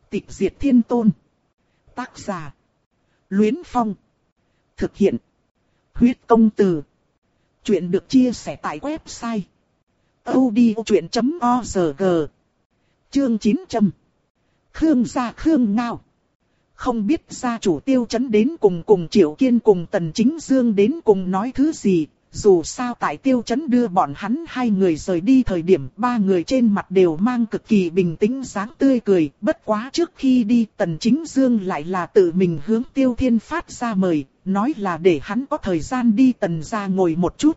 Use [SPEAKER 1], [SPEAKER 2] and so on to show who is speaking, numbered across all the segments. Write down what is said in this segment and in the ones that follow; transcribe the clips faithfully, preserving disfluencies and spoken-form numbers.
[SPEAKER 1] Tịch diệt thiên tôn. Tác giả. Luyến Phong. Thực hiện. Huyết công từ. Chuyện được chia sẻ tại website audiochuyện chấm org. Chương chín trăm. Khương gia Khương Ngao. Không biết gia chủ Tiêu Chấn đến cùng cùng Triệu Kiên cùng Tần Chính Dương đến cùng nói thứ gì. Dù sao tại Tiêu Chấn đưa bọn hắn hai người rời đi thời điểm, ba người trên mặt đều mang cực kỳ bình tĩnh dáng tươi cười. Bất quá trước khi đi, Tần Chính Dương lại là tự mình hướng Tiêu Thiên phát ra mời, nói là để hắn có thời gian đi Tần gia ngồi một chút.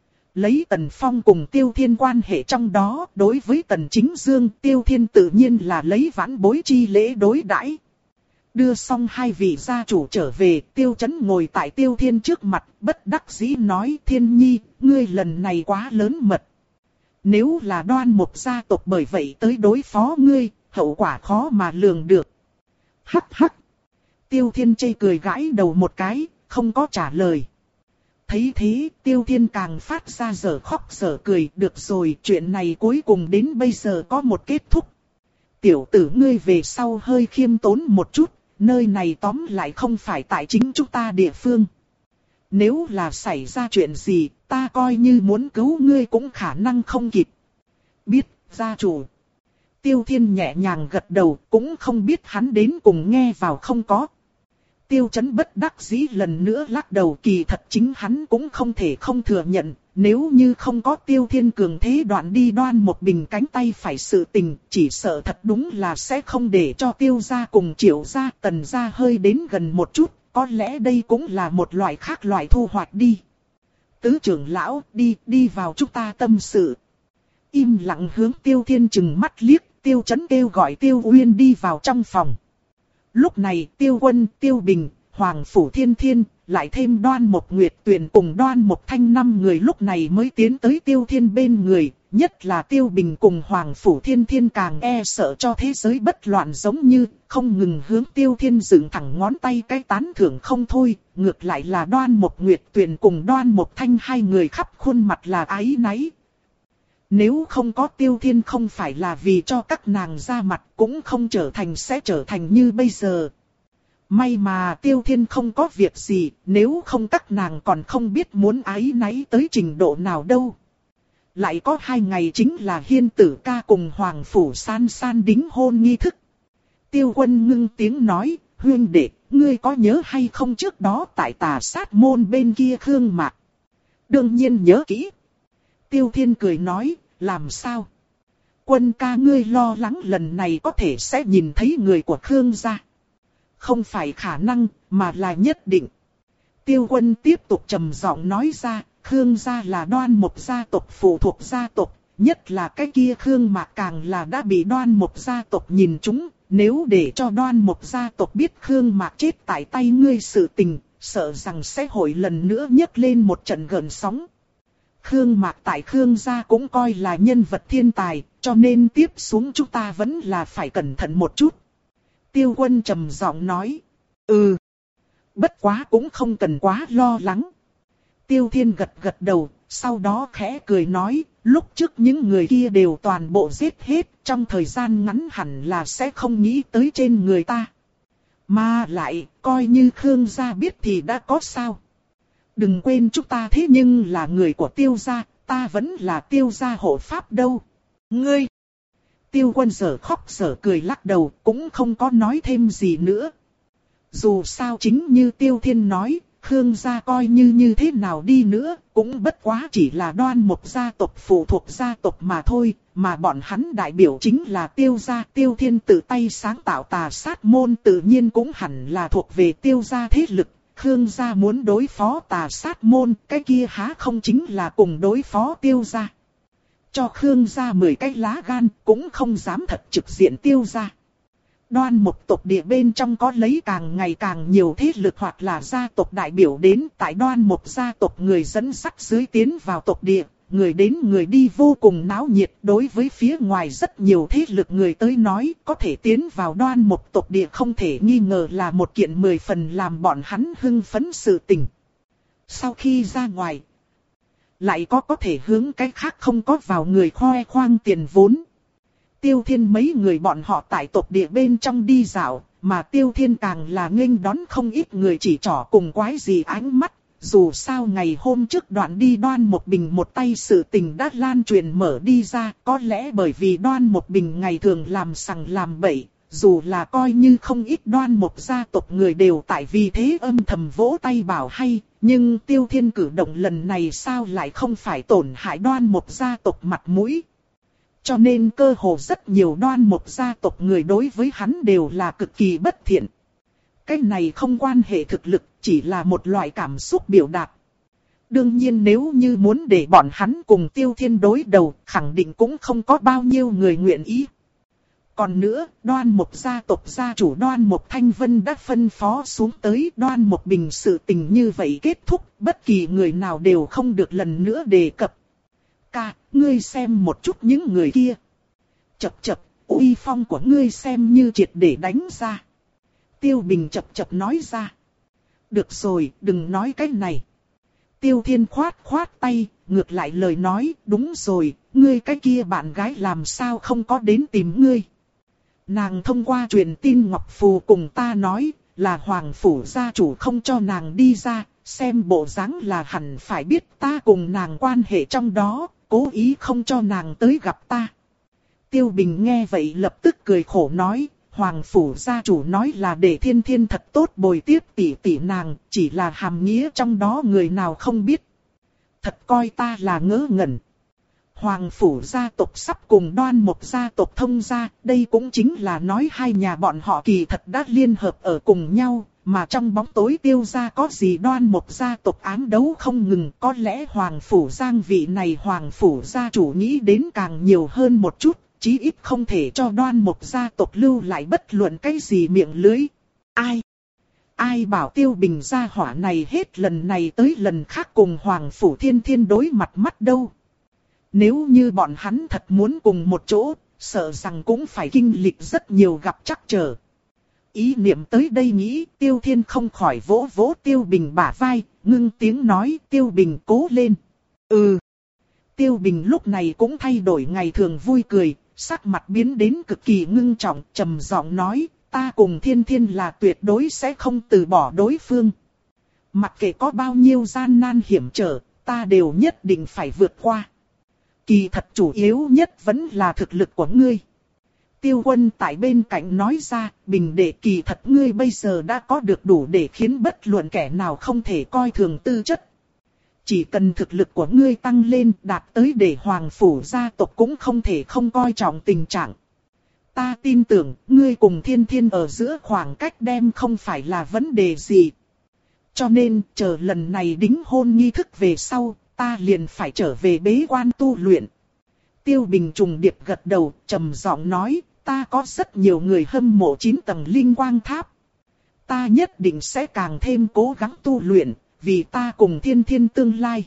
[SPEAKER 1] Lấy Tần Phong cùng Tiêu Thiên quan hệ trong đó, đối với Tần Chính Dương, Tiêu Thiên tự nhiên là lấy vãn bối chi lễ đối đãi. Đưa xong hai vị gia chủ trở về, Tiêu Chấn ngồi tại Tiêu Thiên trước mặt, bất đắc dĩ nói: Thiên Nhi, ngươi lần này quá lớn mật. Nếu là Đoan Mục gia tộc bởi vậy tới đối phó ngươi, hậu quả khó mà lường được. Hắc hắc. Tiêu Thiên chây cười gãi đầu một cái, không có trả lời. Thấy thế, Tiêu Thiên càng phát ra dở khóc dở cười. Được rồi, chuyện này cuối cùng đến bây giờ có một kết thúc. Tiểu tử ngươi về sau hơi khiêm tốn một chút. Nơi này tóm lại không phải tại chính chúng ta địa phương. Nếu là xảy ra chuyện gì, ta coi như muốn cứu ngươi cũng khả năng không kịp. Biết, gia chủ. Tiêu Thiên nhẹ nhàng gật đầu, cũng không biết hắn đến cùng nghe vào không có. Tiêu Chấn bất đắc dĩ lần nữa lắc đầu, kỳ thật chính hắn cũng không thể không thừa nhận. Nếu như không có Tiêu Thiên cường thế đoạn đi Đoan một bình cánh tay phải sự tình, chỉ sợ thật đúng là sẽ không để cho Tiêu gia cùng Triệu gia, Tần gia hơi đến gần một chút, có lẽ đây cũng là một loại khác loại thu hoạch đi. Tứ trưởng lão, đi, đi vào chúng ta tâm sự. Im lặng hướng Tiêu Thiên chừng mắt liếc, Tiêu Chấn kêu gọi Tiêu Uyên đi vào trong phòng. Lúc này Tiêu Quân, Tiêu Bình, Hoàng Phủ Thiên Thiên, lại thêm Đoan Mục Nguyệt Tuyền cùng Đoan Mục Thanh năm người lúc này mới tiến tới Tiêu Thiên bên người. Nhất là Tiêu Bình cùng Hoàng Phủ Thiên Thiên càng e sợ cho thế giới bất loạn, giống như không ngừng hướng Tiêu Thiên dựng thẳng ngón tay cái tán thưởng không thôi. Ngược lại là Đoan Mục Nguyệt Tuyền cùng Đoan Mục Thanh hai người khắp khuôn mặt là áy náy. Nếu không có Tiêu Thiên không phải là vì cho các nàng ra mặt, cũng không trở thành sẽ trở thành như bây giờ. May mà Tiêu Thiên không có việc gì, nếu không các nàng còn không biết muốn áy náy tới trình độ nào đâu. Lại có hai ngày chính là Hiên Tử ca cùng Hoàng Phủ San San đính hôn nghi thức. Tiêu Quân ngưng tiếng nói: huynh đệ, ngươi có nhớ hay không trước đó tại Tà Sát môn bên kia Khương Mạc? Đương nhiên nhớ kỹ. Tiêu Thiên cười nói: làm sao? Quân ca ngươi lo lắng lần này có thể sẽ nhìn thấy người của Khương gia. Không phải khả năng, mà là nhất định. Tiêu Quân tiếp tục trầm giọng nói ra: Khương gia là Đoan Mục gia tộc phụ thuộc gia tộc, nhất là cái kia Khương Mạc càng là đã bị Đoan Mục gia tộc nhìn trúng. Nếu để cho Đoan Mục gia tộc biết Khương Mạc chết tại tay ngươi sự tình, sợ rằng sẽ hội lần nữa nhấc lên một trận gợn sóng. Khương Mạc tại Khương gia cũng coi là nhân vật thiên tài, cho nên tiếp xuống chúng ta vẫn là phải cẩn thận một chút. Tiêu Quân trầm giọng nói: Ừ. Bất quá cũng không cần quá lo lắng. Tiêu Thiên gật gật đầu, sau đó khẽ cười nói: lúc trước những người kia đều toàn bộ giết hết, trong thời gian ngắn hẳn là sẽ không nghĩ tới trên người ta. Mà lại, coi như Khương gia biết thì đã có sao. Đừng quên chúng ta thế nhưng là người của Tiêu gia, ta vẫn là Tiêu gia hộ pháp đâu. Ngươi! Tiêu Quân giở khóc giở cười lắc đầu, cũng không có nói thêm gì nữa. Dù sao chính như Tiêu Thiên nói, Khương gia coi như như thế nào đi nữa, cũng bất quá chỉ là Đoan Mục gia tộc phụ thuộc gia tộc mà thôi, mà bọn hắn đại biểu chính là Tiêu gia. Tiêu Thiên tự tay sáng tạo Tà Sát môn tự nhiên cũng hẳn là thuộc về Tiêu gia thế lực. Khương gia muốn đối phó Tà Sát môn, cái kia há không chính là cùng đối phó Tiêu gia. Cho Khương gia mười cái lá gan, cũng không dám thật trực diện Tiêu gia. Đoan Mục tộc địa bên trong có lấy càng ngày càng nhiều thế lực hoặc là gia tộc đại biểu đến, tại Đoan Mục gia tộc người dẫn sắt dưới tiến vào tộc địa, người đến người đi vô cùng náo nhiệt. Đối với phía ngoài rất nhiều thế lực người tới nói, có thể tiến vào Đoan Mục tộc địa không thể nghi ngờ là một kiện mười phần làm bọn hắn hưng phấn sự tình. Sau khi ra ngoài, lại có có thể hướng cái khác không có vào người khoe khoang tiền vốn. Tiêu Thiên mấy người bọn họ tại tộc địa bên trong đi dạo, mà Tiêu Thiên càng là nghênh đón không ít người chỉ trỏ cùng quái gì ánh mắt. Dù sao ngày hôm trước Đoạn đi Đoan Một Bình một tay sự tình đã lan truyền mở đi ra, có lẽ bởi vì Đoan Một Bình ngày thường làm sằng làm bậy, dù là coi như không ít Đoan Một gia tộc người đều tại vì thế âm thầm vỗ tay bảo hay, nhưng Tiêu Thiên cử động lần này sao lại không phải tổn hại Đoan Một gia tộc mặt mũi. Cho nên cơ hồ rất nhiều Đoan Một gia tộc người đối với hắn đều là cực kỳ bất thiện. Cái này không quan hệ thực lực, chỉ là một loại cảm xúc biểu đạt. Đương nhiên nếu như muốn để bọn hắn cùng Tiêu Thiên đối đầu, khẳng định cũng không có bao nhiêu người nguyện ý. Còn nữa, Đoan Một gia tộc gia chủ Đoan Một Thanh Vân đã phân phó xuống tới Đoan Một Bình sự tình như vậy kết thúc, bất kỳ người nào đều không được lần nữa đề cập. Ca, ngươi xem một chút những người kia. Chập chập, uy phong của ngươi xem như triệt để đánh ra. Tiêu Bình chập chập nói ra. Được rồi, đừng nói cái này. Tiêu Thiên khoát khoát tay, ngược lại lời nói, đúng rồi, ngươi cái kia bạn gái làm sao không có đến tìm ngươi. Nàng thông qua truyền tin Ngọc Phù cùng ta nói, là Hoàng Phủ gia chủ không cho nàng đi ra, xem bộ dáng là hẳn phải biết ta cùng nàng quan hệ trong đó, cố ý không cho nàng tới gặp ta. Tiêu Bình nghe vậy lập tức cười khổ nói, Hoàng Phủ gia chủ nói là để Thiên Thiên thật tốt bồi tiếp tỷ tỷ nàng, chỉ là hàm nghĩa trong đó người nào không biết. Thật coi ta là ngớ ngẩn. Hoàng Phủ gia tộc sắp cùng Đoan Một gia tộc thông gia, đây cũng chính là nói hai nhà bọn họ kỳ thật đã liên hợp ở cùng nhau, mà trong bóng tối Tiêu gia có gì Đoan Một gia tộc ám đấu không ngừng, có lẽ Hoàng Phủ Giang vị này Hoàng Phủ gia chủ nghĩ đến càng nhiều hơn một chút, chí ít không thể cho Đoan Một gia tộc lưu lại bất luận cái gì miệng lưới. Ai? Ai bảo Tiêu Bình gia hỏa này hết lần này tới lần khác cùng Hoàng Phủ Thiên Thiên đối mặt mắt đâu. Nếu như bọn hắn thật muốn cùng một chỗ, sợ rằng cũng phải kinh lịch rất nhiều gặp trắc trở. Ý niệm tới đây nghĩ, Tiêu Thiên không khỏi vỗ vỗ Tiêu Bình bả vai, ngưng tiếng nói, Tiêu Bình cố lên. Ừ. Tiêu Bình lúc này cũng thay đổi ngày thường vui cười, sắc mặt biến đến cực kỳ ngưng trọng, trầm giọng nói, ta cùng Thiên Thiên là tuyệt đối sẽ không từ bỏ đối phương. Mặc kệ có bao nhiêu gian nan hiểm trở, ta đều nhất định phải vượt qua. Kỳ thật chủ yếu nhất vẫn là thực lực của ngươi. Tiêu Quân tại bên cạnh nói ra, Bình đệ kỳ thật ngươi bây giờ đã có được đủ để khiến bất luận kẻ nào không thể coi thường tư chất. Chỉ cần thực lực của ngươi tăng lên đạt tới để Hoàng Phủ gia tộc cũng không thể không coi trọng tình trạng. Ta tin tưởng ngươi cùng Thiên Thiên ở giữa khoảng cách đem không phải là vấn đề gì. Cho nên chờ lần này đính hôn nghi thức về sau, ta liền phải trở về bế quan tu luyện. Tiêu Bình trùng điệp gật đầu, trầm giọng nói, ta có rất nhiều người hâm mộ chín tầng linh quang tháp. Ta nhất định sẽ càng thêm cố gắng tu luyện, vì ta cùng Thiên Thiên tương lai.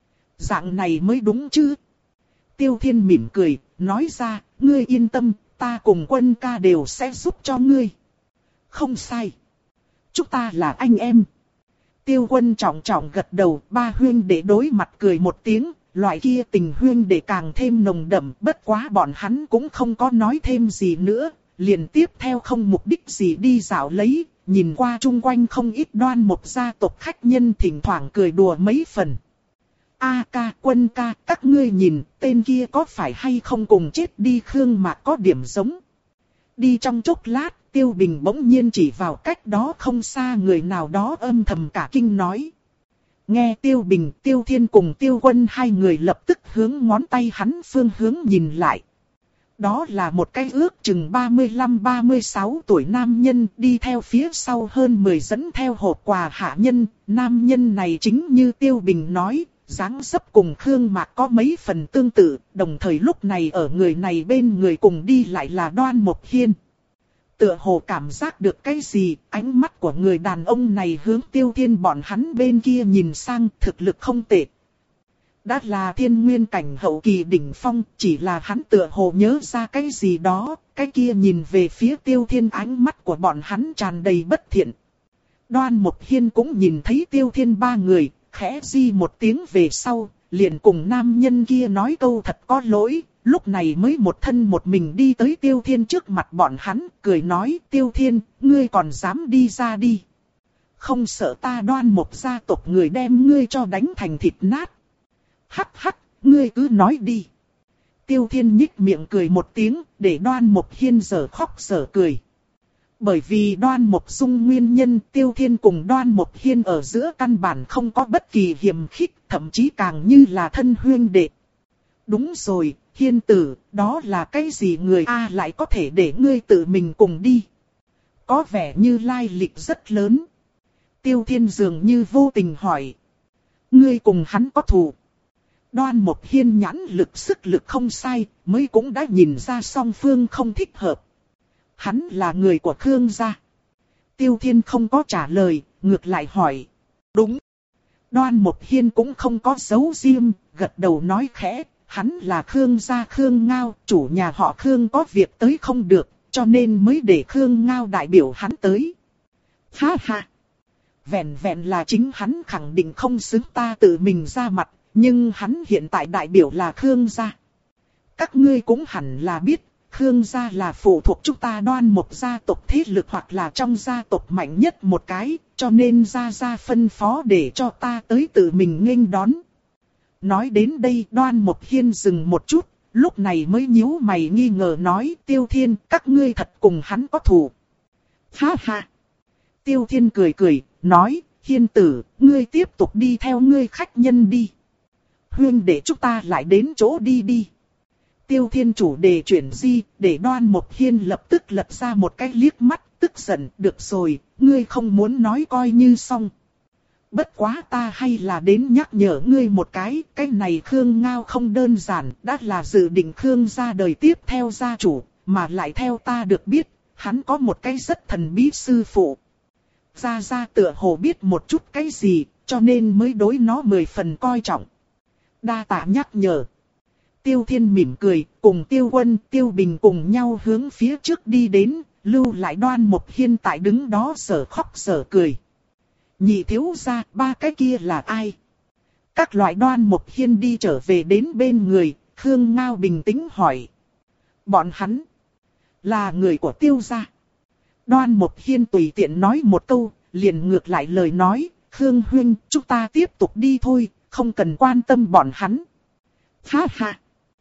[SPEAKER 1] Dạng này mới đúng chứ? Tiêu Thiên mỉm cười, nói ra, ngươi yên tâm, ta cùng Quân ca đều sẽ giúp cho ngươi. Không sai. Chúng ta là anh em. Tiêu Quân trọng trọng gật đầu, ba huyên đệ đối mặt cười một tiếng, loại kia tình huyên đệ càng thêm nồng đậm, bất quá bọn hắn cũng không có nói thêm gì nữa, liền tiếp theo không mục đích gì đi dạo lấy, nhìn qua chung quanh không ít Đoan Một gia tộc khách nhân thỉnh thoảng cười đùa mấy phần. A ca, Quân ca, các ngươi nhìn, tên kia có phải hay không cùng chết đi Khương Mạc có điểm giống. Đi trong chốc lát, Tiêu Bình bỗng nhiên chỉ vào cách đó không xa người nào đó âm thầm cả kinh nói. Nghe Tiêu Bình, Tiêu Thiên cùng Tiêu Quân hai người lập tức hướng ngón tay hắn phương hướng nhìn lại. Đó là một cái ước chừng ba mươi lăm ba mươi sáu tuổi nam nhân đi theo phía sau hơn mười dẫn theo hộp quà hạ nhân. Nam nhân này chính như Tiêu Bình nói, dáng dấp cùng Khương Mạc có mấy phần tương tự, đồng thời lúc này ở người này bên người cùng đi lại là Đoan Một Hiên. Tựa hồ cảm giác được cái gì, ánh mắt của người đàn ông này hướng Tiêu Thiên bọn hắn bên kia nhìn sang, thực lực không tệ. Đã là thiên nguyên cảnh hậu kỳ đỉnh phong, chỉ là hắn tựa hồ nhớ ra cái gì đó, cái kia nhìn về phía Tiêu Thiên ánh mắt của bọn hắn tràn đầy bất thiện. Đoan Một Hiên cũng nhìn thấy Tiêu Thiên ba người, khẽ di một tiếng về sau, liền cùng nam nhân kia nói câu thật có lỗi, lúc này mới một thân một mình đi tới Tiêu Thiên trước mặt bọn hắn, cười nói: Tiêu Thiên, ngươi còn dám đi ra đi. Không sợ ta Đoan Mộc gia tộc người đem ngươi cho đánh thành thịt nát. Hắc hắc, ngươi cứ nói đi. Tiêu Thiên nhích miệng cười một tiếng, để Đoan Mộc Hiên dở khóc dở cười. Bởi vì Đoan Mộc Dung nguyên nhân, Tiêu Thiên cùng Đoan Mộc Hiên ở giữa căn bản không có bất kỳ hiềm khích, thậm chí càng như là thân huynh đệ. Đúng rồi, Hiên tử, đó là cái gì người A lại có thể để ngươi tự mình cùng đi? Có vẻ như lai lịch rất lớn. Tiêu Thiên dường như vô tình hỏi. Ngươi cùng hắn có thù? Đoan Mộc Hiên nhãn lực sức lực không sai, mới cũng đã nhìn ra song phương không thích hợp. Hắn là người của Khương gia. Tiêu Thiên không có trả lời, ngược lại hỏi. Đúng. Đoan Mộc Hiên cũng không có giấu riêng, gật đầu nói khẽ. Hắn là Khương gia Khương Ngao, chủ nhà họ Khương có việc tới không được, cho nên mới để Khương Ngao đại biểu hắn tới. Ha ha. Vẹn vẹn là chính hắn khẳng định không xứng ta tự mình ra mặt, nhưng hắn hiện tại đại biểu là Khương gia. Các ngươi cũng hẳn là biết, Khương gia là phụ thuộc chúng ta Đoan Mộc gia tộc thế lực hoặc là trong gia tộc mạnh nhất một cái, cho nên gia gia phân phó để cho ta tới tự mình nghênh đón. Nói đến đây Đoan Mộc Hiên dừng một chút, lúc này mới nhíu mày nghi ngờ nói: Tiêu Thiên, các ngươi thật cùng hắn có thù. Ha ha. Tiêu Thiên cười cười, nói: Hiên tử, ngươi tiếp tục đi theo ngươi khách nhân đi. Huynh để chúng ta lại đến chỗ đi đi. Tiêu Thiên chủ đề chuyển di, để Đoan Mộc Hiên lập tức lật ra một cái liếc mắt, tức giận: được rồi, ngươi không muốn nói coi như xong. Bất quá ta hay là đến nhắc nhở ngươi một cái, cái này Khương Ngao không đơn giản, đã là dự định Khương gia đời tiếp theo gia chủ, mà lại theo ta được biết, hắn có một cái rất thần bí sư phụ. Gia Gia tựa hồ biết một chút cái gì, cho nên mới đối nó mười phần coi trọng. Đa tạ nhắc nhở. Tiêu Thiên mỉm cười, cùng Tiêu Quân, Tiêu Bình cùng nhau hướng phía trước đi đến, lưu lại Đoan Mộc Hiên tại đứng đó sở khóc sở cười. Nhị thiếu gia, ba cái kia là ai? Các loại Đoan Mộc Hiên đi trở về đến bên người, Khương Ngao bình tĩnh hỏi. Bọn hắn là người của Tiêu gia. Đoan Mộc Hiên tùy tiện nói một câu, liền ngược lại lời nói: Khương huynh, chúng ta tiếp tục đi thôi, không cần quan tâm bọn hắn. Ha ha.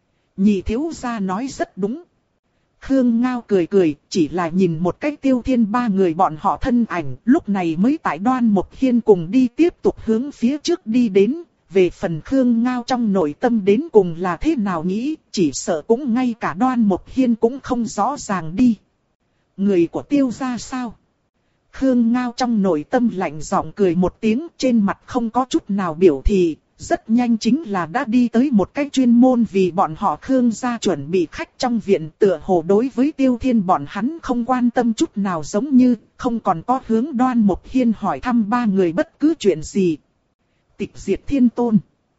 [SPEAKER 1] Nhị thiếu gia nói rất đúng. Khương Ngao cười cười, chỉ là nhìn một cách Tiêu Thiên ba người bọn họ thân ảnh, lúc này mới tại Đoan Mộc Hiên cùng đi tiếp tục hướng phía trước đi đến. Về phần Khương Ngao trong nội tâm đến cùng là thế nào nghĩ, chỉ sợ cũng ngay cả Đoan Mộc Hiên cũng không rõ ràng đi. Người của Tiêu gia sao? Khương Ngao trong nội tâm lạnh giọng cười một tiếng, trên mặt không có chút nào biểu thị, rất nhanh chính là đã đi tới một cái chuyên môn vì bọn họ Khương gia chuẩn bị khách trong viện, tựa hồ đối với Tiêu Thiên bọn hắn không quan tâm chút nào, giống như không còn có hướng Đoan Mộc Hiên hỏi thăm ba người bất cứ chuyện gì. Tịch Diệt Thiên Tôn.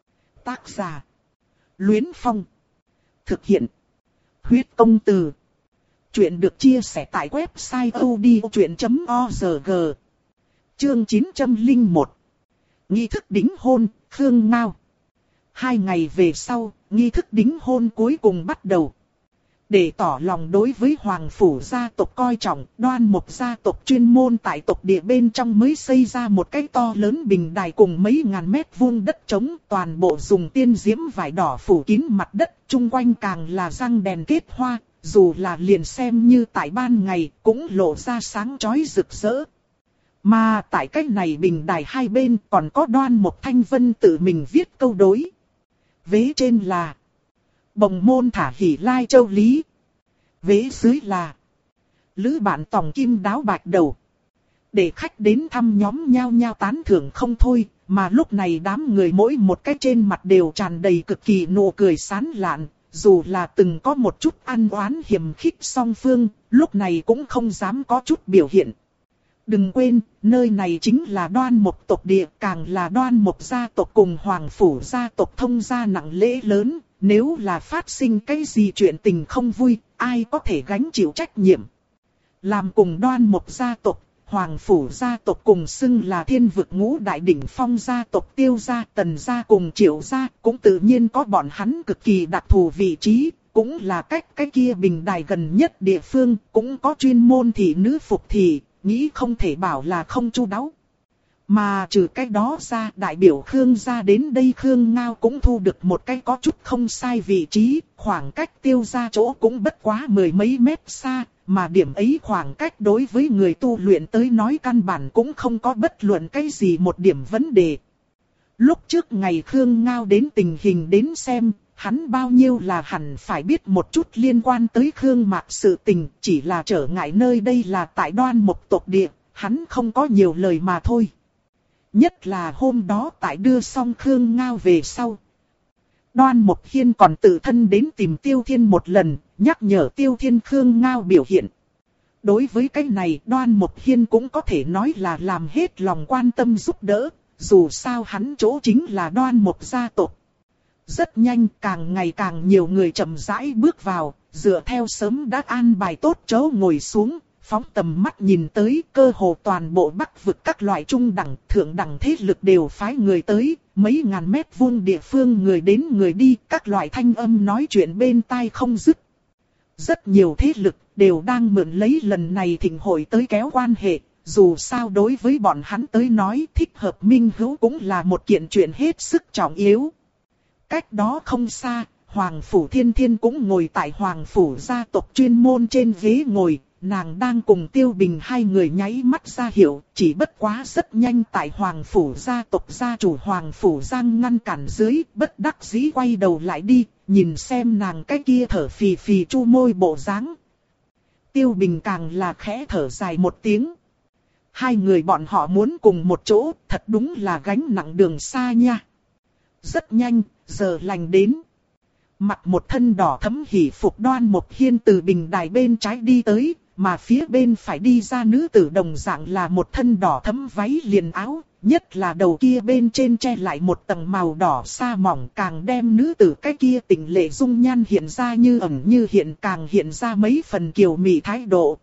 [SPEAKER 1] Tác giả: Luyến Phong. Thực hiện: Huyết Công Từ. Chuyện được chia sẻ tại website odchuyện chấm org. Chương chín trăm lẻ một. Nghi thức đính hôn, Khương Ngao. Hai ngày về sau, nghi thức đính hôn cuối cùng bắt đầu. Để tỏ lòng đối với Hoàng Phủ gia tộc coi trọng, Đoan Mộc gia tộc chuyên môn tại tộc địa bên trong mới xây ra một cái to lớn bình đài cùng mấy ngàn mét vuông đất trống, toàn bộ dùng tiên diễm vải đỏ phủ kín mặt đất, chung quanh càng là răng đèn kết hoa, dù là liền xem như tại ban ngày cũng lộ ra sáng chói rực rỡ. Mà tại cách này bình đài hai bên còn có Đoan Mộc Thanh Vân tự mình viết câu đối. Vế trên là Bồng môn thả hỉ lai châu lý. Vế dưới là Lữ bạn tòng kim đáo bạch đầu. Để khách đến thăm nhóm nhao nhao tán thưởng không thôi, mà lúc này đám người mỗi một cái trên mặt đều tràn đầy cực kỳ nụ cười sán lạn. Dù là từng có một chút ăn oán hiềm khích song phương, lúc này cũng không dám có chút biểu hiện. Đừng quên, nơi này chính là Đoan Mộc tộc địa, càng là Đoan Mộc gia tộc cùng Hoàng Phủ gia tộc thông gia nặng lễ lớn. Nếu là phát sinh cái gì chuyện tình không vui, ai có thể gánh chịu trách nhiệm. Làm cùng Đoan Mộc gia tộc, Hoàng Phủ gia tộc cùng xưng là thiên vực ngũ đại đỉnh phong gia tộc Tiêu gia, Tần gia cùng Triệu gia, cũng tự nhiên có bọn hắn cực kỳ đặc thù vị trí, cũng là cách cái kia bình đài gần nhất địa phương, cũng có chuyên môn thị nữ phục thị, nghĩ không thể bảo là không chu đáo. Mà trừ cái đó ra, đại biểu Khương gia đến đây Khương Ngao cũng thu được một cái có chút không sai vị trí, khoảng cách Tiêu gia chỗ cũng bất quá mười mấy mét xa, mà điểm ấy khoảng cách đối với người tu luyện tới nói căn bản cũng không có bất luận cái gì một điểm vấn đề. Lúc trước ngày Khương Ngao đến tình hình đến xem, hắn bao nhiêu là hẳn phải biết một chút liên quan tới Khương Mạc sự tình, chỉ là trở ngại nơi đây là tại Đoan Mộc tộc địa, hắn không có nhiều lời mà thôi. Nhất là hôm đó tại đưa xong Khương Ngao về sau. Đoan Mộc Hiên còn tự thân đến tìm Tiêu Thiên một lần, nhắc nhở Tiêu Thiên Khương Ngao biểu hiện. Đối với cái này Đoan Mộc Hiên cũng có thể nói là làm hết lòng quan tâm giúp đỡ, dù sao hắn chỗ chính là Đoan Mộc gia tộc. Rất nhanh càng ngày càng nhiều người chậm rãi bước vào, dựa theo sớm đã an bài tốt chỗ ngồi xuống. Phóng tầm mắt nhìn tới cơ hồ toàn bộ Bắc vực các loại trung đẳng, thượng đẳng thế lực đều phái người tới, mấy ngàn mét vuông địa phương người đến người đi, các loại thanh âm nói chuyện bên tai không dứt. Rất nhiều thế lực đều đang mượn lấy lần này thịnh hội tới kéo quan hệ, dù sao đối với bọn hắn tới nói thích hợp minh hữu cũng là một kiện chuyện hết sức trọng yếu. Cách đó không xa, Hoàng Phủ Thiên Thiên cũng ngồi tại Hoàng Phủ gia tộc chuyên môn trên ghế ngồi. Nàng đang cùng Tiêu Bình hai người nháy mắt ra hiệu, chỉ bất quá rất nhanh tại Hoàng Phủ gia tộc gia chủ Hoàng Phủ Giang ngăn cản dưới, bất đắc dĩ quay đầu lại đi, nhìn xem nàng cái kia thở phì phì chu môi bộ dáng. Tiêu Bình càng là khẽ thở dài một tiếng. Hai người bọn họ muốn cùng một chỗ, thật đúng là gánh nặng đường xa nha. Rất nhanh, giờ lành đến. Mặc một thân đỏ thẫm hỉ phục Đoan Mộc Hiên từ bình đài bên trái đi tới, mà phía bên phải đi ra nữ tử đồng dạng là một thân đỏ thẫm váy liền áo, nhất là đầu kia bên trên che lại một tầng màu đỏ sa mỏng càng đem nữ tử cái kia tình lệ dung nhan hiện ra như ẩn như hiện càng hiện ra mấy phần kiều mị thái độ.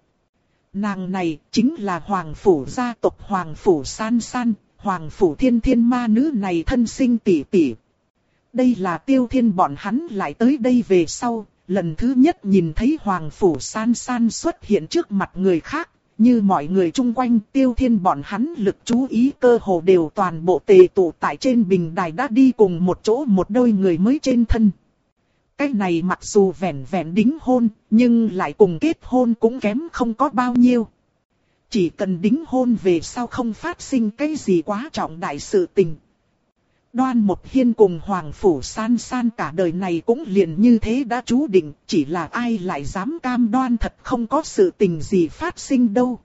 [SPEAKER 1] Nàng này chính là Hoàng Phủ gia tộc Hoàng Phủ San San, Hoàng Phủ Thiên Thiên ma nữ này thân sinh tỷ tỷ. Đây là Tiêu Thiên bọn hắn lại tới đây về sau, lần thứ nhất nhìn thấy Hoàng Phủ San San xuất hiện trước mặt người khác, như mọi người chung quanh Tiêu Thiên bọn hắn lực chú ý cơ hồ đều toàn bộ tề tụ tại trên bình đài đã đi cùng một chỗ một đôi người mới trên thân. Cái này mặc dù vẻn vẻn đính hôn, nhưng lại cùng kết hôn cũng kém không có bao nhiêu. Chỉ cần đính hôn về sau không phát sinh cái gì quá trọng đại sự tình. Đoan Mộc Hiên cùng Hoàng Phủ San San cả đời này cũng liền như thế đã chú định, chỉ là ai lại dám cam đoan thật không có sự tình gì phát sinh đâu.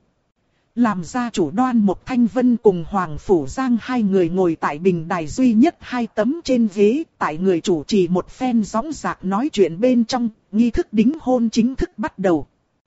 [SPEAKER 1] Làm gia chủ Đoan Mộc Thanh Vân cùng Hoàng Phủ Giang hai người ngồi tại bình đài duy nhất hai tấm trên ghế, tại người chủ trì một phen gióng giạc nói chuyện bên trong, nghi thức đính hôn chính thức bắt đầu.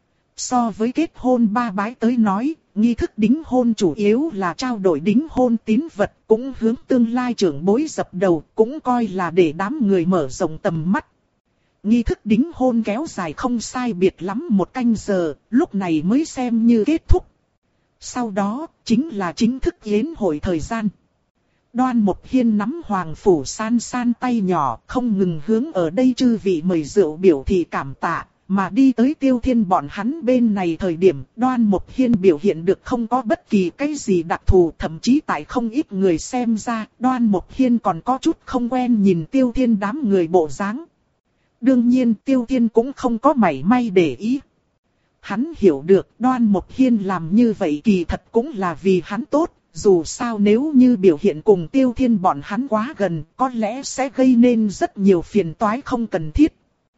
[SPEAKER 1] So với kết hôn ba bái tới nói, nghi thức đính hôn chủ yếu là trao đổi đính hôn tín vật, cũng hướng tương lai trưởng bối dập đầu, cũng coi là để đám người mở rộng tầm mắt. Nghi thức đính hôn kéo dài không sai biệt lắm một canh giờ, lúc này mới xem như kết thúc. Sau đó, chính là chính thức yến hội thời gian. Đoan Mộc Hiên nắm Hoàng Phủ San San tay nhỏ, không ngừng hướng ở đây chư vị mời rượu biểu thị cảm tạ. Mà đi tới Tiêu Thiên bọn hắn bên này thời điểm Đoan Mộc Hiên biểu hiện được không có bất kỳ cái gì đặc thù, thậm chí tại không ít người xem ra Đoan Mộc Hiên còn có chút không quen nhìn Tiêu Thiên đám người bộ dáng. Đương nhiên Tiêu Thiên cũng không có mảy may để ý. Hắn hiểu được Đoan Mộc Hiên làm như vậy kỳ thật cũng là vì hắn tốt, dù sao nếu như biểu hiện cùng Tiêu Thiên bọn hắn quá gần có lẽ sẽ gây nên rất nhiều phiền toái không cần thiết.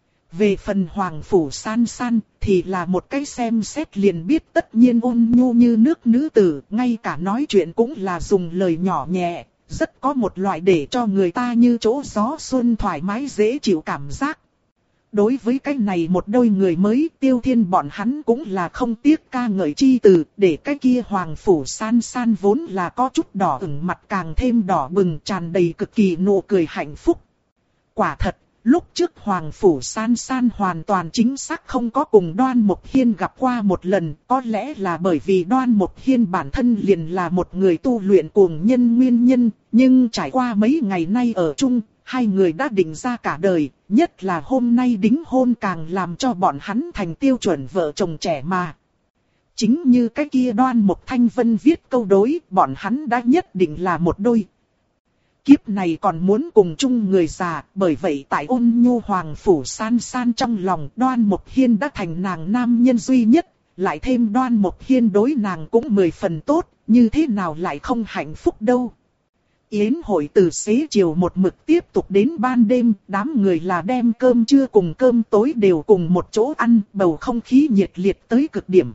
[SPEAKER 1] Về phần Hoàng Phủ San San thì là một cái xem xét liền biết tất nhiên ôn nhu như nước nữ tử, ngay cả nói chuyện cũng là dùng lời nhỏ nhẹ, rất có một loại để cho người ta như chỗ gió xuân thoải mái dễ chịu cảm giác. Đối với cái này một đôi người mới Tiêu Thiên bọn hắn cũng là không tiếc ca ngợi chi từ, để cái kia Hoàng Phủ San San vốn là có chút đỏ ửng mặt càng thêm đỏ bừng tràn đầy cực kỳ nụ cười hạnh phúc. Quả thật. Lúc trước Hoàng Phủ San San hoàn toàn chính xác không có cùng Đoan Mộc Hiên gặp qua một lần, có lẽ là bởi vì Đoan Mộc Hiên bản thân liền là một người tu luyện cuồng nhân nguyên nhân, nhưng trải qua mấy ngày nay ở chung, hai người đã định ra cả đời, nhất là hôm nay đính hôn càng làm cho bọn hắn thành tiêu chuẩn vợ chồng trẻ mà. Chính như cái kia Đoan Mục Thanh Vân viết câu đối, bọn hắn đã nhất định là một đôi. Kiếp này còn muốn cùng chung người già, bởi vậy tại Ôn Nhu Hoàng Phủ San San trong lòng Đoan Mục Hiên đã thành nàng nam nhân duy nhất, lại thêm Đoan Mục Hiên đối nàng cũng mười phần tốt, như thế nào lại không hạnh phúc đâu. Yến hội từ xế chiều một mực tiếp tục đến ban đêm, đám người là đem cơm trưa cùng cơm tối đều cùng một chỗ ăn, bầu không khí nhiệt liệt tới cực điểm.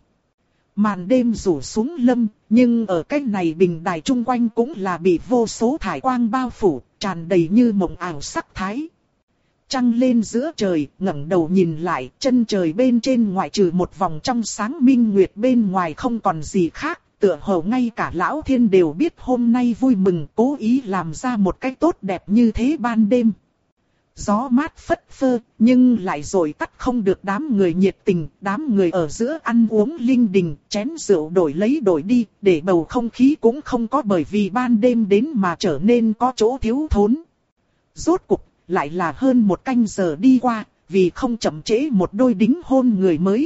[SPEAKER 1] Màn đêm rủ xuống lâm, nhưng ở cái này bình đài chung quanh cũng là bị vô số thải quang bao phủ, tràn đầy như mộng ảo sắc thái. Trăng lên giữa trời, ngẩng đầu nhìn lại, chân trời bên trên ngoại trừ một vòng trong sáng minh nguyệt bên ngoài không còn gì khác, tựa hồ ngay cả lão thiên đều biết hôm nay vui mừng, cố ý làm ra một cái tốt đẹp như thế ban đêm. Gió mát phất phơ, nhưng lại rồi tắt không được đám người nhiệt tình, đám người ở giữa ăn uống linh đình, chén rượu đổi lấy đổi đi, để bầu không khí cũng không có bởi vì ban đêm đến mà trở nên có chỗ thiếu thốn. Rốt cục, lại là hơn một canh giờ đi qua, vì không chậm trễ một đôi đính hôn người mới.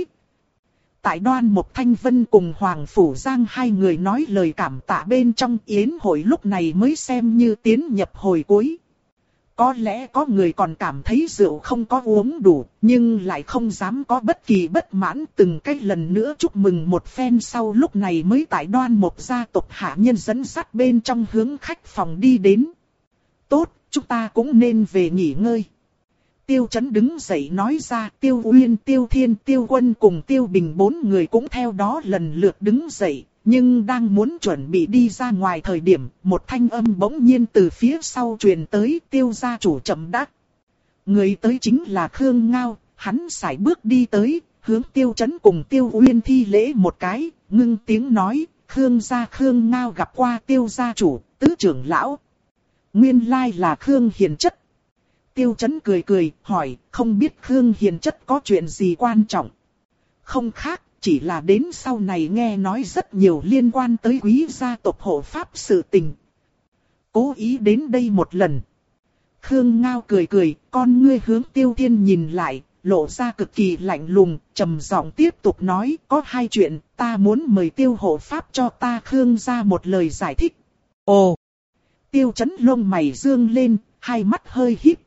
[SPEAKER 1] Tại Đoan Mục Thanh Vân cùng Hoàng Phủ Giang hai người nói lời cảm tạ bên trong yến hội lúc này mới xem như tiến nhập hồi cuối. Có lẽ có người còn cảm thấy rượu không có uống đủ, nhưng lại không dám có bất kỳ bất mãn, từng cái lần nữa chúc mừng một phen sau lúc này mới tại Đoan Mục gia tộc hạ nhân dẫn dắt bên trong hướng khách phòng đi đến. Tốt, chúng ta cũng nên về nghỉ ngơi. Tiêu Chấn đứng dậy nói ra, Tiêu Uyên, Tiêu Thiên, Tiêu Quân cùng Tiêu Bình bốn người cũng theo đó lần lượt đứng dậy. Nhưng đang muốn chuẩn bị đi ra ngoài thời điểm, một thanh âm bỗng nhiên từ phía sau truyền tới, Tiêu gia chủ chậm đắc. Người tới chính là Khương Ngao, hắn sải bước đi tới, hướng Tiêu Chấn cùng Tiêu Uyên thi lễ một cái, ngưng tiếng nói, Khương gia Khương Ngao gặp qua Tiêu gia chủ, tứ trưởng lão. Nguyên lai là Khương Hiền Chất. Tiêu Chấn cười cười, hỏi, không biết Khương Hiền Chất có chuyện gì quan trọng? Không khác. Chỉ là đến sau này nghe nói rất nhiều liên quan tới quý gia tộc hộ pháp sự tình. Cố ý đến đây một lần. Khương Ngao cười cười, con ngươi hướng Tiêu Thiên nhìn lại, lộ ra cực kỳ lạnh lùng, trầm giọng tiếp tục nói, có hai chuyện, ta muốn mời Tiêu hộ pháp cho ta Khương gia một lời giải thích. Ồ! Tiêu Chấn lông mày dương lên, hai mắt hơi híp.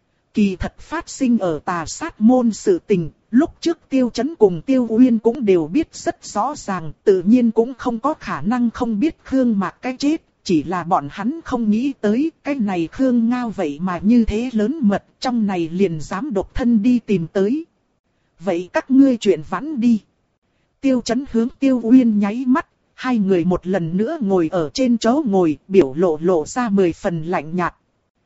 [SPEAKER 1] Kỳ thật phát sinh ở Tà Sát môn sự tình. Lúc trước Tiêu Chấn cùng Tiêu Uyên cũng đều biết rất rõ ràng, tự nhiên cũng không có khả năng không biết Khương Mạc cái chết, chỉ là bọn hắn không nghĩ tới cái này Khương Ngao vậy mà như thế lớn mật, trong này liền dám độc thân đi tìm tới. Vậy các ngươi chuyện vãn đi. Tiêu Chấn hướng Tiêu Uyên nháy mắt, hai người một lần nữa ngồi ở trên chỗ ngồi, biểu lộ lộ ra mười phần lạnh nhạt.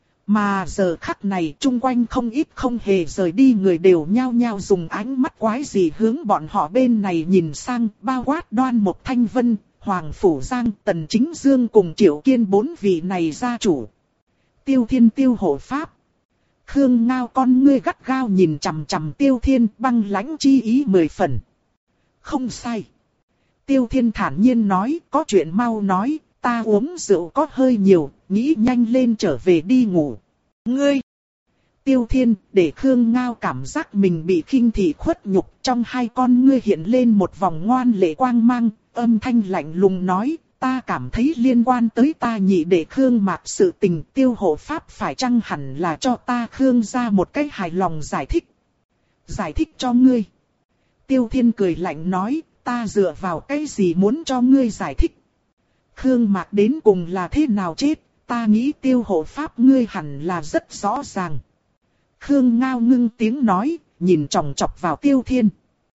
[SPEAKER 1] Mà giờ khắc này chung quanh không ít không hề rời đi người đều nhao nhao dùng ánh mắt quái gì hướng bọn họ bên này nhìn sang, bao quát Đoan Mục Thanh Vân, Hoàng Phủ Giang, Tần Chính Dương cùng Triệu Kiên bốn vị này gia chủ. Tiêu Thiên Tiêu hộ pháp. Khương Ngao con ngươi gắt gao nhìn chằm chằm Tiêu Thiên, băng lãnh chi ý mười phần. Không sai. Tiêu Thiên thản nhiên nói, có chuyện mau nói. Ta uống rượu có hơi nhiều, nghĩ nhanh lên trở về đi ngủ. Ngươi! Tiêu Thiên, để Khương Ngao cảm giác mình bị khinh thị khuất nhục, trong hai con ngươi hiện lên một vòng ngoan lệ quang mang, âm thanh lạnh lùng nói, ta cảm thấy liên quan tới ta nhị đệ Khương Mạc sự tình, Tiêu hộ pháp phải chăng hẳn là cho ta Khương ra một cái hài lòng giải thích. Giải thích cho ngươi. Tiêu Thiên cười lạnh nói, ta dựa vào cái gì muốn cho ngươi giải thích. Khương Mạc đến cùng là thế nào chết, ta nghĩ Tiêu hộ pháp ngươi hẳn là rất rõ ràng. Khương Ngao ngưng tiếng nói, nhìn chòng chọc vào Tiêu Thiên.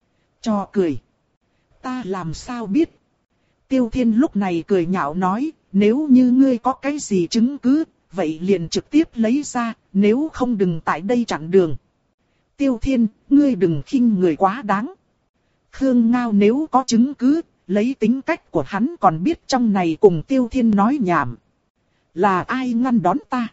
[SPEAKER 1] Cho cười. Ta làm sao biết. Tiêu Thiên lúc này cười nhạo nói, nếu như ngươi có cái gì chứng cứ, vậy liền trực tiếp lấy ra, nếu không đừng tại đây chặn đường. Tiêu Thiên, ngươi đừng khinh người quá đáng. Khương Ngao nếu có chứng cứ, lấy tính cách của hắn còn biết trong này cùng Tiêu Thiên nói nhảm. Là ai ngăn đón ta?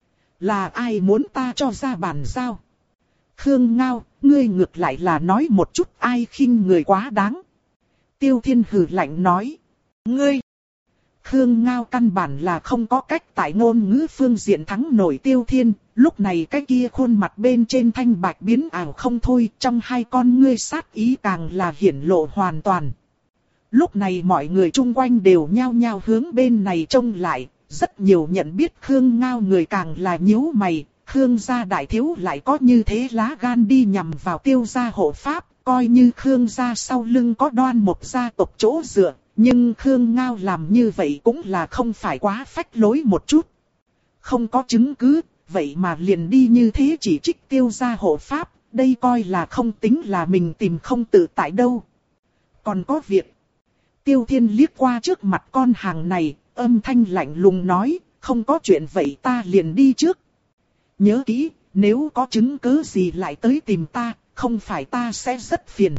[SPEAKER 1] Là ai muốn ta cho ra bàn giao? Khương Ngao, ngươi ngược lại là nói một chút ai khinh người quá đáng. Tiêu Thiên hừ lạnh nói. Ngươi! Khương Ngao căn bản là không có cách tại ngôn ngữ phương diện thắng nổi Tiêu Thiên, lúc này cái kia khuôn mặt bên trên thanh bạch biến ảo không thôi, trong hai con ngươi sát ý càng là hiển lộ hoàn toàn. Lúc này mọi người chung quanh đều nhao nhao hướng bên này trông lại, rất nhiều nhận biết Khương Ngao người càng là nhíu mày, Khương gia đại thiếu lại có như thế lá gan đi nhằm vào Tiêu gia hộ pháp, coi như Khương gia sau lưng có Đoan Mộc gia tộc chỗ dựa. Nhưng Khương Ngao làm như vậy cũng là không phải quá phách lối một chút. Không có chứng cứ, vậy mà liền đi như thế chỉ trích Tiêu gia hộ pháp, đây coi là không tính là mình tìm không tự tại đâu. Còn có việc. Tiêu Thiên liếc qua trước mặt con hàng này, âm thanh lạnh lùng nói, không có chuyện vậy ta liền đi trước. Nhớ kỹ, nếu có chứng cứ gì lại tới tìm ta, không phải ta sẽ rất phiền.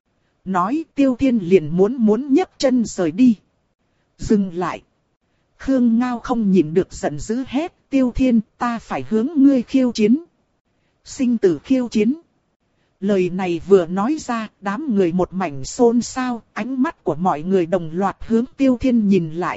[SPEAKER 1] Nói Tiêu Thiên liền muốn muốn nhấc chân rời đi. Dừng lại. Khương Ngao không nhịn được giận dữ hét, Tiêu Thiên, ta phải hướng ngươi khiêu chiến. Sinh tử khiêu chiến. Lời này vừa nói ra, đám người một mảnh xôn xao, ánh mắt của mọi người đồng loạt hướng Tiêu Thiên nhìn lại.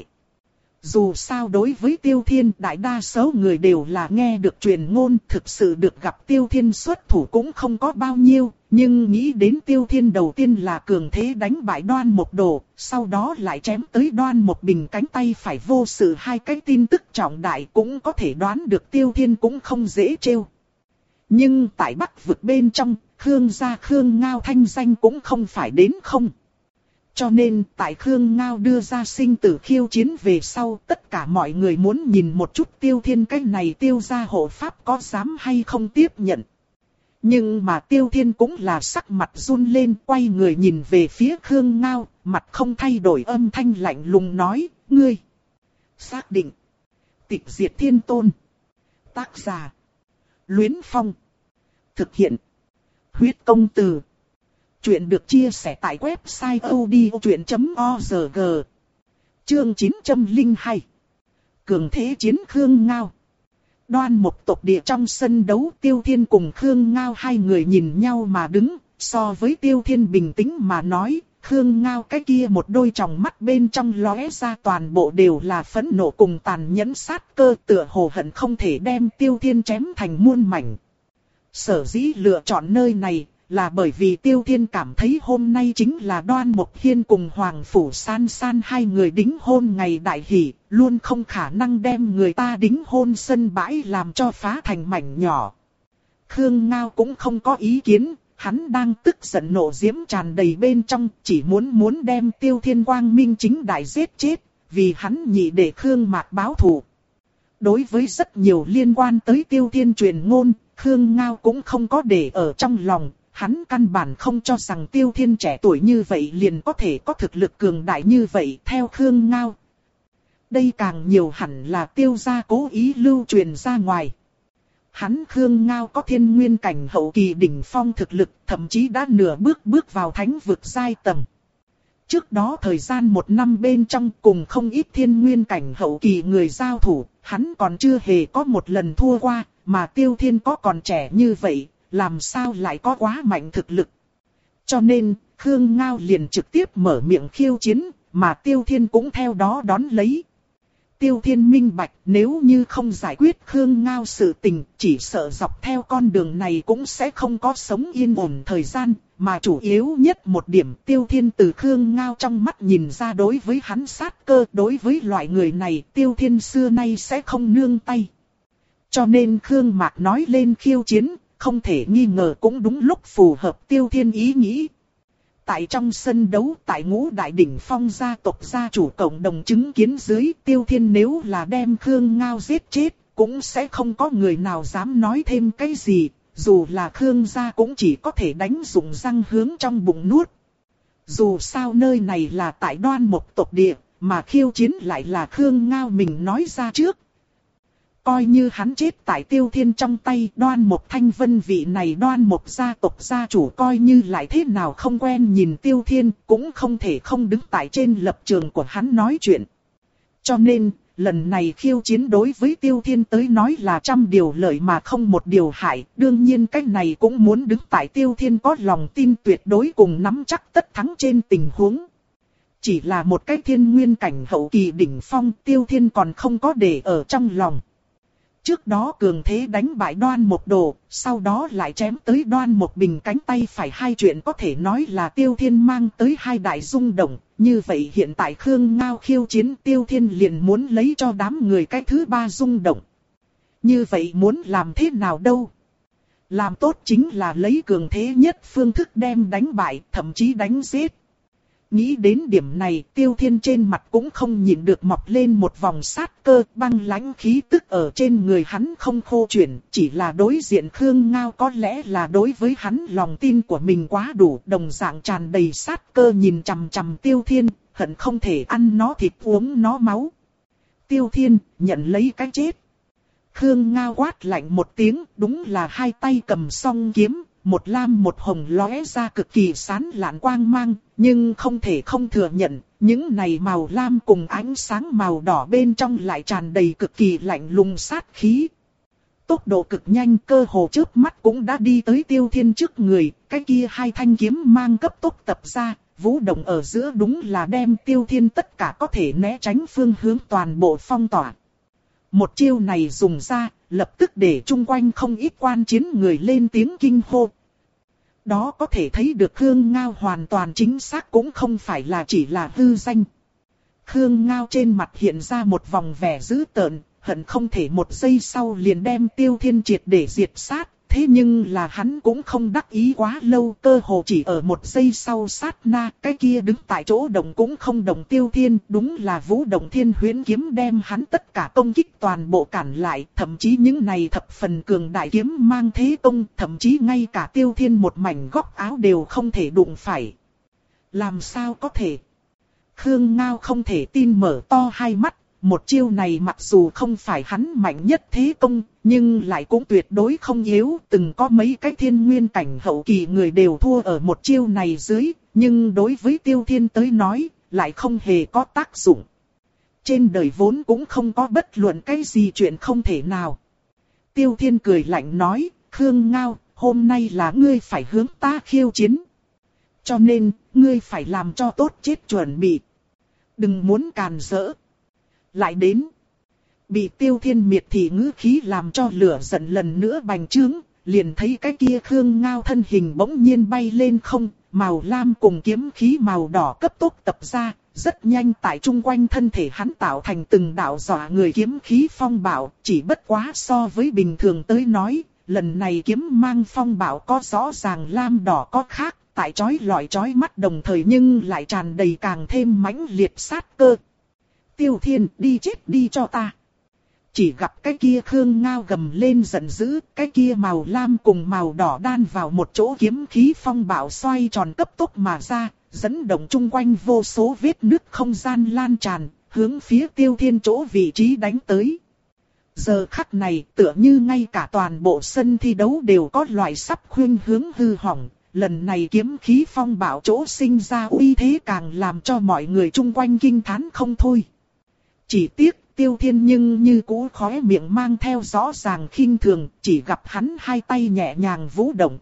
[SPEAKER 1] Dù sao đối với Tiêu Thiên, đại đa số người đều là nghe được truyền ngôn, thực sự được gặp Tiêu Thiên xuất thủ cũng không có bao nhiêu, nhưng nghĩ đến Tiêu Thiên đầu tiên là cường thế đánh bại Đoan Mộc Đồ, sau đó lại chém tới Đoan Mộc Bình cánh tay phải vô sự, hai cái tin tức trọng đại cũng có thể đoán được Tiêu Thiên cũng không dễ trêu. Nhưng tại Bắc vực bên trong, Khương gia Khương Ngao thanh danh cũng không phải đến không. Cho nên, tại Khương Ngao đưa ra sinh tử khiêu chiến về sau, tất cả mọi người muốn nhìn một chút Tiêu Thiên cái này Tiêu gia hộ pháp có dám hay không tiếp nhận. Nhưng mà Tiêu Thiên cũng là sắc mặt run lên, quay người nhìn về phía Khương Ngao, mặt không thay đổi, âm thanh lạnh lùng nói, ngươi. Xác định. Tịch diệt thiên tôn. Tác giả. Luyến Phong. Thực hiện. Huyết công từ. Chuyện được chia sẻ tại website odchuyện chấm org. Chương chín trăm lẻ hai. Cường thế chiến Khương Ngao. Đoan Mộc tộc địa trong sân đấu, Tiêu Thiên cùng Khương Ngao hai người nhìn nhau mà đứng, so với Tiêu Thiên bình tĩnh mà nói, Khương Ngao cái kia một đôi tròng mắt bên trong lóe ra toàn bộ đều là phẫn nộ cùng tàn nhẫn sát cơ, tựa hồ hận không thể đem Tiêu Thiên chém thành muôn mảnh. Sở dĩ lựa chọn nơi này là bởi vì Tiêu Thiên cảm thấy hôm nay chính là Đoan Mộc Hiên cùng Hoàng Phủ San San hai người đính hôn ngày đại hỷ, luôn không khả năng đem người ta đính hôn sân bãi làm cho phá thành mảnh nhỏ. Khương Ngao cũng không có ý kiến, hắn đang tức giận nộ diễm tràn đầy bên trong, chỉ muốn muốn đem Tiêu Thiên quang minh chính đại giết chết, vì hắn nhị để Khương Mạc báo thù. Đối với rất nhiều liên quan tới Tiêu Thiên truyền ngôn, Khương Ngao cũng không có để ở trong lòng. Hắn căn bản không cho rằng Tiêu Thiên trẻ tuổi như vậy liền có thể có thực lực cường đại như vậy theo Khương Ngao. Đây càng nhiều hẳn là Tiêu gia cố ý lưu truyền ra ngoài. Hắn Khương Ngao có thiên nguyên cảnh hậu kỳ đỉnh phong thực lực, thậm chí đã nửa bước bước vào thánh vực giai tầng. Trước đó thời gian một năm bên trong cùng không ít thiên nguyên cảnh hậu kỳ người giao thủ, hắn còn chưa hề có một lần thua qua, mà Tiêu Thiên có còn trẻ như vậy. Làm sao lại có quá mạnh thực lực. Cho nên, Khương Ngao liền trực tiếp mở miệng khiêu chiến, mà Tiêu Thiên cũng theo đó đón lấy. Tiêu Thiên minh bạch, nếu như không giải quyết Khương Ngao sự tình, chỉ sợ dọc theo con đường này cũng sẽ không có sống yên ổn thời gian, mà chủ yếu nhất một điểm Tiêu Thiên từ Khương Ngao trong mắt nhìn ra đối với hắn sát cơ, đối với loại người này Tiêu Thiên xưa nay sẽ không nương tay. Cho nên Khương Mạc nói lên khiêu chiến, không thể nghi ngờ cũng đúng lúc phù hợp Tiêu Thiên ý nghĩ. Tại trong sân đấu, tại ngũ đại đỉnh phong gia tộc gia chủ cộng đồng chứng kiến dưới, Tiêu Thiên nếu là đem Khương Ngao giết chết, cũng sẽ không có người nào dám nói thêm cái gì, dù là Khương gia cũng chỉ có thể đánh dụng răng hướng trong bụng nuốt. Dù sao nơi này là tại Đoan Mộc tộc địa, mà khiêu chiến lại là Khương Ngao mình nói ra trước. Coi như hắn chết tại Tiêu Thiên trong tay, Đoan Mộc Thanh Vân vị này Đoan Mộc gia tộc gia chủ coi như lại thế nào không quen nhìn Tiêu Thiên, cũng không thể không đứng tại trên lập trường của hắn nói chuyện. Cho nên, lần này khiêu chiến đối với Tiêu Thiên tới nói là trăm điều lợi mà không một điều hại, đương nhiên cái này cũng muốn đứng tại Tiêu Thiên có lòng tin tuyệt đối cùng nắm chắc tất thắng trên tình huống. chỉ là một cái thiên nguyên cảnh hậu kỳ đỉnh phong, Tiêu Thiên còn không có để ở trong lòng. Trước đó cường thế đánh bại Đoan Mộc Đồ, sau đó lại chém tới Đoan Mộc Bình cánh tay phải, hai chuyện có thể nói là Tiêu Thiên mang tới hai đại rung động. Như vậy hiện tại Khương Ngao khiêu chiến, Tiêu Thiên liền muốn lấy cho đám người cái thứ ba rung động. Như vậy muốn làm thế nào đâu? Làm tốt chính là lấy cường thế nhất phương thức đem đánh bại, thậm chí đánh giết. Nghĩ đến điểm này, Tiêu Thiên trên mặt cũng không nhịn được mọc lên một vòng sát cơ, băng lãnh khí tức ở trên người hắn không khô chuyển, chỉ là đối diện Khương Ngao có lẽ là đối với hắn lòng tin của mình quá đủ, đồng dạng tràn đầy sát cơ nhìn chằm chằm Tiêu Thiên, hận không thể ăn nó thịt uống nó máu. Tiêu Thiên, nhận lấy cái chết. Khương Ngao quát lạnh một tiếng, đúng là hai tay cầm song kiếm, một lam một hồng lóe ra cực kỳ sáng lạn quang mang, nhưng không thể không thừa nhận, những này màu lam cùng ánh sáng màu đỏ bên trong lại tràn đầy cực kỳ lạnh lùng sát khí. Tốc độ cực nhanh, cơ hồ chớp mắt cũng đã đi tới Tiêu Thiên trước người, cái kia hai thanh kiếm mang cấp tốc tập ra, vũ động ở giữa đúng là đem Tiêu Thiên tất cả có thể né tránh phương hướng toàn bộ phong tỏa. Một chiêu này dùng ra, lập tức để chung quanh không ít quan chiến người lên tiếng kinh hô. Đó có thể thấy được Khương Ngao hoàn toàn chính xác cũng không phải là chỉ là hư danh. Khương Ngao trên mặt hiện ra một vòng vẻ dữ tợn, hận không thể một giây sau liền đem Tiêu Thiên triệt để diệt sát. Thế nhưng là hắn cũng không đắc ý quá lâu, cơ hồ chỉ ở một giây sau sát na, cái kia đứng tại chỗ động cũng không động Tiêu Thiên, đúng là vũ động thiên huyễn kiếm đem hắn tất cả công kích toàn bộ cản lại, thậm chí những này thập phần cường đại kiếm mang thế công, thậm chí ngay cả Tiêu Thiên một mảnh góc áo đều không thể đụng phải. Làm sao có thể? Khương Ngao không thể tin mở to hai mắt. Một chiêu này mặc dù không phải hắn mạnh nhất thế công, nhưng lại cũng tuyệt đối không yếu. Từng có mấy cái thiên nguyên cảnh hậu kỳ người đều thua ở một chiêu này dưới, nhưng đối với Tiêu Thiên tới nói, lại không hề có tác dụng. Trên đời vốn cũng không có bất luận cái gì chuyện không thể nào. Tiêu Thiên cười lạnh nói, Khương Ngao, hôm nay là ngươi phải hướng ta khiêu chiến. Cho nên, ngươi phải làm cho tốt chết chuẩn bị. Đừng muốn càn rỡ. Lại đến. Bị Tiêu Thiên miệt thị ngữ khí làm cho lửa giận lần nữa bành trướng, liền thấy cái kia Khương Ngao thân hình bỗng nhiên bay lên không, màu lam cùng kiếm khí màu đỏ cấp tốc tập ra, rất nhanh tại chung quanh thân thể hắn tạo thành từng đạo dọa người kiếm khí phong bạo, chỉ bất quá so với bình thường tới nói, lần này kiếm mang phong bạo có rõ ràng lam đỏ có khác, tại chói lọi chói mắt đồng thời nhưng lại tràn đầy càng thêm mãnh liệt sát cơ. Tiêu Thiên, đi chết đi cho ta. Chỉ gặp cái kia Khương Ngao gầm lên giận dữ, cái kia màu lam cùng màu đỏ đan vào một chỗ kiếm khí phong bạo xoay tròn cấp tốc mà ra, dẫn động chung quanh vô số vết nứt không gian lan tràn, hướng phía Tiêu Thiên chỗ vị trí đánh tới. Giờ khắc này tựa như ngay cả toàn bộ sân thi đấu đều có loại sắp khuynh hướng hư hỏng. Lần này kiếm khí phong bạo chỗ sinh ra uy thế càng làm cho mọi người chung quanh kinh thán không thôi. Chỉ tiếc Tiêu Thiên nhưng như cũ khóe miệng mang theo rõ ràng khinh thường, chỉ gặp hắn hai tay nhẹ nhàng vũ động.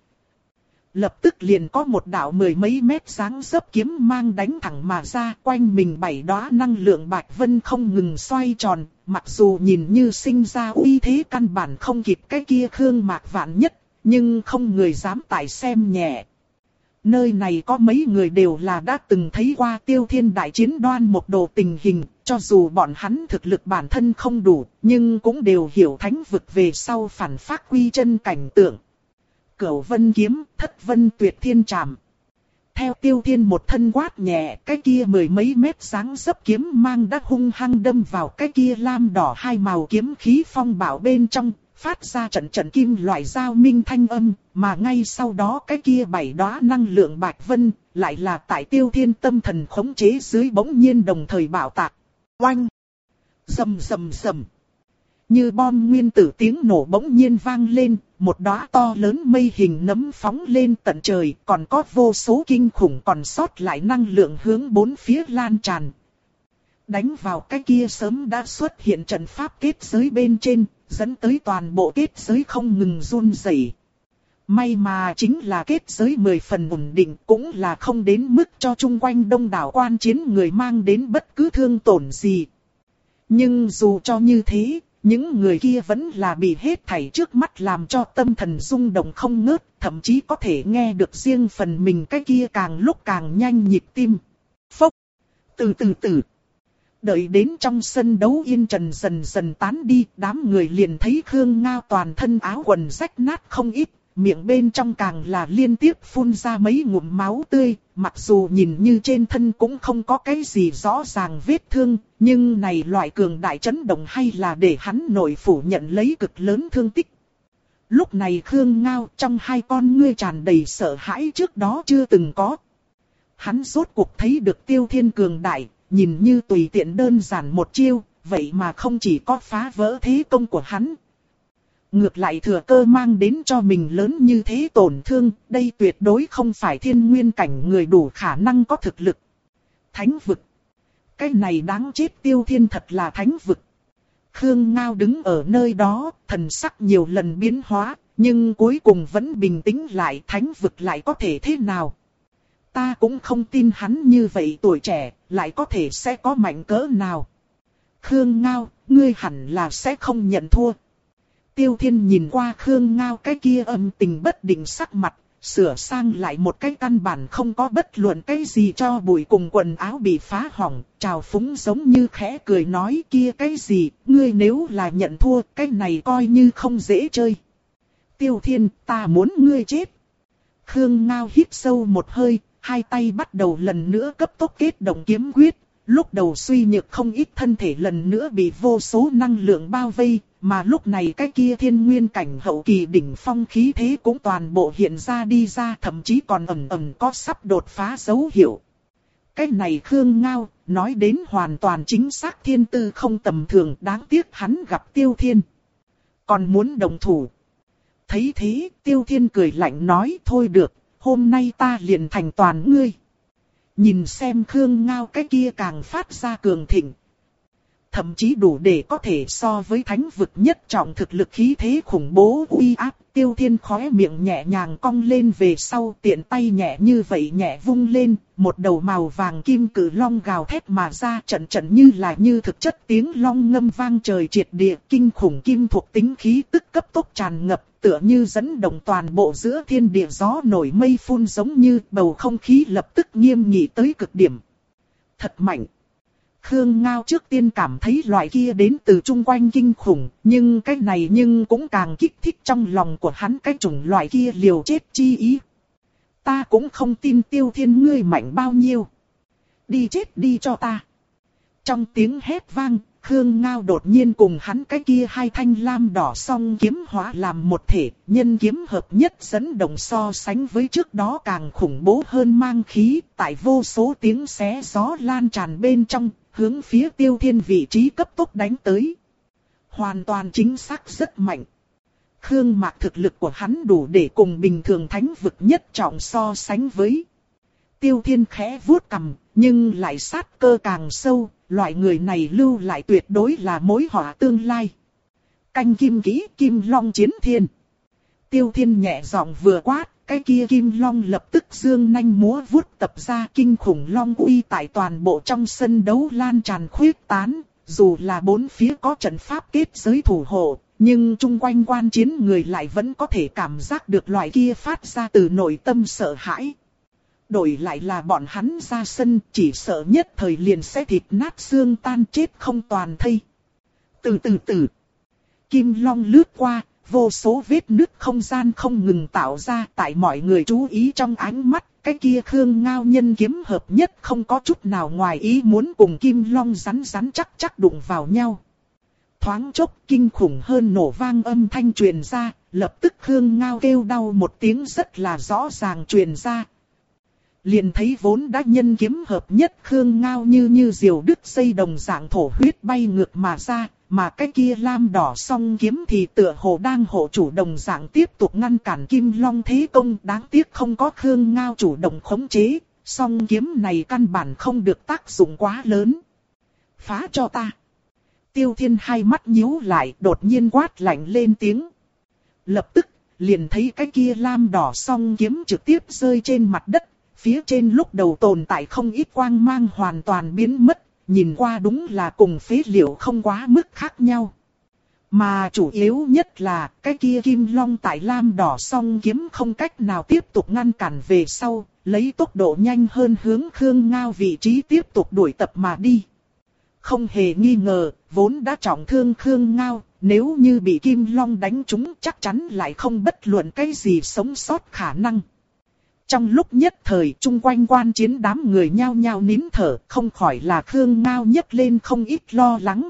[SPEAKER 1] Lập tức liền có một đạo mười mấy mét dáng dấp kiếm mang đánh thẳng mà ra, quanh mình bảy đóa năng lượng bạch vân không ngừng xoay tròn, mặc dù nhìn như sinh ra uy thế căn bản không kịp cái kia Khương Mạc Vạn Nhất, nhưng không người dám tại xem nhẹ. Nơi này có mấy người đều là đã từng thấy qua Tiêu Thiên đại chiến Đoan Mộc Đồ tình hình, cho dù bọn hắn thực lực bản thân không đủ, nhưng cũng đều hiểu thánh vực về sau phản phát quy chân cảnh tượng. Cửu vân kiếm, thất vân tuyệt thiên trảm. Theo Tiêu Thiên một thân quát nhẹ, cái kia mười mấy mét dáng dấp kiếm mang đã hung hăng đâm vào cái kia lam đỏ hai màu kiếm khí phong bạo bên trong, phát ra trận trận kim loại giao minh thanh âm, mà ngay sau đó cái kia bảy đóa năng lượng bạch vân, lại là tại Tiêu Thiên tâm thần khống chế dưới bỗng nhiên đồng thời bạo tạc. Oanh! Rầm rầm rầm! Như bom nguyên tử tiếng nổ bỗng nhiên vang lên, một đóa to lớn mây hình nấm phóng lên tận trời, còn có vô số kinh khủng còn sót lại năng lượng hướng bốn phía lan tràn. Đánh vào cái kia sớm đã xuất hiện trận pháp kết giới bên trên, dẫn tới toàn bộ kết giới không ngừng run rẩy. May mà chính là kết giới mười phần ổn định, cũng là không đến mức cho chung quanh đông đảo quan chiến người mang đến bất cứ thương tổn gì. Nhưng dù cho như thế, những người kia vẫn là bị hết thảy trước mắt làm cho tâm thần rung động không ngớt, thậm chí có thể nghe được riêng phần mình cái kia càng lúc càng nhanh nhịp tim. Phốc, từ từ từ. Đợi đến trong sân đấu yên trần dần dần tán đi, đám người liền thấy Khương Ngao toàn thân áo quần rách nát không ít, miệng bên trong càng là liên tiếp phun ra mấy ngụm máu tươi, mặc dù nhìn như trên thân cũng không có cái gì rõ ràng vết thương, nhưng này loại cường đại chấn động hay là để hắn nội phủ nhận lấy cực lớn thương tích. Lúc này Khương Ngao trong hai con ngươi tràn đầy sợ hãi trước đó chưa từng có. Hắn rốt cuộc thấy được Tiêu Thiên cường đại, nhìn như tùy tiện đơn giản một chiêu, vậy mà không chỉ có phá vỡ thế công của hắn. Ngược lại thừa cơ mang đến cho mình lớn như thế tổn thương, đây tuyệt đối không phải thiên nguyên cảnh người đủ khả năng có thực lực. Thánh vực. Cái này đáng chết, Tiêu Thiên thật là thánh vực. Khương Ngao đứng ở nơi đó, thần sắc nhiều lần biến hóa, nhưng cuối cùng vẫn bình tĩnh lại, thánh vực lại có thể thế nào? Ta cũng không tin hắn như vậy tuổi trẻ, lại có thể sẽ có mạnh cỡ nào. Khương Ngao, ngươi hẳn là sẽ không nhận thua. Tiêu Thiên nhìn qua Khương Ngao cái kia âm tình bất định sắc mặt, sửa sang lại một cái căn bản không có bất luận cái gì cho bụi cùng quần áo bị phá hỏng, trào phúng giống như khẽ cười nói kia cái gì, ngươi nếu là nhận thua, cái này coi như không dễ chơi. Tiêu Thiên, ta muốn ngươi chết. Khương Ngao hít sâu một hơi, hai tay bắt đầu lần nữa cấp tốc kết động kiếm quyết, lúc đầu suy nhược không ít thân thể lần nữa bị vô số năng lượng bao vây, mà lúc này cái kia thiên nguyên cảnh hậu kỳ đỉnh phong khí thế cũng toàn bộ hiện ra đi ra, thậm chí còn ẩn ẩn có sắp đột phá dấu hiệu. Cái này Khương Ngao, nói đến hoàn toàn chính xác thiên tư không tầm thường, đáng tiếc hắn gặp Tiêu Thiên. Còn muốn đồng thủ. Thấy thế, Tiêu Thiên cười lạnh nói thôi được, hôm nay ta liền thành toàn ngươi. Nhìn xem Khương Ngao cái kia càng phát ra cường thịnh. Thậm chí đủ để có thể so với thánh vực nhất trọng thực lực khí thế khủng bố uy áp. Tiêu Thiên khóe miệng nhẹ nhàng cong lên về sau, tiện tay nhẹ như vậy nhẹ vung lên, một đầu màu vàng kim cử long gào thét mà ra, trận trận như là như thực chất tiếng long ngâm vang trời triệt địa, kinh khủng kim thuộc tính khí tức cấp tốc tràn ngập, tựa như dẫn động toàn bộ giữa thiên địa, gió nổi mây phun, giống như bầu không khí lập tức nghiêm nghị tới cực điểm. Thật mạnh. Khương Ngao trước tiên cảm thấy loại kia đến từ chung quanh kinh khủng, nhưng cái này nhưng cũng càng kích thích trong lòng của hắn cái chủng loại kia liều chết chi ý. Ta cũng không tin Tiêu Thiên ngươi mạnh bao nhiêu. Đi chết đi cho ta. Trong tiếng hét vang, Khương Ngao đột nhiên cùng hắn cái kia hai thanh lam đỏ song kiếm hóa làm một thể, nhân kiếm hợp nhất dẫn động so sánh với trước đó càng khủng bố hơn mang khí, tại vô số tiếng xé gió lan tràn bên trong, hướng phía Tiêu Thiên vị trí cấp tốc đánh tới. Hoàn toàn chính xác rất mạnh. Khương Mạc thực lực của hắn đủ để cùng bình thường thánh vực nhất trọng so sánh với. Tiêu Thiên khẽ vuốt cằm, nhưng lại sát cơ càng sâu, loại người này lưu lại tuyệt đối là mối họa tương lai. Canh kim kỹ kim long chiến thiên. Tiêu Thiên nhẹ giọng vừa quát, cái kia kim long lập tức dương nanh múa vuốt tập ra, kinh khủng long uy tại toàn bộ trong sân đấu lan tràn khuyết tán. Dù là bốn phía có trận pháp kết giới thủ hộ, nhưng chung quanh quan chiến người lại vẫn có thể cảm giác được loại kia phát ra từ nội tâm sợ hãi. Đổi lại là bọn hắn ra sân, chỉ sợ nhất thời liền sẽ thịt nát xương tan, chết không toàn thây. Từ từ từ, kim long lướt qua, vô số vết nứt không gian không ngừng tạo ra, tại mọi người chú ý trong ánh mắt, cái kia Khương Ngao nhân kiếm hợp nhất không có chút nào ngoài ý muốn cùng kim long rắn rắn chắc chắc đụng vào nhau. Thoáng chốc kinh khủng hơn nổ vang âm thanh truyền ra, lập tức Khương Ngao kêu đau một tiếng rất là rõ ràng truyền ra. Liền thấy vốn đã nhân kiếm hợp nhất Khương Ngao như như diều đứt dây đồng dạng thổ huyết bay ngược mà ra, mà cái kia lam đỏ song kiếm thì tựa hồ đang hộ chủ đồng dạng tiếp tục ngăn cản kim long thế công, đáng tiếc không có Khương Ngao chủ động khống chế, song kiếm này căn bản không được tác dụng quá lớn. Phá cho ta. Tiêu Thiên hai mắt nhíu lại, đột nhiên quát lạnh lên tiếng. Lập tức, liền thấy cái kia lam đỏ song kiếm trực tiếp rơi trên mặt đất, phía trên lúc đầu tồn tại không ít quang mang hoàn toàn biến mất, nhìn qua đúng là cùng phế liệu không quá mức khác nhau. Mà chủ yếu nhất là cái kia kim long tại lam đỏ song kiếm không cách nào tiếp tục ngăn cản về sau, lấy tốc độ nhanh hơn hướng Khương Ngao vị trí tiếp tục đuổi tập mà đi. Không hề nghi ngờ, vốn đã trọng thương Khương Ngao, nếu như bị kim long đánh trúng chắc chắn lại không bất luận cái gì sống sót khả năng. Trong lúc nhất thời chung quanh quan chiến đám người nhao nhao nín thở, không khỏi là Khương Ngao nhấc lên không ít lo lắng.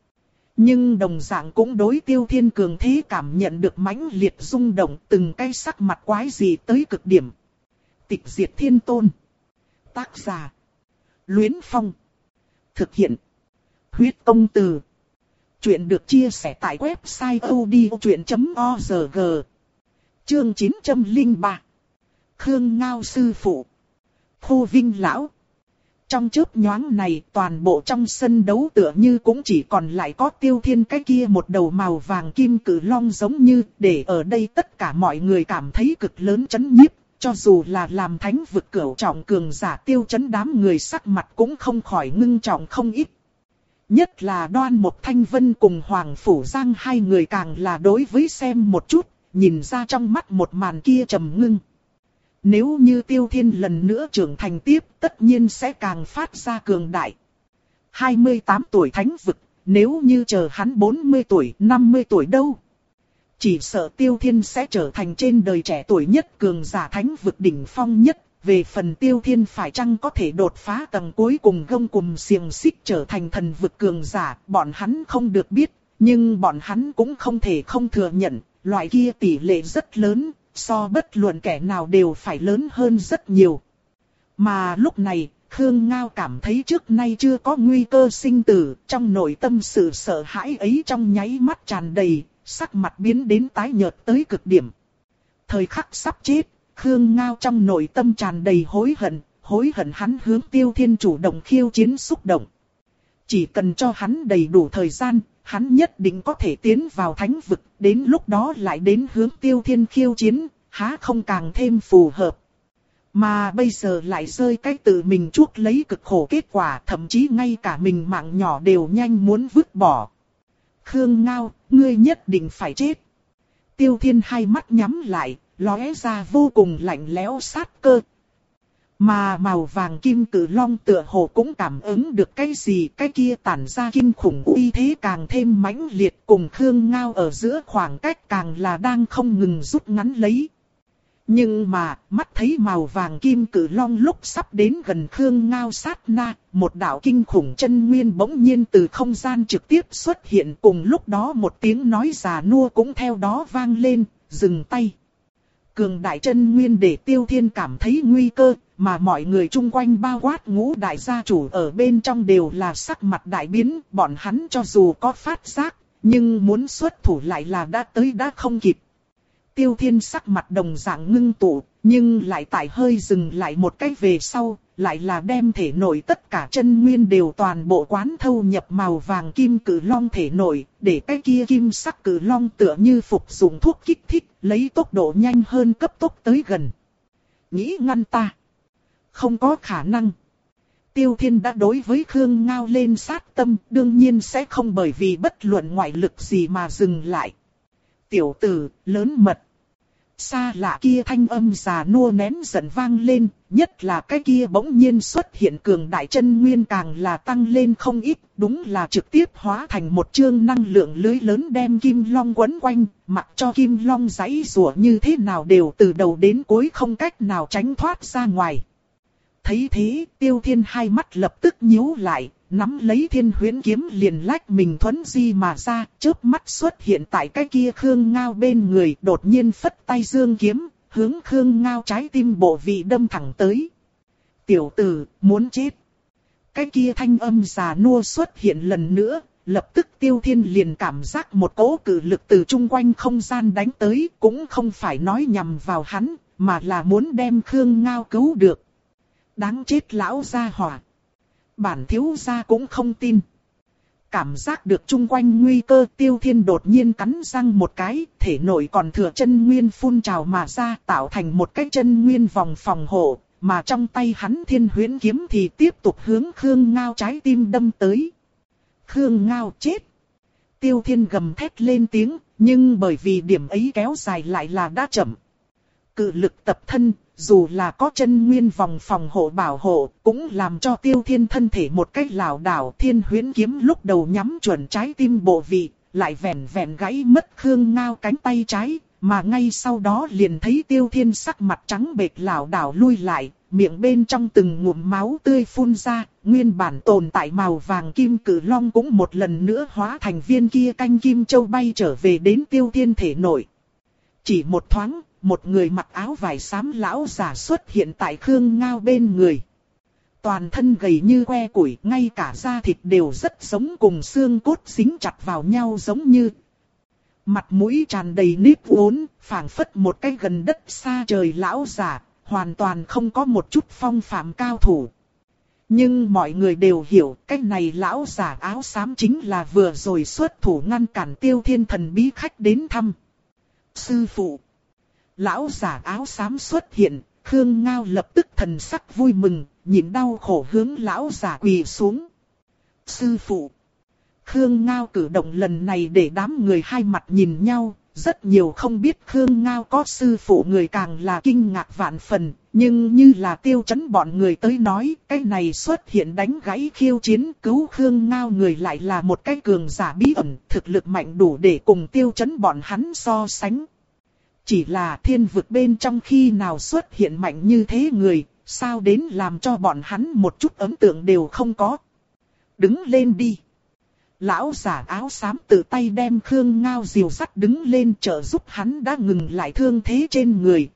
[SPEAKER 1] Nhưng đồng dạng cũng đối Tiêu Thiên cường thế cảm nhận được mãnh liệt rung động, từng cái sắc mặt quái dị tới cực điểm. Tịch diệt thiên tôn. Tác giả: Luyến Phong. Thực hiện: Huyết Công Từ. Chuyện được chia sẻ tại website odchuyện chấm org. Chương chín trăm lẻ ba. Khương Ngao sư phụ. Khô Vinh lão. Trong chớp nhoáng này, toàn bộ trong sân đấu tựa như cũng chỉ còn lại có Tiêu Thiên cái kia một đầu màu vàng kim cử long, giống như để ở đây tất cả mọi người cảm thấy cực lớn chấn nhiếp, cho dù là làm thánh vực cửu trọng cường giả Tiêu Chấn đám người sắc mặt cũng không khỏi ngưng trọng không ít. Nhất là Đoan Mộc Thanh Vân cùng Hoàng Phủ Giang hai người càng là đối với xem một chút, nhìn ra trong mắt một màn kia trầm ngưng. Nếu như Tiêu Thiên lần nữa trưởng thành tiếp, tất nhiên sẽ càng phát ra cường đại. hai mươi tám tuổi thánh vực, nếu như chờ hắn bốn mươi tuổi, năm mươi tuổi đâu? Chỉ sợ Tiêu Thiên sẽ trở thành trên đời trẻ tuổi nhất cường giả thánh vực đỉnh phong nhất. Về phần Tiêu Thiên phải chăng có thể đột phá tầng cuối cùng gông cùm xiềng xích trở thành thần vực cường giả, bọn hắn không được biết, nhưng bọn hắn cũng không thể không thừa nhận, loại kia tỷ lệ rất lớn, so bất luận kẻ nào đều phải lớn hơn rất nhiều. Mà lúc này, Khương Ngao cảm thấy trước nay chưa có nguy cơ sinh tử, trong nội tâm sự sợ hãi ấy trong nháy mắt tràn đầy, sắc mặt biến đến tái nhợt tới cực điểm. Thời khắc sắp chết, Khương Ngao trong nội tâm tràn đầy hối hận, hối hận hắn hướng Tiêu Thiên chủ động khiêu chiến xúc động. Chỉ cần cho hắn đầy đủ thời gian, hắn nhất định có thể tiến vào thánh vực, đến lúc đó lại đến hướng Tiêu Thiên khiêu chiến, há không càng thêm phù hợp. Mà bây giờ lại rơi cái tự mình chuốc lấy cực khổ kết quả, thậm chí ngay cả mình mạng nhỏ đều nhanh muốn vứt bỏ. Khương Ngao, ngươi nhất định phải chết. Tiêu Thiên hai mắt nhắm lại, lóe ra vô cùng lạnh lẽo sát cơ. Mà màu vàng kim cử long tựa hồ cũng cảm ứng được cái gì, cái kia tản ra kinh khủng uy thế càng thêm mãnh liệt, cùng Khương Ngao ở giữa khoảng cách càng là đang không ngừng rút ngắn lấy. Nhưng mà, mắt thấy màu vàng kim cử long lúc sắp đến gần Khương Ngao sát na, một đạo kinh khủng chân nguyên bỗng nhiên từ không gian trực tiếp xuất hiện, cùng lúc đó một tiếng nói già nua cũng theo đó vang lên, dừng tay. Cường đại chân nguyên để Tiêu Thiên cảm thấy nguy cơ, mà mọi người chung quanh bao quát ngũ đại gia chủ ở bên trong đều là sắc mặt đại biến, bọn hắn cho dù có phát giác, nhưng muốn xuất thủ lại là đã tới đã không kịp. Tiêu Thiên sắc mặt đồng dạng ngưng tụ, nhưng lại tại hơi dừng lại một cách về sau, lại là đem thể nội tất cả chân nguyên đều toàn bộ quán thâu nhập màu vàng kim cử long thể nội, để cái kia kim sắc cử long tựa như phục dụng thuốc kích thích, lấy tốc độ nhanh hơn cấp tốc tới gần. Nghĩ ngăn ta? Không có khả năng. Tiêu Thiên đã đối với Khương Ngao lên sát tâm, đương nhiên sẽ không bởi vì bất luận ngoại lực gì mà dừng lại. Tiểu tử, lớn mật. Xa lạ kia thanh âm già nua nén giận vang lên, nhất là cái kia bỗng nhiên xuất hiện cường đại chân nguyên càng là tăng lên không ít, đúng là trực tiếp hóa thành một chương năng lượng lưới lớn đem Kim Long quấn quanh, mặc cho Kim Long giãy giụa như thế nào đều từ đầu đến cuối không cách nào tránh thoát ra ngoài. Thấy thế, Tiêu Thiên hai mắt lập tức nhíu lại, nắm lấy Thiên Huyễn kiếm liền lách mình thuấn di mà ra, chớp mắt xuất hiện tại cái kia Khương Ngao bên người, đột nhiên phất tay giương kiếm, hướng Khương Ngao trái tim bộ vị đâm thẳng tới. Tiểu tử, muốn chết. Cái kia thanh âm già nua xuất hiện lần nữa, lập tức Tiêu Thiên liền cảm giác một cỗ cự lực từ chung quanh không gian đánh tới, cũng không phải nói nhằm vào hắn, mà là muốn đem Khương Ngao cứu được. Đáng chết lão gia hỏa. Bản thiếu gia cũng không tin. Cảm giác được chung quanh nguy cơ, Tiêu Thiên đột nhiên cắn răng một cái, thể nội còn thừa chân nguyên phun trào mà ra, tạo thành một cái chân nguyên vòng phòng hộ, mà trong tay hắn Thiên Huyễn kiếm thì tiếp tục hướng Khương Ngao trái tim đâm tới. Khương Ngao chết! Tiêu Thiên gầm thét lên tiếng, nhưng bởi vì điểm ấy kéo dài lại là đã chậm. Cự lực tập thân, dù là có chân nguyên vòng phòng hộ bảo hộ, cũng làm cho Tiêu Thiên thân thể một cách lảo đảo. Thiên Huyễn kiếm lúc đầu nhắm chuẩn trái tim bộ vị, lại vẻn vẻn gãy mất Khương Ngao cánh tay trái, mà ngay sau đó liền thấy Tiêu Thiên sắc mặt trắng bệch lảo đảo lui lại, miệng bên trong từng ngụm máu tươi phun ra, nguyên bản tồn tại màu vàng kim cử long cũng một lần nữa hóa thành viên kia canh kim châu bay trở về đến Tiêu Thiên thể nội. Chỉ một thoáng, một người mặc áo vải xám lão giả xuất hiện tại Khương Ngao bên người. Toàn thân gầy như que củi, ngay cả da thịt đều rất giống cùng xương cốt dính chặt vào nhau giống như. Mặt mũi tràn đầy nếp uốn, phảng phất một cái gần đất xa trời lão giả, hoàn toàn không có một chút phong phạm cao thủ. Nhưng mọi người đều hiểu, cái này lão giả áo xám chính là vừa rồi xuất thủ ngăn cản Tiêu Thiên thần bí khách đến thăm. Sư phụ! Lão giả áo xám xuất hiện, Khương Ngao lập tức thần sắc vui mừng, nhịn đau khổ hướng lão giả quỳ xuống. Sư phụ! Khương Ngao cử động lần này để đám người hai mặt nhìn nhau, rất nhiều không biết Khương Ngao có sư phụ người càng là kinh ngạc vạn phần, nhưng như là Tiêu Chấn bọn người tới nói, cái này xuất hiện đánh gãy khiêu chiến cứu Khương Ngao người lại là một cái cường giả bí ẩn, thực lực mạnh đủ để cùng Tiêu Chấn bọn hắn so sánh. Chỉ là thiên vực bên trong khi nào xuất hiện mạnh như thế người, sao đến làm cho bọn hắn một chút ấn tượng đều không có. Đứng lên đi! Lão giả áo xám tự tay đem Khương Ngao dìu dắt đứng lên trợ giúp hắn đã ngừng lại thương thế trên người.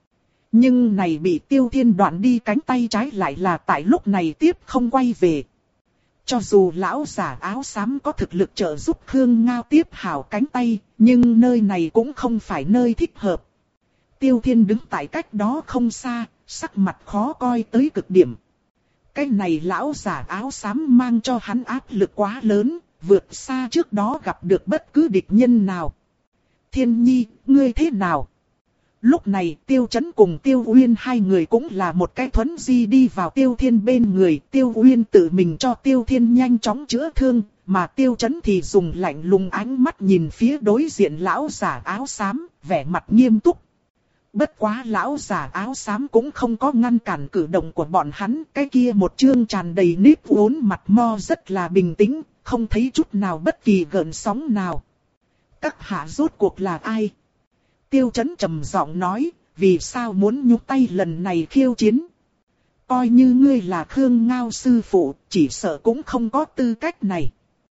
[SPEAKER 1] Nhưng này bị Tiêu Thiên đoạn đi cánh tay trái lại là tại lúc này tiếp không quay về. Cho dù lão giả áo xám có thực lực trợ giúp Khương Ngao tiếp hảo cánh tay, nhưng nơi này cũng không phải nơi thích hợp. Tiêu Thiên đứng tại cách đó không xa, sắc mặt khó coi tới cực điểm. Cái này lão giả áo xám mang cho hắn áp lực quá lớn, vượt xa trước đó gặp được bất cứ địch nhân nào. Thiên Nhi, ngươi thế nào? Lúc này Tiêu Chấn cùng Tiêu Uyên hai người cũng là một cái thuấn di đi vào Tiêu Thiên bên người. Tiêu Uyên tự mình cho Tiêu Thiên nhanh chóng chữa thương, mà Tiêu Chấn thì dùng lạnh lùng ánh mắt nhìn phía đối diện lão giả áo xám, vẻ mặt nghiêm túc. Bất quá lão giả áo xám cũng không có ngăn cản cử động của bọn hắn, cái kia một trương tràn đầy nếp uốn mặt mo rất là bình tĩnh, không thấy chút nào bất kỳ gợn sóng nào. Các hạ rốt cuộc là ai? Tiêu Chấn trầm giọng nói, vì sao muốn nhúc tay lần này khiêu chiến? Coi như ngươi là Khương Ngao sư phụ, chỉ sợ cũng không có tư cách này.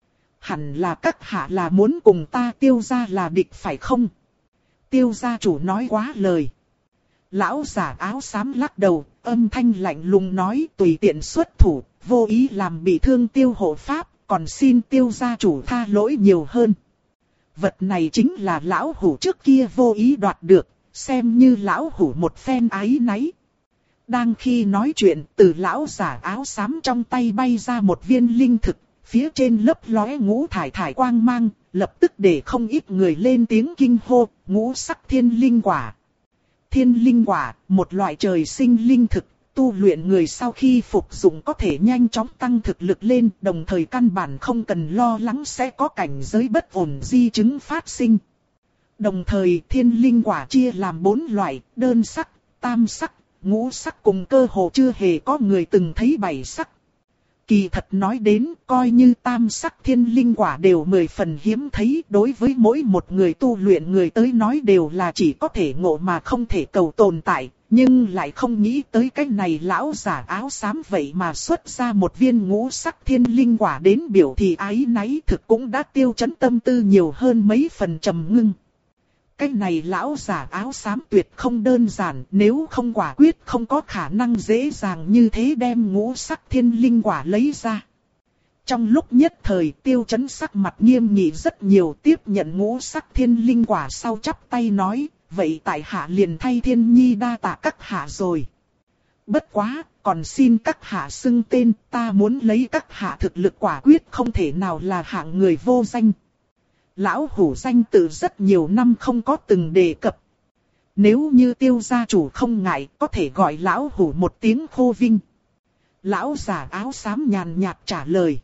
[SPEAKER 1] Hẳn là các hạ là muốn cùng ta Tiêu gia là địch phải không? Tiêu gia chủ nói quá lời. Lão giả áo xám lắc đầu, âm thanh lạnh lùng nói tùy tiện xuất thủ, vô ý làm bị thương Tiêu hộ pháp, còn xin Tiêu gia chủ tha lỗi nhiều hơn. Vật này chính là lão hủ trước kia vô ý đoạt được, xem như lão hủ một phen áy náy. Đang khi nói chuyện, từ lão giả áo xám trong tay bay ra một viên linh thực, phía trên lấp lóe ngũ thải thải quang mang, lập tức để không ít người lên tiếng kinh hô, ngũ sắc thiên linh quả. Thiên linh quả, một loại trời sinh linh thực, tu luyện người sau khi phục dụng có thể nhanh chóng tăng thực lực lên, đồng thời căn bản không cần lo lắng sẽ có cảnh giới bất ổn di chứng phát sinh. Đồng thời thiên linh quả chia làm bốn loại, đơn sắc, tam sắc, ngũ sắc cùng cơ hồ chưa hề có người từng thấy bảy sắc. Kỳ thật nói đến, coi như tam sắc thiên linh quả đều mười phần hiếm thấy, đối với mỗi một người tu luyện người tới nói đều là chỉ có thể ngộ mà không thể cầu tồn tại, nhưng lại không nghĩ tới cái này lão giả áo xám vậy mà xuất ra một viên ngũ sắc thiên linh quả đến biểu thị ái náy, thực cũng đã Tiêu Chấn tâm tư nhiều hơn mấy phần trầm ngưng. Cái này lão giả áo xám tuyệt không đơn giản, nếu không quả quyết không có khả năng dễ dàng như thế đem ngũ sắc thiên linh quả lấy ra. Trong lúc nhất thời Tiêu Chấn sắc mặt nghiêm nghị rất nhiều, tiếp nhận ngũ sắc thiên linh quả sau chắp tay nói, vậy tại hạ liền thay Thiên Nhi đa tạ các hạ rồi. Bất quá, còn xin các hạ xưng tên, ta muốn lấy các hạ thực lực quả quyết không thể nào là hạng người vô danh. Lão hủ danh tự rất nhiều năm không có từng đề cập. Nếu như Tiêu gia chủ không ngại, có thể gọi lão hủ một tiếng Khô Vinh. Lão già áo xám nhàn nhạt trả lời.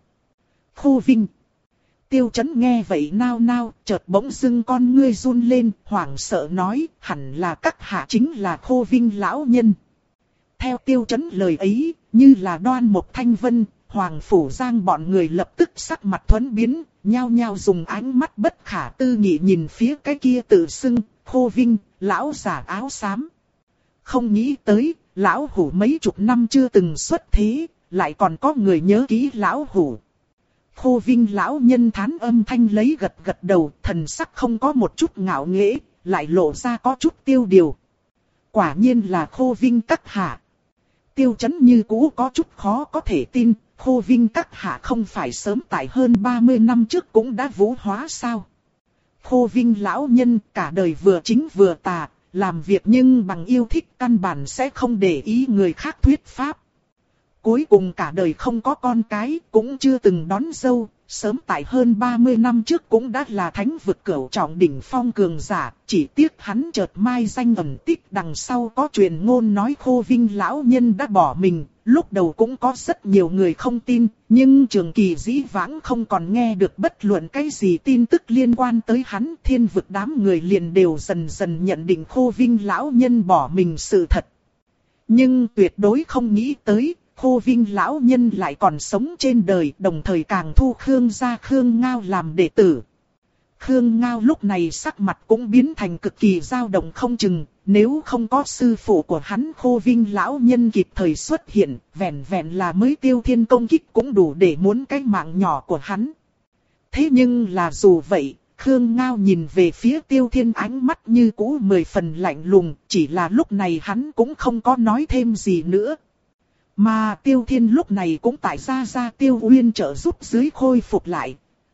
[SPEAKER 1] Khô Vinh. Tiêu Chấn nghe vậy nao nao, chợt bỗng dưng con ngươi run lên, hoảng sợ nói, hẳn là các hạ chính là Khô Vinh lão nhân. Theo Tiêu Chấn lời ấy, như là Đoan Mộc Thanh Vân, Hoàng Phủ Giang bọn người lập tức sắc mặt thuẫn biến, nhao nhao dùng ánh mắt bất khả tư nghị nhìn phía cái kia tự xưng, Khô Vinh, lão già áo xám. Không nghĩ tới, lão hủ mấy chục năm chưa từng xuất thế, lại còn có người nhớ kỹ lão hủ. Khô Vinh lão nhân thán âm thanh lấy gật gật đầu, thần sắc không có một chút ngạo nghễ, lại lộ ra có chút tiêu điều. Quả nhiên là Khô Vinh các hạ. Tiêu Chấn như cũ có chút khó có thể tin, Khô Vinh các hạ không phải sớm tại hơn ba mươi năm trước cũng đã vũ hóa sao? Khô Vinh lão nhân cả đời vừa chính vừa tà, làm việc nhưng bằng yêu thích căn bản sẽ không để ý người khác thuyết pháp. Cuối cùng cả đời không có con cái, cũng chưa từng đón dâu, sớm tại hơn ba mươi năm trước cũng đã là thánh vực cửu trọng đỉnh phong cường giả, chỉ tiếc hắn chợt mai danh ẩn tích đằng sau có truyền ngôn nói Khô Vinh lão nhân đã bỏ mình, lúc đầu cũng có rất nhiều người không tin, nhưng trường kỳ dĩ vãng không còn nghe được bất luận cái gì tin tức liên quan tới hắn, thiên vực đám người liền đều dần dần nhận định Khô Vinh lão nhân bỏ mình sự thật. Nhưng tuyệt đối không nghĩ tới, Khô Vinh lão nhân lại còn sống trên đời, đồng thời càng thu Khương gia Khương Ngao làm đệ tử. Khương Ngao lúc này sắc mặt cũng biến thành cực kỳ dao động không chừng, nếu không có sư phụ của hắn Khô Vinh lão nhân kịp thời xuất hiện, vẹn vẹn là mới Tiêu Thiên công kích cũng đủ để muốn cái mạng nhỏ của hắn. Thế nhưng là dù vậy, Khương Ngao nhìn về phía Tiêu Thiên ánh mắt như cũ mười phần lạnh lùng, chỉ là lúc này hắn cũng không có nói thêm gì nữa. Mà Tiêu Thiên lúc này cũng tại ra ra Tiêu Uyên trợ giúp dưới khôi phục lại.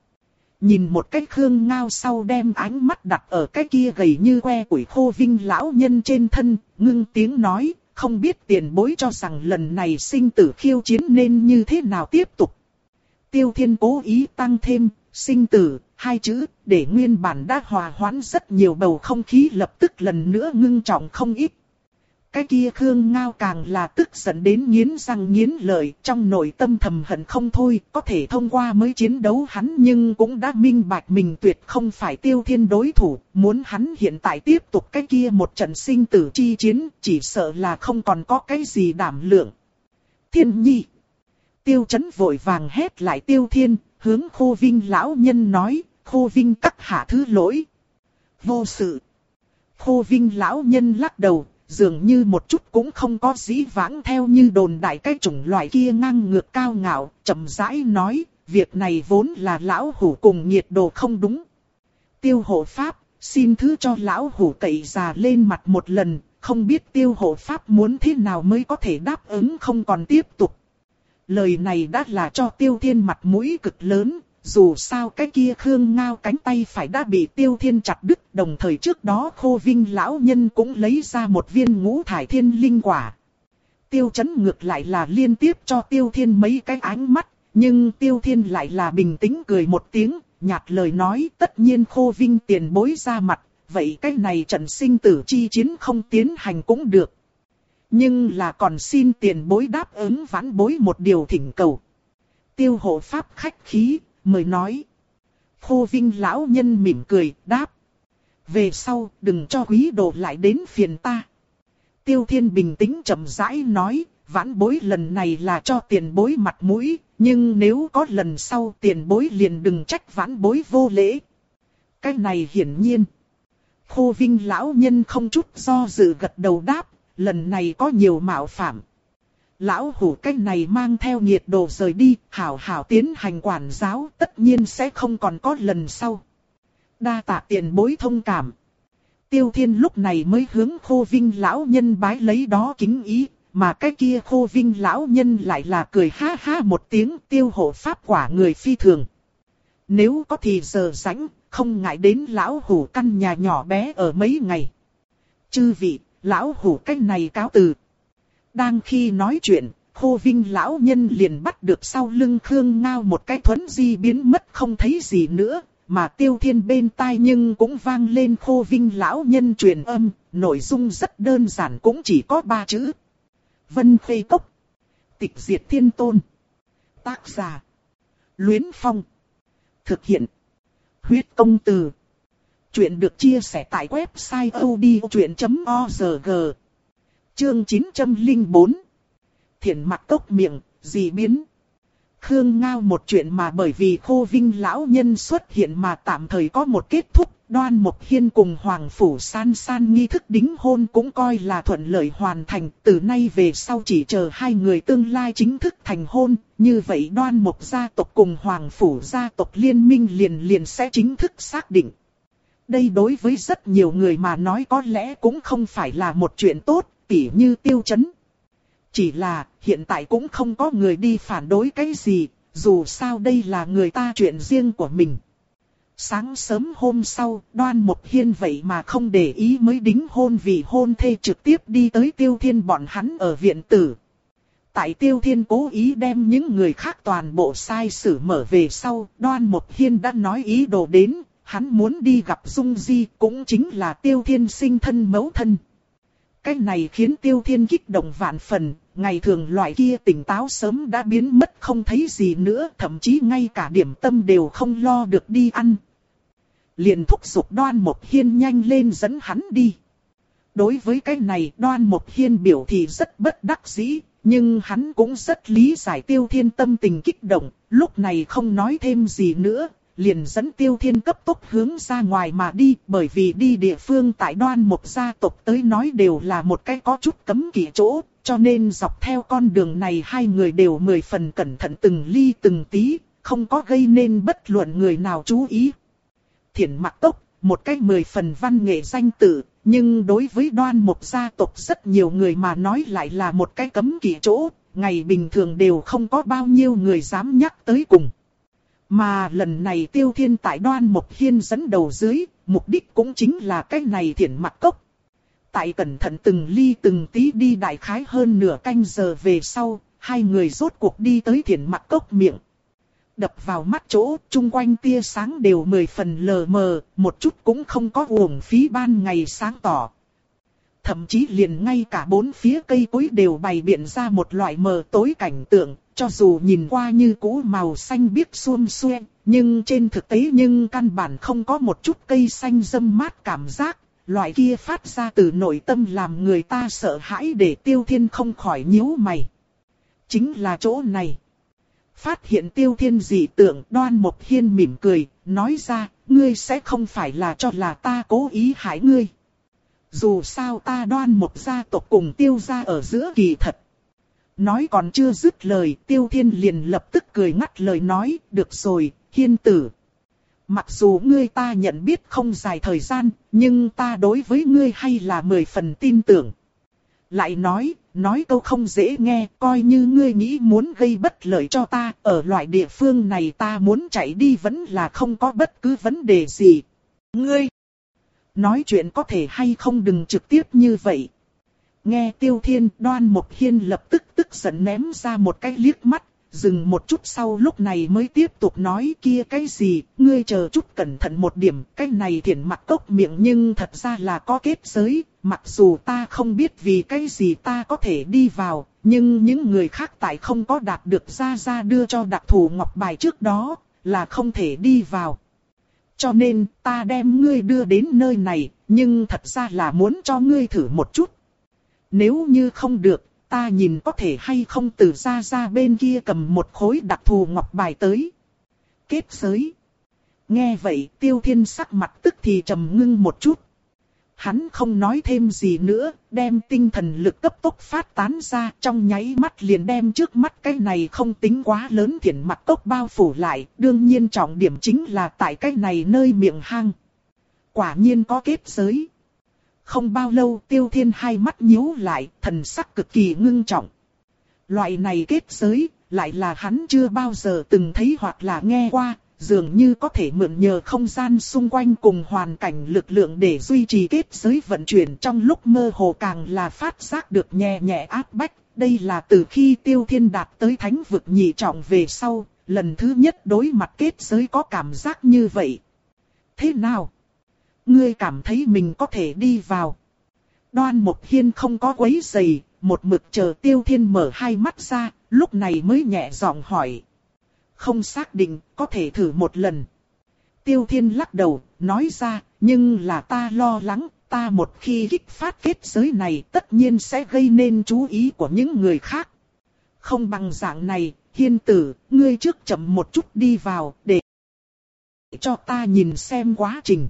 [SPEAKER 1] Nhìn một cái Khương Ngao sau đem ánh mắt đặt ở cái kia gầy như que củi Khô Vinh lão nhân trên thân, ngưng tiếng nói, không biết tiền bối cho rằng lần này sinh tử khiêu chiến nên như thế nào tiếp tục. Tiêu Thiên cố ý tăng thêm, sinh tử, hai chữ, để nguyên bản đã hòa hoãn rất nhiều bầu không khí lập tức lần nữa ngưng trọng không ít. Cái kia Khương Ngao càng là tức giận đến nghiến răng nghiến lợi, trong nội tâm thầm hận không thôi, có thể thông qua mới chiến đấu hắn nhưng cũng đã minh bạch mình tuyệt không phải Tiêu Thiên đối thủ, muốn hắn hiện tại tiếp tục cái kia một trận sinh tử chi chiến, chỉ sợ là không còn có cái gì đảm lượng. Thiên nhi! Tiêu Chấn vội vàng hét lại Tiêu Thiên, hướng Khô Vinh lão nhân nói, Khô Vinh các hạ thứ lỗi. Vô sự! Khô Vinh lão nhân lắc đầu. Dường như một chút cũng không có dĩ vãng theo như đồn đại cái chủng loại kia ngang ngược cao ngạo, chậm rãi nói, việc này vốn là lão hủ cùng nhiệt độ không đúng. Tiêu hộ pháp, xin thứ cho lão hủ cậy già lên mặt một lần, không biết tiêu hộ pháp muốn thế nào mới có thể đáp ứng không còn tiếp tục. Lời này đã là cho Tiêu Thiên mặt mũi cực lớn. Dù sao cái kia Khương Ngao cánh tay phải đã bị Tiêu Thiên chặt đứt, đồng thời trước đó Khô Vinh lão nhân cũng lấy ra một viên ngũ thải thiên linh quả. Tiêu Chấn ngược lại là liên tiếp cho Tiêu Thiên mấy cái ánh mắt, nhưng Tiêu Thiên lại là bình tĩnh cười một tiếng, nhạt lời nói tất nhiên Khô Vinh tiền bối ra mặt, vậy cái này trận sinh tử chi chiến không tiến hành cũng được. Nhưng là còn xin tiền bối đáp ứng vãn bối một điều thỉnh cầu. Tiêu hộ pháp khách khí. Mời nói. Khô Vinh lão nhân mỉm cười, đáp. Về sau, đừng cho quý đồ lại đến phiền ta. Tiêu Thiên bình tĩnh chậm rãi nói, vãn bối lần này là cho tiền bối mặt mũi, nhưng nếu có lần sau tiền bối liền đừng trách vãn bối vô lễ. Cái này hiển nhiên. Khô Vinh lão nhân không chút do dự gật đầu đáp, lần này có nhiều mạo phạm. Lão hủ cách này mang theo nhiệt độ rời đi, hảo hảo tiến hành quản giáo, tất nhiên sẽ không còn có lần sau. Đa tạ tiền bối thông cảm. Tiêu Thiên lúc này mới hướng Khô Vinh lão nhân bái lấy đó kính ý, mà cái kia Khô Vinh lão nhân lại là cười ha ha một tiếng, tiêu hộ pháp quả người phi thường. Nếu có thì giờ rảnh, không ngại đến lão hủ căn nhà nhỏ bé ở mấy ngày. Chư vị, lão hủ cách này cáo từ. Đang khi nói chuyện, Khô Vinh lão nhân liền bắt được sau lưng Khương Ngao một cái thuấn di biến mất không thấy gì nữa, mà Tiêu Thiên bên tai nhưng cũng vang lên Khô Vinh lão nhân truyền âm, nội dung rất đơn giản cũng chỉ có ba chữ. Vân Khê Cốc. Tịch diệt thiên tôn. Tác giả. Luyến Phong. Thực hiện. Huyết công từ. Chuyện được chia sẻ tại website odchuyện chấm org. Chương chín trăm lẻ bốn. Thiển Mặc Cốc miệng, dị biến. Khương Ngao một chuyện mà bởi vì Khô Vinh lão nhân xuất hiện mà tạm thời có một kết thúc. Đoan Mộc Hiên cùng Hoàng Phủ San San nghi thức đính hôn cũng coi là thuận lợi hoàn thành. Từ nay về sau chỉ chờ hai người tương lai chính thức thành hôn. Như vậy Đoan Mộc gia tộc cùng Hoàng Phủ gia tộc liên minh liền liền sẽ chính thức xác định. Đây đối với rất nhiều người mà nói có lẽ cũng không phải là một chuyện tốt, tỉ như Tiêu Chấn. Chỉ là hiện tại cũng không có người đi phản đối cái gì, dù sao đây là người ta chuyện riêng của mình. Sáng sớm hôm sau, Đoan Mộc Hiên vậy mà không để ý mới đính hôn vì hôn thê trực tiếp đi tới Tiêu Thiên bọn hắn ở viện tử. Tại Tiêu Thiên cố ý đem những người khác toàn bộ sai sử mở về sau, Đoan Mộc Hiên đã nói ý đồ đến, hắn muốn đi gặp Dung Di cũng chính là Tiêu Thiên sinh thân mẫu thân. Cái này khiến Tiêu Thiên kích động vạn phần, ngày thường loại kia tỉnh táo sớm đã biến mất không thấy gì nữa, thậm chí ngay cả điểm tâm đều không lo được đi ăn. Liền thúc giục Đoan Mộc Hiên nhanh lên dẫn hắn đi. Đối với cái này Đoan Mộc Hiên biểu thị rất bất đắc dĩ, nhưng hắn cũng rất lý giải Tiêu Thiên tâm tình kích động, lúc này không nói thêm gì nữa. Liền dẫn Tiêu Thiên cấp tốc hướng ra ngoài mà đi, bởi vì đi địa phương tại Đoan Mộc gia tộc tới nói đều là một cái có chút cấm kỵ chỗ, cho nên dọc theo con đường này hai người đều mười phần cẩn thận từng ly từng tí, không có gây nên bất luận người nào chú ý. Thiển Mặc Cốc, một cái mười phần văn nghệ danh tự, nhưng đối với Đoan Mộc gia tộc rất nhiều người mà nói lại là một cái cấm kỵ chỗ, ngày bình thường đều không có bao nhiêu người dám nhắc tới cùng. Mà lần này Tiêu Thiên tại Đoan Mộc Hiên dẫn đầu dưới, mục đích cũng chính là cái này Thiển Mặc Cốc. Tại cẩn thận từng ly từng tí đi đại khái hơn nửa canh giờ về sau, hai người rốt cuộc đi tới Thiển Mặc Cốc miệng. Đập vào mắt chỗ, chung quanh tia sáng đều mười phần lờ mờ, một chút cũng không có uổng phí ban ngày sáng tỏ. Thậm chí liền ngay cả bốn phía cây cối đều bày biện ra một loại mờ tối cảnh tượng. Cho dù nhìn qua như cũ màu xanh biếc xuông xuê, nhưng trên thực tế nhưng căn bản không có một chút cây xanh râm mát cảm giác, loại kia phát ra từ nội tâm làm người ta sợ hãi để Tiêu Thiên không khỏi nhíu mày. Chính là chỗ này. Phát hiện Tiêu Thiên dị tượng, Đoan Mộc Hiên mỉm cười, nói ra, ngươi sẽ không phải là cho là ta cố ý hại ngươi. Dù sao ta Đoan Mộc gia tộc cùng Tiêu gia ở giữa kỳ thật. Nói còn chưa dứt lời, Tiêu Thiên liền lập tức cười ngắt lời nói, được rồi, Hiên tử. Mặc dù ngươi ta nhận biết không dài thời gian, nhưng ta đối với ngươi hay là mười phần tin tưởng. Lại nói, nói câu không dễ nghe, coi như ngươi nghĩ muốn gây bất lợi cho ta, ở loại địa phương này ta muốn chạy đi vẫn là không có bất cứ vấn đề gì. Ngươi, nói chuyện có thể hay không đừng trực tiếp như vậy. Nghe Tiêu Thiên, Đoan Mộc Hiên lập tức tức giận ném ra một cái liếc mắt, dừng một chút sau lúc này mới tiếp tục nói kia cái gì, ngươi chờ chút cẩn thận một điểm, cái này Thiển Mặc Cốc miệng nhưng thật ra là có kết giới, mặc dù ta không biết vì cái gì ta có thể đi vào, nhưng những người khác tại không có đạt được gia gia đưa cho đặc thù ngọc bài trước đó, là không thể đi vào. Cho nên ta đem ngươi đưa đến nơi này, nhưng thật ra là muốn cho ngươi thử một chút. Nếu như không được, ta nhìn có thể hay không từ ra ra bên kia cầm một khối đặc thù ngọc bài tới. Kết giới. Nghe vậy Tiêu Thiên sắc mặt tức thì trầm ngưng một chút. Hắn không nói thêm gì nữa, đem tinh thần lực cấp tốc phát tán ra, trong nháy mắt liền đem trước mắt cái này không tính quá lớn Thiển Mặc Cốc bao phủ lại, đương nhiên trọng điểm chính là tại cái này nơi miệng hang. Quả nhiên có kết giới. Không bao lâu Tiêu Thiên hai mắt nhíu lại, thần sắc cực kỳ ngưng trọng. Loại này kết giới, lại là hắn chưa bao giờ từng thấy hoặc là nghe qua, dường như có thể mượn nhờ không gian xung quanh cùng hoàn cảnh lực lượng để duy trì kết giới vận chuyển, trong lúc mơ hồ càng là phát giác được nhẹ nhẹ áp bách, đây là từ khi Tiêu Thiên đạt tới thánh vực nhị trọng về sau, lần thứ nhất đối mặt kết giới có cảm giác như vậy. Thế nào? Ngươi cảm thấy mình có thể đi vào? Đoan Mộc Hiên không có quấy rầy, một mực chờ Tiêu Thiên mở hai mắt ra, lúc này mới nhẹ giọng hỏi. Không xác định, có thể thử một lần. Tiêu Thiên lắc đầu, nói ra, nhưng là ta lo lắng, ta một khi kích phát kết giới này tất nhiên sẽ gây nên chú ý của những người khác. Không bằng dạng này, Hiên tử, ngươi trước chậm một chút đi vào, để cho ta nhìn xem quá trình.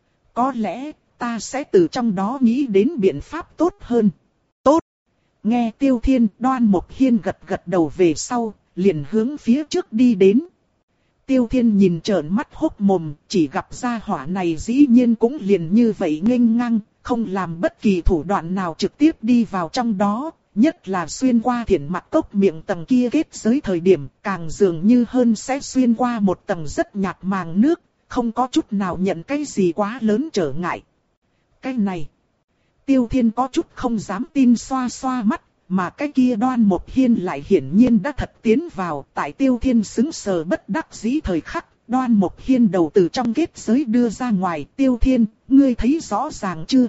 [SPEAKER 1] Có lẽ, ta sẽ từ trong đó nghĩ đến biện pháp tốt hơn. Tốt! Nghe Tiêu Thiên, Đoan Mộc Hiên gật gật đầu về sau, liền hướng phía trước đi đến. Tiêu Thiên nhìn trợn mắt hốc mồm, chỉ gặp gia hỏa này dĩ nhiên cũng liền như vậy nghênh ngang, không làm bất kỳ thủ đoạn nào trực tiếp đi vào trong đó, nhất là xuyên qua thiển mặt cốc miệng tầng kia kết giới thời điểm, càng dường như hơn sẽ xuyên qua một tầng rất nhạt màng nước, không có chút nào nhận cái gì quá lớn trở ngại. Cái này, Tiêu Thiên có chút không dám tin xoa xoa mắt. Mà cái kia Đoan Mộc Hiên lại hiển nhiên đã thật tiến vào, tại Tiêu Thiên xứng sờ bất đắc dĩ thời khắc, Đoan Mộc Hiên đầu từ trong kết giới đưa ra ngoài. Tiêu Thiên, ngươi thấy rõ ràng chưa?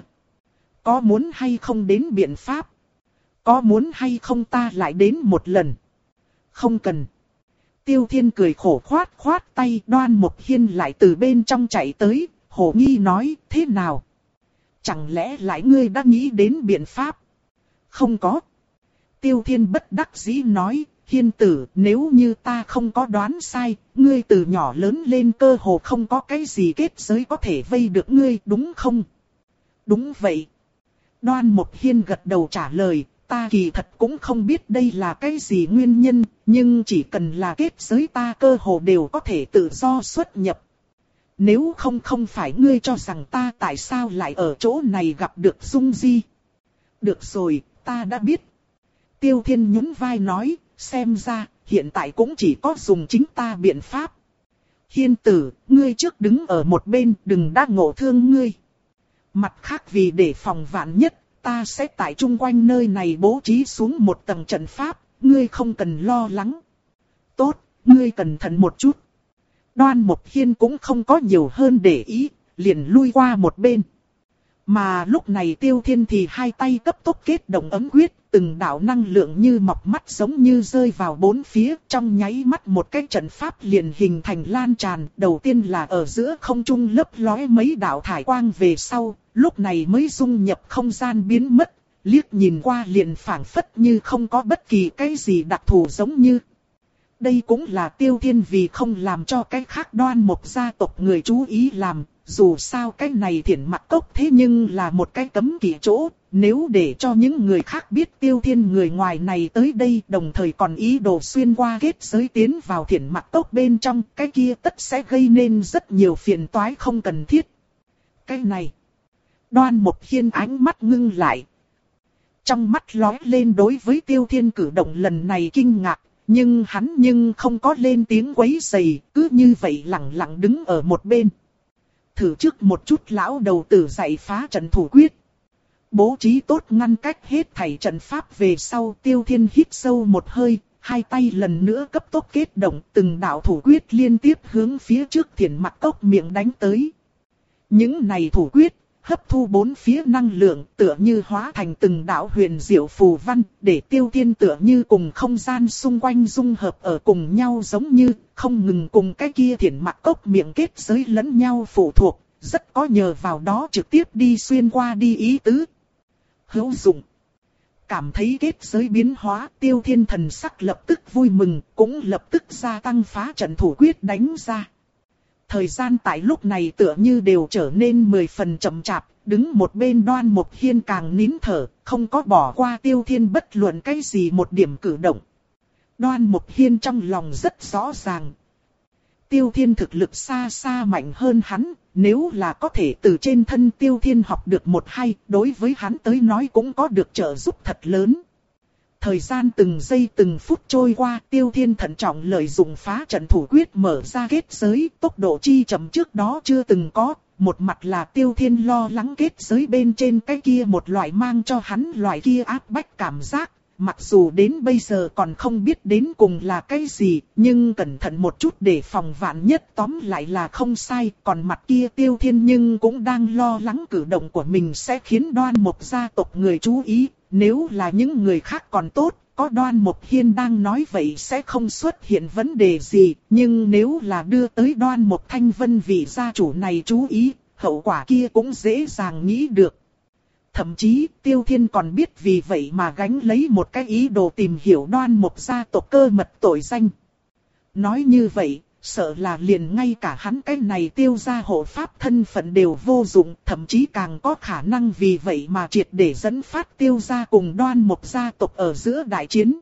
[SPEAKER 1] Có muốn hay không đến biện pháp? Có muốn hay không ta lại đến một lần? Không cần. Tiêu Thiên cười khổ khoát khoát tay, Đoan Mộc Hiên lại từ bên trong chạy tới, hồ nghi nói, thế nào? Chẳng lẽ lại ngươi đã nghĩ đến biện pháp? Không có. Tiêu Thiên bất đắc dĩ nói, Hiên tử, nếu như ta không có đoán sai, ngươi từ nhỏ lớn lên cơ hồ không có cái gì kết giới có thể vây được ngươi, đúng không? Đúng vậy. Đoan Mộc Hiên gật đầu trả lời, ta kỳ thật cũng không biết đây là cái gì nguyên nhân, nhưng chỉ cần là kết giới ta cơ hồ đều có thể tự do xuất nhập. Nếu không không phải ngươi cho rằng ta tại sao lại ở chỗ này gặp được Dung Di. Được rồi, ta đã biết. Tiêu Thiên nhún vai nói, xem ra, hiện tại cũng chỉ có dùng chính ta biện pháp. Hiên tử, ngươi trước đứng ở một bên, đừng đắc ngộ thương ngươi. Mặt khác vì để phòng vạn nhất, ta sẽ tại chung quanh nơi này bố trí xuống một tầng trận pháp, ngươi không cần lo lắng. Tốt, ngươi cẩn thận một chút. Đoan Mộc Hiên cũng không có nhiều hơn để ý, liền lui qua một bên. Mà lúc này Tiêu Thiên thì hai tay cấp tốc kết động ấm quyết, từng đạo năng lượng như mọc mắt giống như rơi vào bốn phía, trong nháy mắt một cái trận pháp liền hình thành lan tràn, đầu tiên là ở giữa không trung lấp lóe mấy đạo thải quang về sau, lúc này mới dung nhập không gian biến mất, liếc nhìn qua liền phảng phất như không có bất kỳ cái gì đặc thù giống như. Đây cũng là Tiêu Thiên vì không làm cho cái khác Đoan Mộc gia tộc người chú ý làm. Dù sao cái này thiển mặt cốc thế nhưng là một cái cấm kỵ chỗ, nếu để cho những người khác biết Tiêu Thiên người ngoài này tới đây đồng thời còn ý đồ xuyên qua kết giới tiến vào thiển mặt cốc bên trong, cái kia tất sẽ gây nên rất nhiều phiền toái không cần thiết. Cái này, Đoan Mộc Hiên ánh mắt ngưng lại. Trong mắt lóe lên đối với Tiêu Thiên cử động lần này kinh ngạc, nhưng hắn nhưng không có lên tiếng quấy rầy, cứ như vậy lặng lặng đứng ở một bên. Thử trước một chút lão đầu tử dạy phá trận thủ quyết. Bố trí tốt ngăn cách hết thảy trận pháp về sau, Tiêu Thiên hít sâu một hơi, hai tay lần nữa cấp tốc kết động, từng đạo thủ quyết liên tiếp hướng phía trước thiển mặt cốc miệng đánh tới. Những này thủ quyết, hấp thu bốn phía năng lượng tựa như hóa thành từng đạo huyền diệu phù văn, để Tiêu Thiên tựa như cùng không gian xung quanh dung hợp ở cùng nhau giống như, không ngừng cùng cái kia thiển mặt cốc miệng kết giới lẫn nhau phụ thuộc, rất có nhờ vào đó trực tiếp đi xuyên qua đi ý tứ. Hữu dụng. Cảm thấy kết giới biến hóa, Tiêu Thiên thần sắc lập tức vui mừng, cũng lập tức gia tăng phá trận thủ quyết đánh ra. Thời gian tại lúc này tựa như đều trở nên mười phần chậm chạp, đứng một bên Đoan Mộc Hiên càng nín thở, không có bỏ qua Tiêu Thiên bất luận cái gì một điểm cử động. Đoan Mộc Hiên trong lòng rất rõ ràng. Tiêu Thiên thực lực xa xa mạnh hơn hắn, nếu là có thể từ trên thân Tiêu Thiên học được một hay, đối với hắn tới nói cũng có được trợ giúp thật lớn. Thời gian từng giây từng phút trôi qua, Tiêu Thiên thận trọng lợi dụng phá trận thủ quyết mở ra kết giới, tốc độ chi chậm trước đó chưa từng có. Một mặt là Tiêu Thiên lo lắng kết giới bên trên cái kia một loại mang cho hắn loại kia áp bách cảm giác, mặc dù đến bây giờ còn không biết đến cùng là cái gì, nhưng cẩn thận một chút để phòng vạn nhất tóm lại là không sai. Còn mặt kia Tiêu Thiên nhưng cũng đang lo lắng cử động của mình sẽ khiến Đoan Mộc gia tộc người chú ý. Nếu là những người khác còn tốt, có Đoan Mộc Hiên đang nói vậy sẽ không xuất hiện vấn đề gì. Nhưng nếu là đưa tới Đoan Mộc Thanh Vân vị gia chủ này chú ý, hậu quả kia cũng dễ dàng nghĩ được. Thậm chí Tiêu Thiên còn biết vì vậy mà gánh lấy một cái ý đồ tìm hiểu Đoan Mộc gia tộc cơ mật tội danh. Nói như vậy, sợ là liền ngay cả hắn cái này Tiêu gia hộ pháp thân phận đều vô dụng, thậm chí càng có khả năng vì vậy mà triệt để dẫn phát Tiêu gia cùng Đoan Mộc gia tộc ở giữa đại chiến.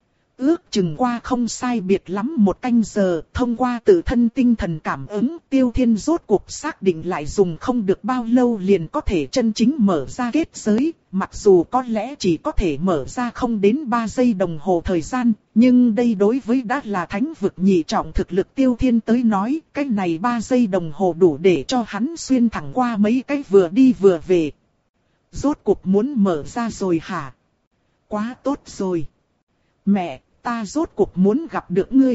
[SPEAKER 1] Ước chừng qua không sai biệt lắm một canh giờ, thông qua tự thân tinh thần cảm ứng, Tiêu Thiên rốt cuộc xác định lại dùng không được bao lâu liền có thể chân chính mở ra kết giới. Mặc dù có lẽ chỉ có thể mở ra không đến ba giây đồng hồ thời gian, nhưng đây đối với đã là thánh vực nhị trọng thực lực Tiêu Thiên tới nói, cái này ba giây đồng hồ đủ để cho hắn xuyên thẳng qua mấy cái vừa đi vừa về. Rốt cuộc muốn mở ra rồi hả? Quá tốt rồi. Mẹ, ta rốt cuộc muốn gặp được ngươi.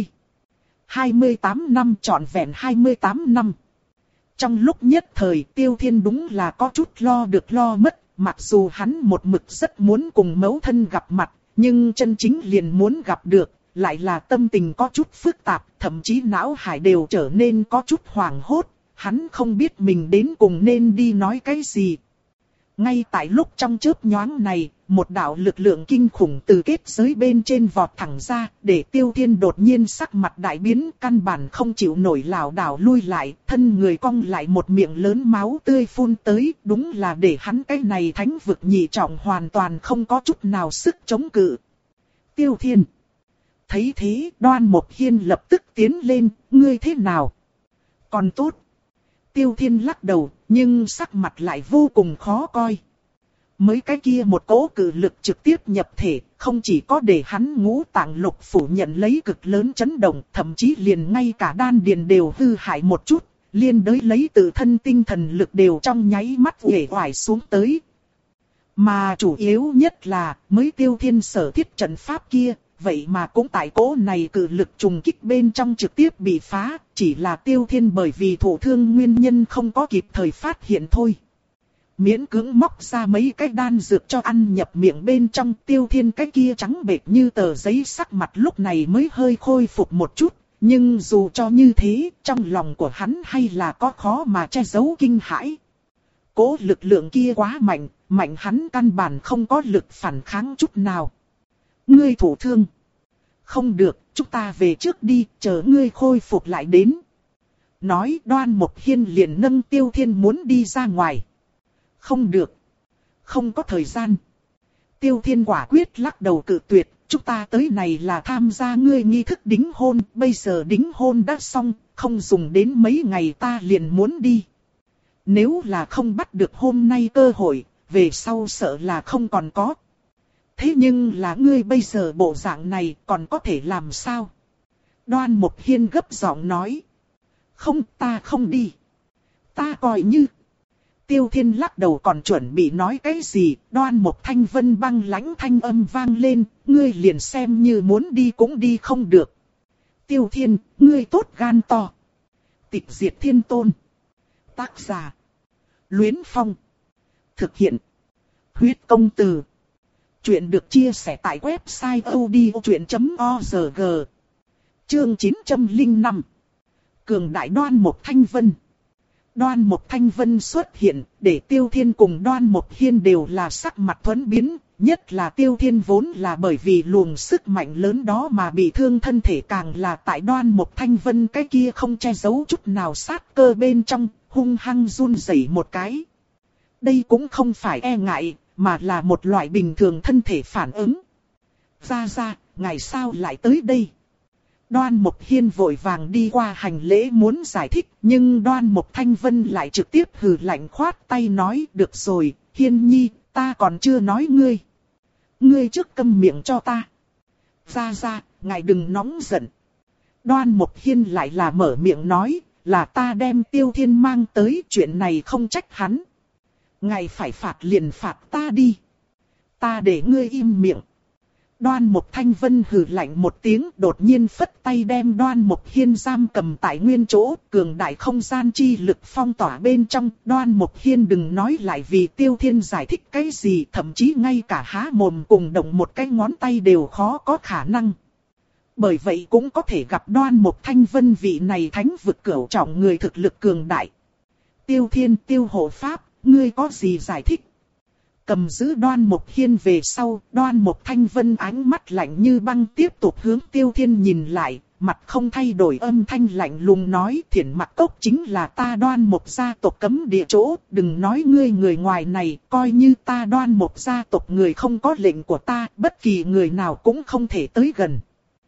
[SPEAKER 1] hai mươi tám năm, trọn vẹn hai mươi tám năm. Trong lúc nhất thời Tiêu Thiên đúng là có chút lo được lo mất. Mặc dù hắn một mực rất muốn cùng mẫu thân gặp mặt, nhưng chân chính liền muốn gặp được, lại là tâm tình có chút phức tạp, thậm chí não hải đều trở nên có chút hoảng hốt. Hắn không biết mình đến cùng nên đi nói cái gì. Ngay tại lúc trong chớp nhoáng này, một đạo lực lượng kinh khủng từ kết giới bên trên vọt thẳng ra, để Tiêu Thiên đột nhiên sắc mặt đại biến, căn bản không chịu nổi lảo đảo lui lại, thân người cong lại một miệng lớn máu tươi phun tới, đúng là để hắn cái này thánh vực nhị trọng hoàn toàn không có chút nào sức chống cự. Tiêu Thiên thấy thế, Đoan Mộc Hiên lập tức tiến lên, ngươi thế nào? Còn tốt. Tiêu Thiên lắc đầu, nhưng sắc mặt lại vô cùng khó coi. Mới cái kia một cỗ cự lực trực tiếp nhập thể, không chỉ có để hắn ngũ tạng lục phủ nhận lấy cực lớn chấn động, thậm chí liền ngay cả đan điền đều hư hại một chút, liên đới lấy tự thân tinh thần lực đều trong nháy mắt uể oải xuống tới. Mà chủ yếu nhất là, mới Tiêu Thiên sở thiết trận pháp kia, vậy mà cũng tại cỗ này cự lực trùng kích bên trong trực tiếp bị phá, chỉ là Tiêu Thiên bởi vì thổ thương nguyên nhân không có kịp thời phát hiện thôi. Miễn cưỡng móc ra mấy cái đan dược cho ăn nhập miệng bên trong, Tiêu Thiên cái kia trắng bệch như tờ giấy sắc mặt lúc này mới hơi khôi phục một chút, nhưng dù cho như thế, trong lòng của hắn hay là có khó mà che giấu kinh hãi. Cố lực lượng kia quá mạnh, mạnh hắn căn bản không có lực phản kháng chút nào. Ngươi thổ thương. Không được, chúng ta về trước đi, chờ ngươi khôi phục lại đến. Nói Đoan Mộc Hiên liền nâng Tiêu Thiên muốn đi ra ngoài. Không được. Không có thời gian. Tiêu Thiên quả quyết lắc đầu cự tuyệt. Chúng ta tới này là tham gia ngươi nghi thức đính hôn. Bây giờ đính hôn đã xong. Không dùng đến mấy ngày ta liền muốn đi. Nếu là không bắt được hôm nay cơ hội, về sau sợ là không còn có. Thế nhưng là ngươi bây giờ bộ dạng này còn có thể làm sao? Đoan Mộc Hiên gấp giọng nói. Không, ta không đi. Ta coi như. Tiêu Thiên lắc đầu còn chuẩn bị nói cái gì, Đoan Mộc Thanh Vân băng lãnh thanh âm vang lên, ngươi liền xem như muốn đi cũng đi không được. Tiêu Thiên, ngươi tốt gan to. Tịch diệt thiên tôn. Tác giả. Luyến Phong. Thực hiện. Huyết công từ. Chuyện được chia sẻ tại website odchuyện chấm org. Chương chín trăm lẻ năm. Cường đại Đoan Mộc Thanh Vân. Đoan Mộc Thanh Vân xuất hiện, để Tiêu Thiên cùng Đoan Mộc Hiên đều là sắc mặt thuẫn biến, nhất là Tiêu Thiên vốn là bởi vì luồng sức mạnh lớn đó mà bị thương thân thể, càng là tại Đoan Mộc Thanh Vân cái kia không che giấu chút nào sát cơ bên trong, hung hăng run rẩy một cái. Đây cũng không phải e ngại, mà là một loại bình thường thân thể phản ứng. Ra ra, ngày sao lại tới đây? Đoan Mộc Hiên vội vàng đi qua hành lễ muốn giải thích, nhưng Đoan Mộc Thanh Vân lại trực tiếp hừ lạnh khoát tay nói, được rồi, Hiên nhi, ta còn chưa nói ngươi. Ngươi trước câm miệng cho ta. Ra ra, ngài đừng nóng giận. Đoan Mộc Hiên lại là mở miệng nói, là ta đem Tiêu Thiên mang tới, chuyện này không trách hắn. Ngài phải phạt liền phạt ta đi. Ta để ngươi im miệng. Đoan Mục Thanh Vân hừ lạnh một tiếng, đột nhiên phất tay đem Đoan Mục Hiên giam cầm tại nguyên chỗ, cường đại không gian chi lực phong tỏa bên trong. Đoan Mục Hiên đừng nói lại vì Tiêu Thiên giải thích cái gì, thậm chí ngay cả há mồm cùng động một cái ngón tay đều khó có khả năng. Bởi vậy cũng có thể gặp Đoan Mục Thanh Vân vị này thánh vực cửu trọng người thực lực cường đại. Tiêu Thiên, Tiêu hộ pháp, ngươi có gì giải thích? Cầm giữ Đoan Mục Hiên về sau, Đoan Mục Thanh Vân ánh mắt lạnh như băng tiếp tục hướng Tiêu Thiên nhìn lại, mặt không thay đổi âm thanh lạnh lùng nói: Thiển Mặc Cốc chính là ta Đoan Mục gia tộc cấm địa chỗ, đừng nói ngươi người ngoài này, coi như ta Đoan Mục gia tộc người không có lệnh của ta, bất kỳ người nào cũng không thể tới gần.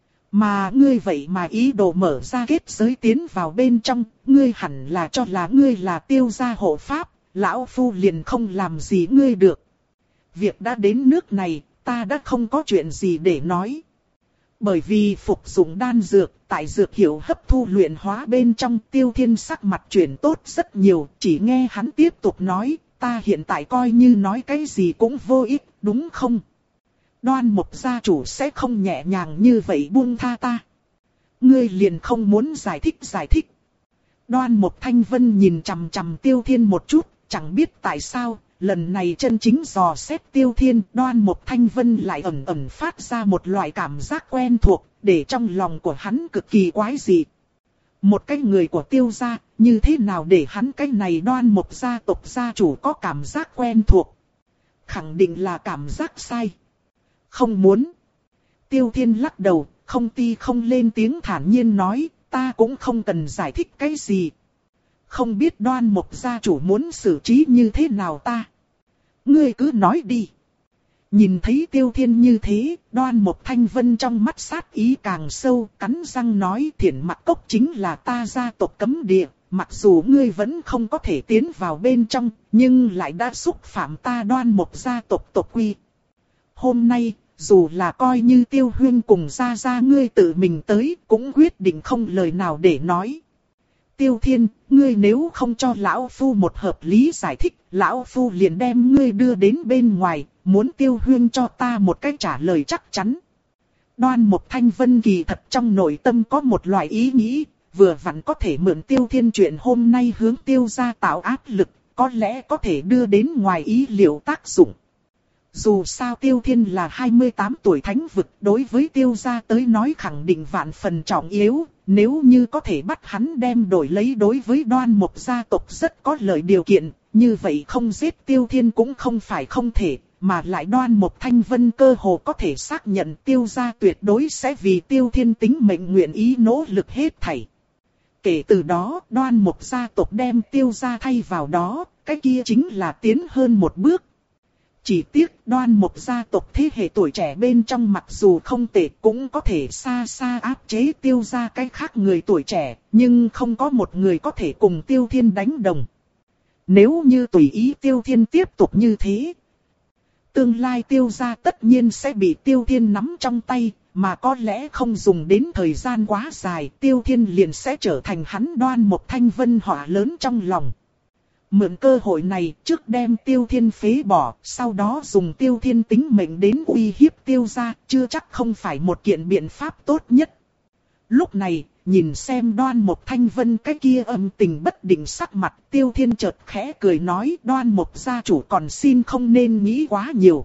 [SPEAKER 1] Mà ngươi vậy mà ý đồ mở ra kết giới tiến vào bên trong, ngươi hẳn là cho là ngươi là Tiêu gia hộ pháp, lão phu liền không làm gì ngươi được. Việc đã đến nước này, ta đã không có chuyện gì để nói. Bởi vì phục dụng đan dược, tại dược hiệu hấp thu luyện hóa bên trong, Tiêu Thiên sắc mặt chuyển tốt rất nhiều, chỉ nghe hắn tiếp tục nói, ta hiện tại coi như nói cái gì cũng vô ích, đúng không? Đoan Mục gia chủ sẽ không nhẹ nhàng như vậy buông tha ta. Ngươi liền không muốn giải thích giải thích. Đoan Mục Thanh Vân nhìn chằm chằm Tiêu Thiên một chút, chẳng biết tại sao. Lần này chân chính dò xét Tiêu Thiên, Đoan Mục Thanh Vân lại ẩn ẩn phát ra một loại cảm giác quen thuộc, để trong lòng của hắn cực kỳ quái dị. Một cái người của Tiêu gia, như thế nào để hắn cái này Đoan Mục gia tộc gia chủ có cảm giác quen thuộc? Khẳng định là cảm giác sai. Không muốn. Tiêu Thiên lắc đầu, không ti không lên tiếng thản nhiên nói, ta cũng không cần giải thích cái gì. Không biết Đoan Mục gia chủ muốn xử trí như thế nào ta? Ngươi cứ nói đi. Nhìn thấy Tiêu Thiên như thế, Đoan Mục Thanh Vân trong mắt sát ý càng sâu, cắn răng nói: Thiển Mặc Cốc chính là ta gia tộc cấm địa, mặc dù ngươi vẫn không có thể tiến vào bên trong, nhưng lại đã xúc phạm ta Đoan Mục gia tộc tộc quy. Hôm nay, dù là coi như Tiêu Huyên cùng gia gia ngươi tự mình tới, cũng quyết định không lời nào để nói. Tiêu Thiên, ngươi nếu không cho lão phu một hợp lý giải thích, lão phu liền đem ngươi đưa đến bên ngoài, muốn Tiêu Huyên cho ta một cái trả lời chắc chắn. Đoan Mục Thanh Vân kỳ thật trong nội tâm có một loại ý nghĩ, vừa vặn có thể mượn Tiêu Thiên chuyện hôm nay hướng Tiêu gia tạo áp lực, có lẽ có thể đưa đến ngoài ý liệu tác dụng. Dù sao Tiêu Thiên là hai mươi tám tuổi thánh vực, đối với Tiêu gia tới nói khẳng định vạn phần trọng yếu, nếu như có thể bắt hắn đem đổi lấy đối với Đoan Mục gia tộc rất có lợi điều kiện, như vậy không giết Tiêu Thiên cũng không phải không thể, mà lại Đoan Mục Thanh Vân cơ hồ có thể xác nhận Tiêu gia tuyệt đối sẽ vì Tiêu Thiên tính mệnh nguyện ý nỗ lực hết thảy. Kể từ đó, Đoan Mục gia tộc đem Tiêu gia thay vào đó, cái kia chính là tiến hơn một bước. Chỉ tiếc Đoan Mục gia tộc thế hệ tuổi trẻ bên trong mặc dù không tệ cũng có thể xa xa áp chế Tiêu gia cái khác người tuổi trẻ, nhưng không có một người có thể cùng Tiêu Thiên đánh đồng. Nếu như tùy ý Tiêu Thiên tiếp tục như thế, tương lai Tiêu gia tất nhiên sẽ bị Tiêu Thiên nắm trong tay, mà có lẽ không dùng đến thời gian quá dài, Tiêu Thiên liền sẽ trở thành hắn Đoan Mục Thanh Vân họa lớn trong lòng. Mượn cơ hội này trước đem Tiêu Thiên phế bỏ, sau đó dùng Tiêu Thiên tính mệnh đến uy hiếp Tiêu gia, chưa chắc không phải một kiện biện pháp tốt nhất. Lúc này, nhìn xem Đoan Mục Thanh Vân cái kia âm tình bất định sắc mặt, Tiêu Thiên chợt khẽ cười nói: Đoan Mục gia chủ còn xin không nên nghĩ quá nhiều.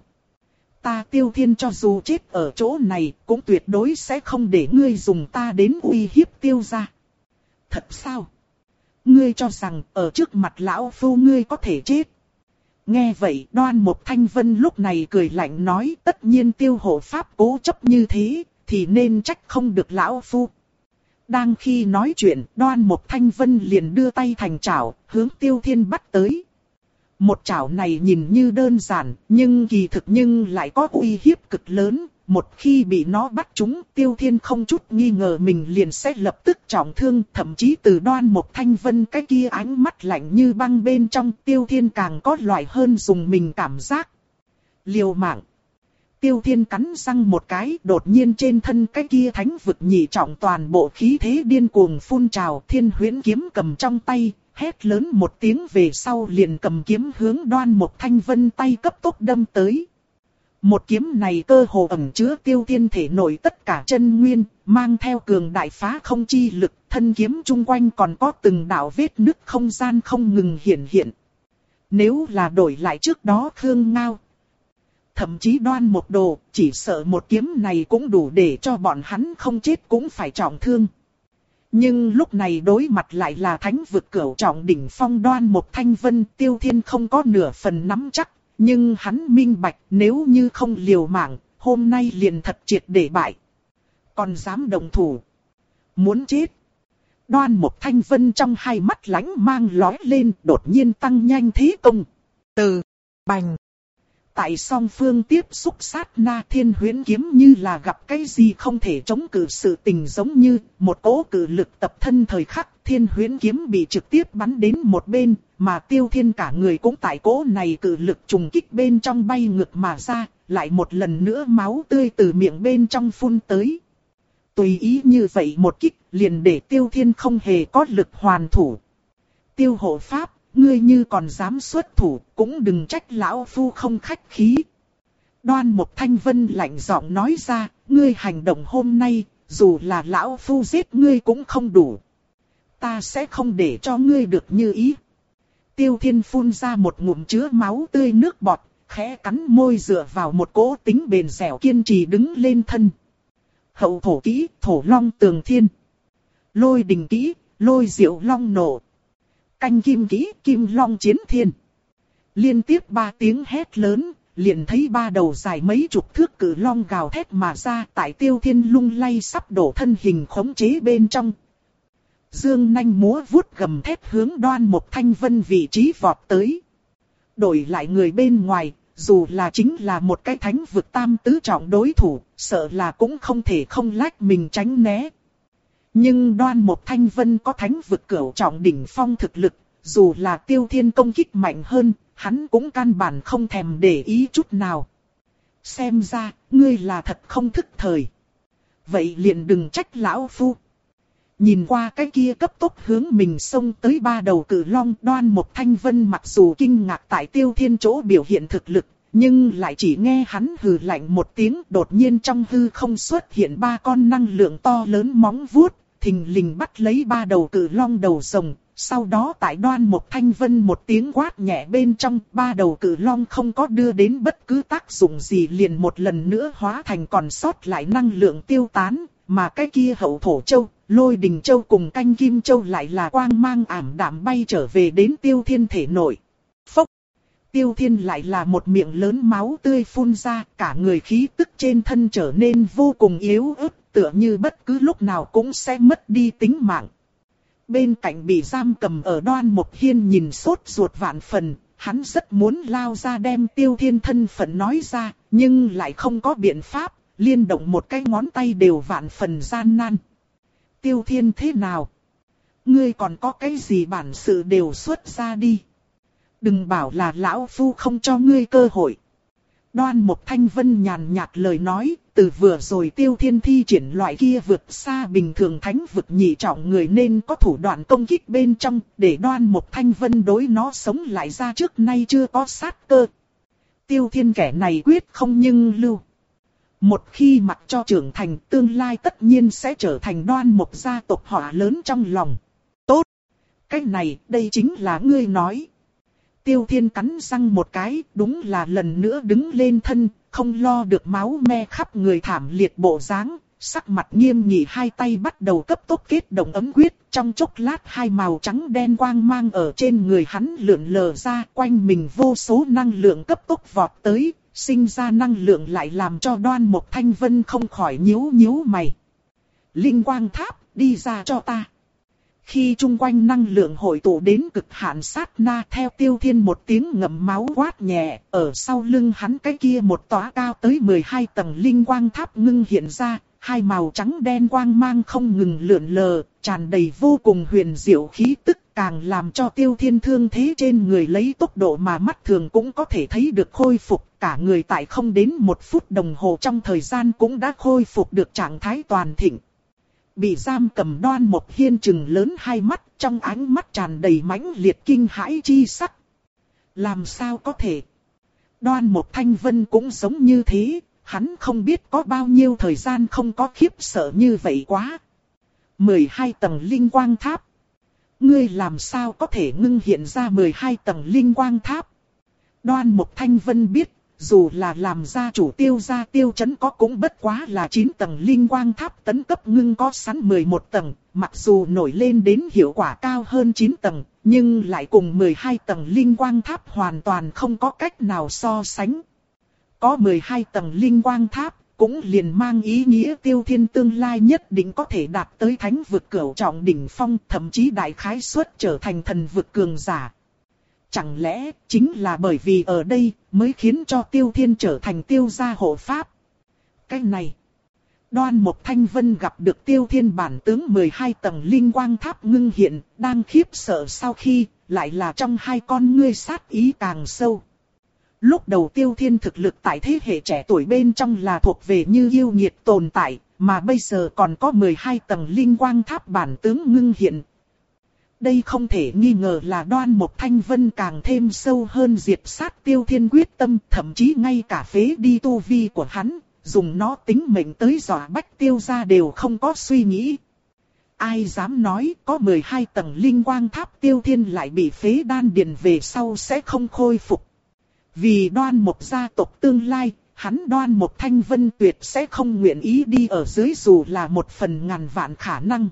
[SPEAKER 1] Ta Tiêu Thiên cho dù chết ở chỗ này, cũng tuyệt đối sẽ không để ngươi dùng ta đến uy hiếp Tiêu gia. Thật sao? Ngươi cho rằng ở trước mặt lão phu ngươi có thể chết. Nghe vậy Đoan Mục Thanh Vân lúc này cười lạnh nói: tất nhiên Tiêu hộ pháp cố chấp như thế, thì nên trách không được lão phu. Đang khi nói chuyện, Đoan Mục Thanh Vân liền đưa tay thành chảo, hướng Tiêu Thiên bắt tới. Một chảo này nhìn như đơn giản, nhưng kỳ thực nhưng lại có uy hiếp cực lớn. Một khi bị nó bắt trúng, Tiêu Thiên không chút nghi ngờ mình liền sẽ lập tức trọng thương. Thậm chí từ Đoan Mục Thanh Vân cái kia ánh mắt lạnh như băng bên trong, Tiêu Thiên càng có loại hơn dùng mình cảm giác. Liều mạng. Tiêu Thiên cắn răng một cái, đột nhiên trên thân cái kia thánh vực nhị trọng toàn bộ khí thế điên cuồng phun trào, Thiên Huyễn kiếm cầm trong tay, hét lớn một tiếng về sau liền cầm kiếm hướng Đoan Mục Thanh Vân tay cấp tốc đâm tới. Một kiếm này cơ hồ ẩn chứa Tiêu Thiên thể nội tất cả chân nguyên, mang theo cường đại phá không chi lực, thân kiếm chung quanh còn có từng đạo vết nứt không gian không ngừng hiện hiện. Nếu là đổi lại trước đó Khương Ngao, thậm chí Đoan Mục Đồ, chỉ sợ một kiếm này cũng đủ để cho bọn hắn không chết cũng phải trọng thương. Nhưng lúc này đối mặt lại là thánh vực cửu trọng đỉnh phong Đoan Mục Thanh Vân, Tiêu Thiên không có nửa phần nắm chắc, nhưng hắn minh bạch nếu như không liều mạng, hôm nay liền thật triệt để bại. Còn dám đồng thủ, muốn chết. Đoan Mục Thanh Vân trong hai mắt lánh mang lóe lên, đột nhiên tăng nhanh thế công. Từ bành. Tại song phương tiếp xúc sát na, Thiên Huyễn kiếm như là gặp cái gì không thể chống cự sự tình, giống như một cỗ cự lực tập thân thời khắc, Thiên Huyễn kiếm bị trực tiếp bắn đến một bên, mà Tiêu Thiên cả người cũng tại cỗ này cự lực trùng kích bên trong bay ngược mà ra, lại một lần nữa máu tươi từ miệng bên trong phun tới. Tùy ý như vậy một kích, liền để Tiêu Thiên không hề có lực hoàn thủ. Tiêu hộ pháp, ngươi như còn dám xuất thủ, cũng đừng trách lão phu không khách khí. Đoan Mục Thanh Vân lạnh giọng nói ra, ngươi hành động hôm nay, dù là lão phu giết ngươi cũng không đủ. Ta sẽ không để cho ngươi được như ý. Tiêu Thiên phun ra một ngụm chứa máu tươi nước bọt, khẽ cắn môi dựa vào một cỗ tính bền dẻo kiên trì đứng lên thân. Hậu thổ kỹ, thổ long tường thiên. Lôi đình kỹ, lôi diệu long nổ. Canh kim kỹ, kim long chiến thiên. Liên tiếp ba tiếng hét lớn, liền thấy ba đầu dài mấy chục thước cự long gào thét mà ra, tại Tiêu Thiên lung lay sắp đổ thân hình khống chế bên trong. Dương nanh múa vuốt gầm thét hướng Đoan Mục Thanh Vân vị trí vọt tới. Đổi lại người bên ngoài, dù là chính là một cái thánh vực tam tứ trọng đối thủ, sợ là cũng không thể không lách mình tránh né. Nhưng Đoan Mục Thanh Vân có thánh vực cửu trọng đỉnh phong thực lực, dù là Tiêu Thiên công kích mạnh hơn, hắn cũng căn bản không thèm để ý chút nào. Xem ra, ngươi là thật không thức thời. Vậy liền đừng trách lão phu. Nhìn qua cái kia cấp tốc hướng mình xông tới ba đầu cự long, Đoan Mục Thanh Vân mặc dù kinh ngạc tại Tiêu Thiên chỗ biểu hiện thực lực, nhưng lại chỉ nghe hắn hừ lạnh một tiếng, đột nhiên trong hư không xuất hiện ba con năng lượng to lớn móng vuốt, thình lình bắt lấy ba đầu cự long đầu rồng. Sau đó tại Đoan Mục Thanh Vân một tiếng quát nhẹ bên trong, ba đầu cự long không có đưa đến bất cứ tác dụng gì, liền một lần nữa hóa thành còn sót lại năng lượng tiêu tán, mà cái kia hậu thổ châu, lôi đình châu cùng canh kim châu lại là quang mang ảm đạm bay trở về đến Tiêu Thiên thể nội. Phốc! Tiêu Thiên lại là một miệng lớn máu tươi phun ra, cả người khí tức trên thân trở nên vô cùng yếu ớt, tựa như bất cứ lúc nào cũng sẽ mất đi tính mạng. Bên cạnh bị giam cầm ở Đoan Mục Hiên nhìn sốt ruột vạn phần, hắn rất muốn lao ra đem Tiêu Thiên thân phận nói ra, nhưng lại không có biện pháp, liên động một cái ngón tay đều vạn phần gian nan. Tiêu Thiên thế nào? Ngươi còn có cái gì bản sự đều xuất ra đi. Đừng bảo là lão phu không cho ngươi cơ hội. Đoan Mục Thanh Vân nhàn nhạt lời nói, từ vừa rồi Tiêu Thiên thi triển loại kia vượt xa bình thường thánh vực nhị trọng người nên có thủ đoạn công kích bên trong, để Đoan Mục Thanh Vân đối nó sống lại ra trước nay chưa có sát cơ. Tiêu Thiên kẻ này quyết không nhưng lưu. Một khi mặc cho trưởng thành, tương lai tất nhiên sẽ trở thành Đoan Mục gia tộc họ lớn trong lòng. Tốt! Cái này, đây chính là ngươi nói. Tiêu Thiên cắn răng một cái, đúng là lần nữa đứng lên thân, không lo được máu me khắp người thảm liệt bộ dáng, sắc mặt nghiêm nghị, hai tay bắt đầu cấp tốc kết động ấm quyết, trong chốc lát hai màu trắng đen quang mang ở trên người hắn lượn lờ ra, quanh mình vô số năng lượng cấp tốc vọt tới, sinh ra năng lượng lại làm cho Đoan Mục Thanh Vân không khỏi nhíu nhíu mày. Linh quang tháp, đi ra cho ta. Khi chung quanh năng lượng hội tụ đến cực hạn sát na, theo Tiêu Thiên một tiếng ngậm máu quát nhẹ, ở sau lưng hắn cái kia một tòa cao tới mười hai tầng linh quang tháp ngưng hiện ra, hai màu trắng đen quang mang không ngừng lượn lờ, tràn đầy vô cùng huyền diệu khí tức, càng làm cho Tiêu Thiên thương thế trên người lấy tốc độ mà mắt thường cũng có thể thấy được khôi phục, cả người tại không đến một phút đồng hồ trong thời gian cũng đã khôi phục được trạng thái toàn thịnh. Bị giam cầm Đoan Mục Hiên trừng lớn hai mắt, trong ánh mắt tràn đầy mãnh liệt kinh hãi chi sắc. Làm sao có thể? Đoan Mục Thanh Vân cũng giống như thế, hắn không biết có bao nhiêu thời gian không có khiếp sợ như vậy quá. mười hai tầng linh quang tháp. Ngươi làm sao có thể ngưng hiện ra mười hai tầng linh quang tháp? Đoan Mục Thanh Vân biết, dù là làm gia chủ Tiêu gia Tiêu Chấn có cũng bất quá là chín tầng linh quang tháp tấn cấp ngưng có sẵn mười một tầng, mặc dù nổi lên đến hiệu quả cao hơn chín tầng, nhưng lại cùng mười hai tầng linh quang tháp hoàn toàn không có cách nào so sánh. Có mười hai tầng linh quang tháp, cũng liền mang ý nghĩa Tiêu Thiên tương lai nhất định có thể đạt tới thánh vực cửu trọng đỉnh phong, thậm chí đại khái suất trở thành thần vực cường giả. Chẳng lẽ chính là bởi vì ở đây mới khiến cho Tiêu Thiên trở thành Tiêu gia hộ pháp? Cái này, Đoan Mục Thanh Vân gặp được Tiêu Thiên bản tướng mười hai tầng linh quang tháp ngưng hiện, đang khiếp sợ sau khi, lại là trong hai con ngươi sát ý càng sâu. Lúc đầu Tiêu Thiên thực lực tại thế hệ trẻ tuổi bên trong là thuộc về như yêu nghiệt tồn tại, mà bây giờ còn có mười hai tầng linh quang tháp bản tướng ngưng hiện. Đây không thể nghi ngờ là Đoan Mục Thanh Vân càng thêm sâu hơn diệt sát Tiêu Thiên quyết tâm, thậm chí ngay cả phế đi tu vi của hắn, dùng nó tính mệnh tới dọa bách Tiêu gia đều không có suy nghĩ. Ai dám nói có mười hai tầng linh quang tháp Tiêu Thiên lại bị phế đan điền về sau sẽ không khôi phục. Vì Đoan Mục gia tộc tương lai, hắn Đoan Mục Thanh Vân tuyệt sẽ không nguyện ý đi ở dưới dù là một phần ngàn vạn khả năng.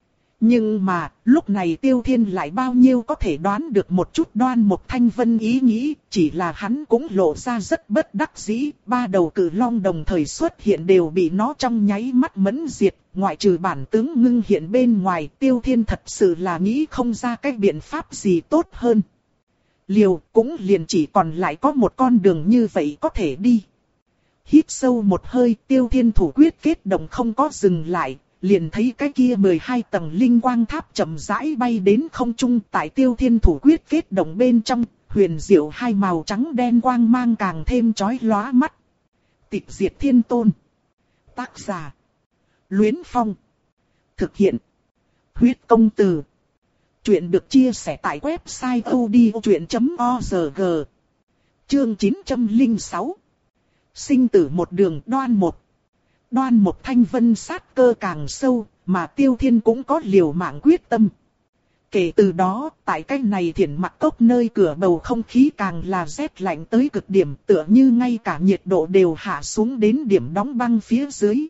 [SPEAKER 1] Nhưng mà, lúc này Tiêu Thiên lại bao nhiêu có thể đoán được một chút Đoan Mục Thanh Vân ý nghĩ, chỉ là hắn cũng lộ ra rất bất đắc dĩ, ba đầu cự long đồng thời xuất hiện đều bị nó trong nháy mắt mẫn diệt, ngoại trừ bản tướng ngưng hiện bên ngoài, Tiêu Thiên thật sự là nghĩ không ra cái biện pháp gì tốt hơn. Liều cũng liền chỉ còn lại có một con đường như vậy có thể đi. Hít sâu một hơi, Tiêu Thiên thủ quyết kết động không có dừng lại. Liền thấy cái kia mười hai tầng linh quang tháp chậm rãi bay đến không trung, tại Tiêu Thiên thủ quyết kết động bên trong, huyền diệu hai màu trắng đen quang mang càng thêm chói lóa mắt. Tịch diệt thiên tôn. Tác giả: Luyến Phong. Thực hiện: Huyết Công Từ. Chuyện được chia sẻ tại website odchuyện chấm org. Chương chín trăm lẻ sáu. Sinh tử một đường. Đoan Mục. Đoan Mục Thanh Vân sát cơ càng sâu, mà Tiêu Thiên cũng có liều mạng quyết tâm. Kể từ đó, tại cái này Thiển Mặc Cốc nơi cửa bầu không khí càng là rét lạnh tới cực điểm, tựa như ngay cả nhiệt độ đều hạ xuống đến điểm đóng băng phía dưới.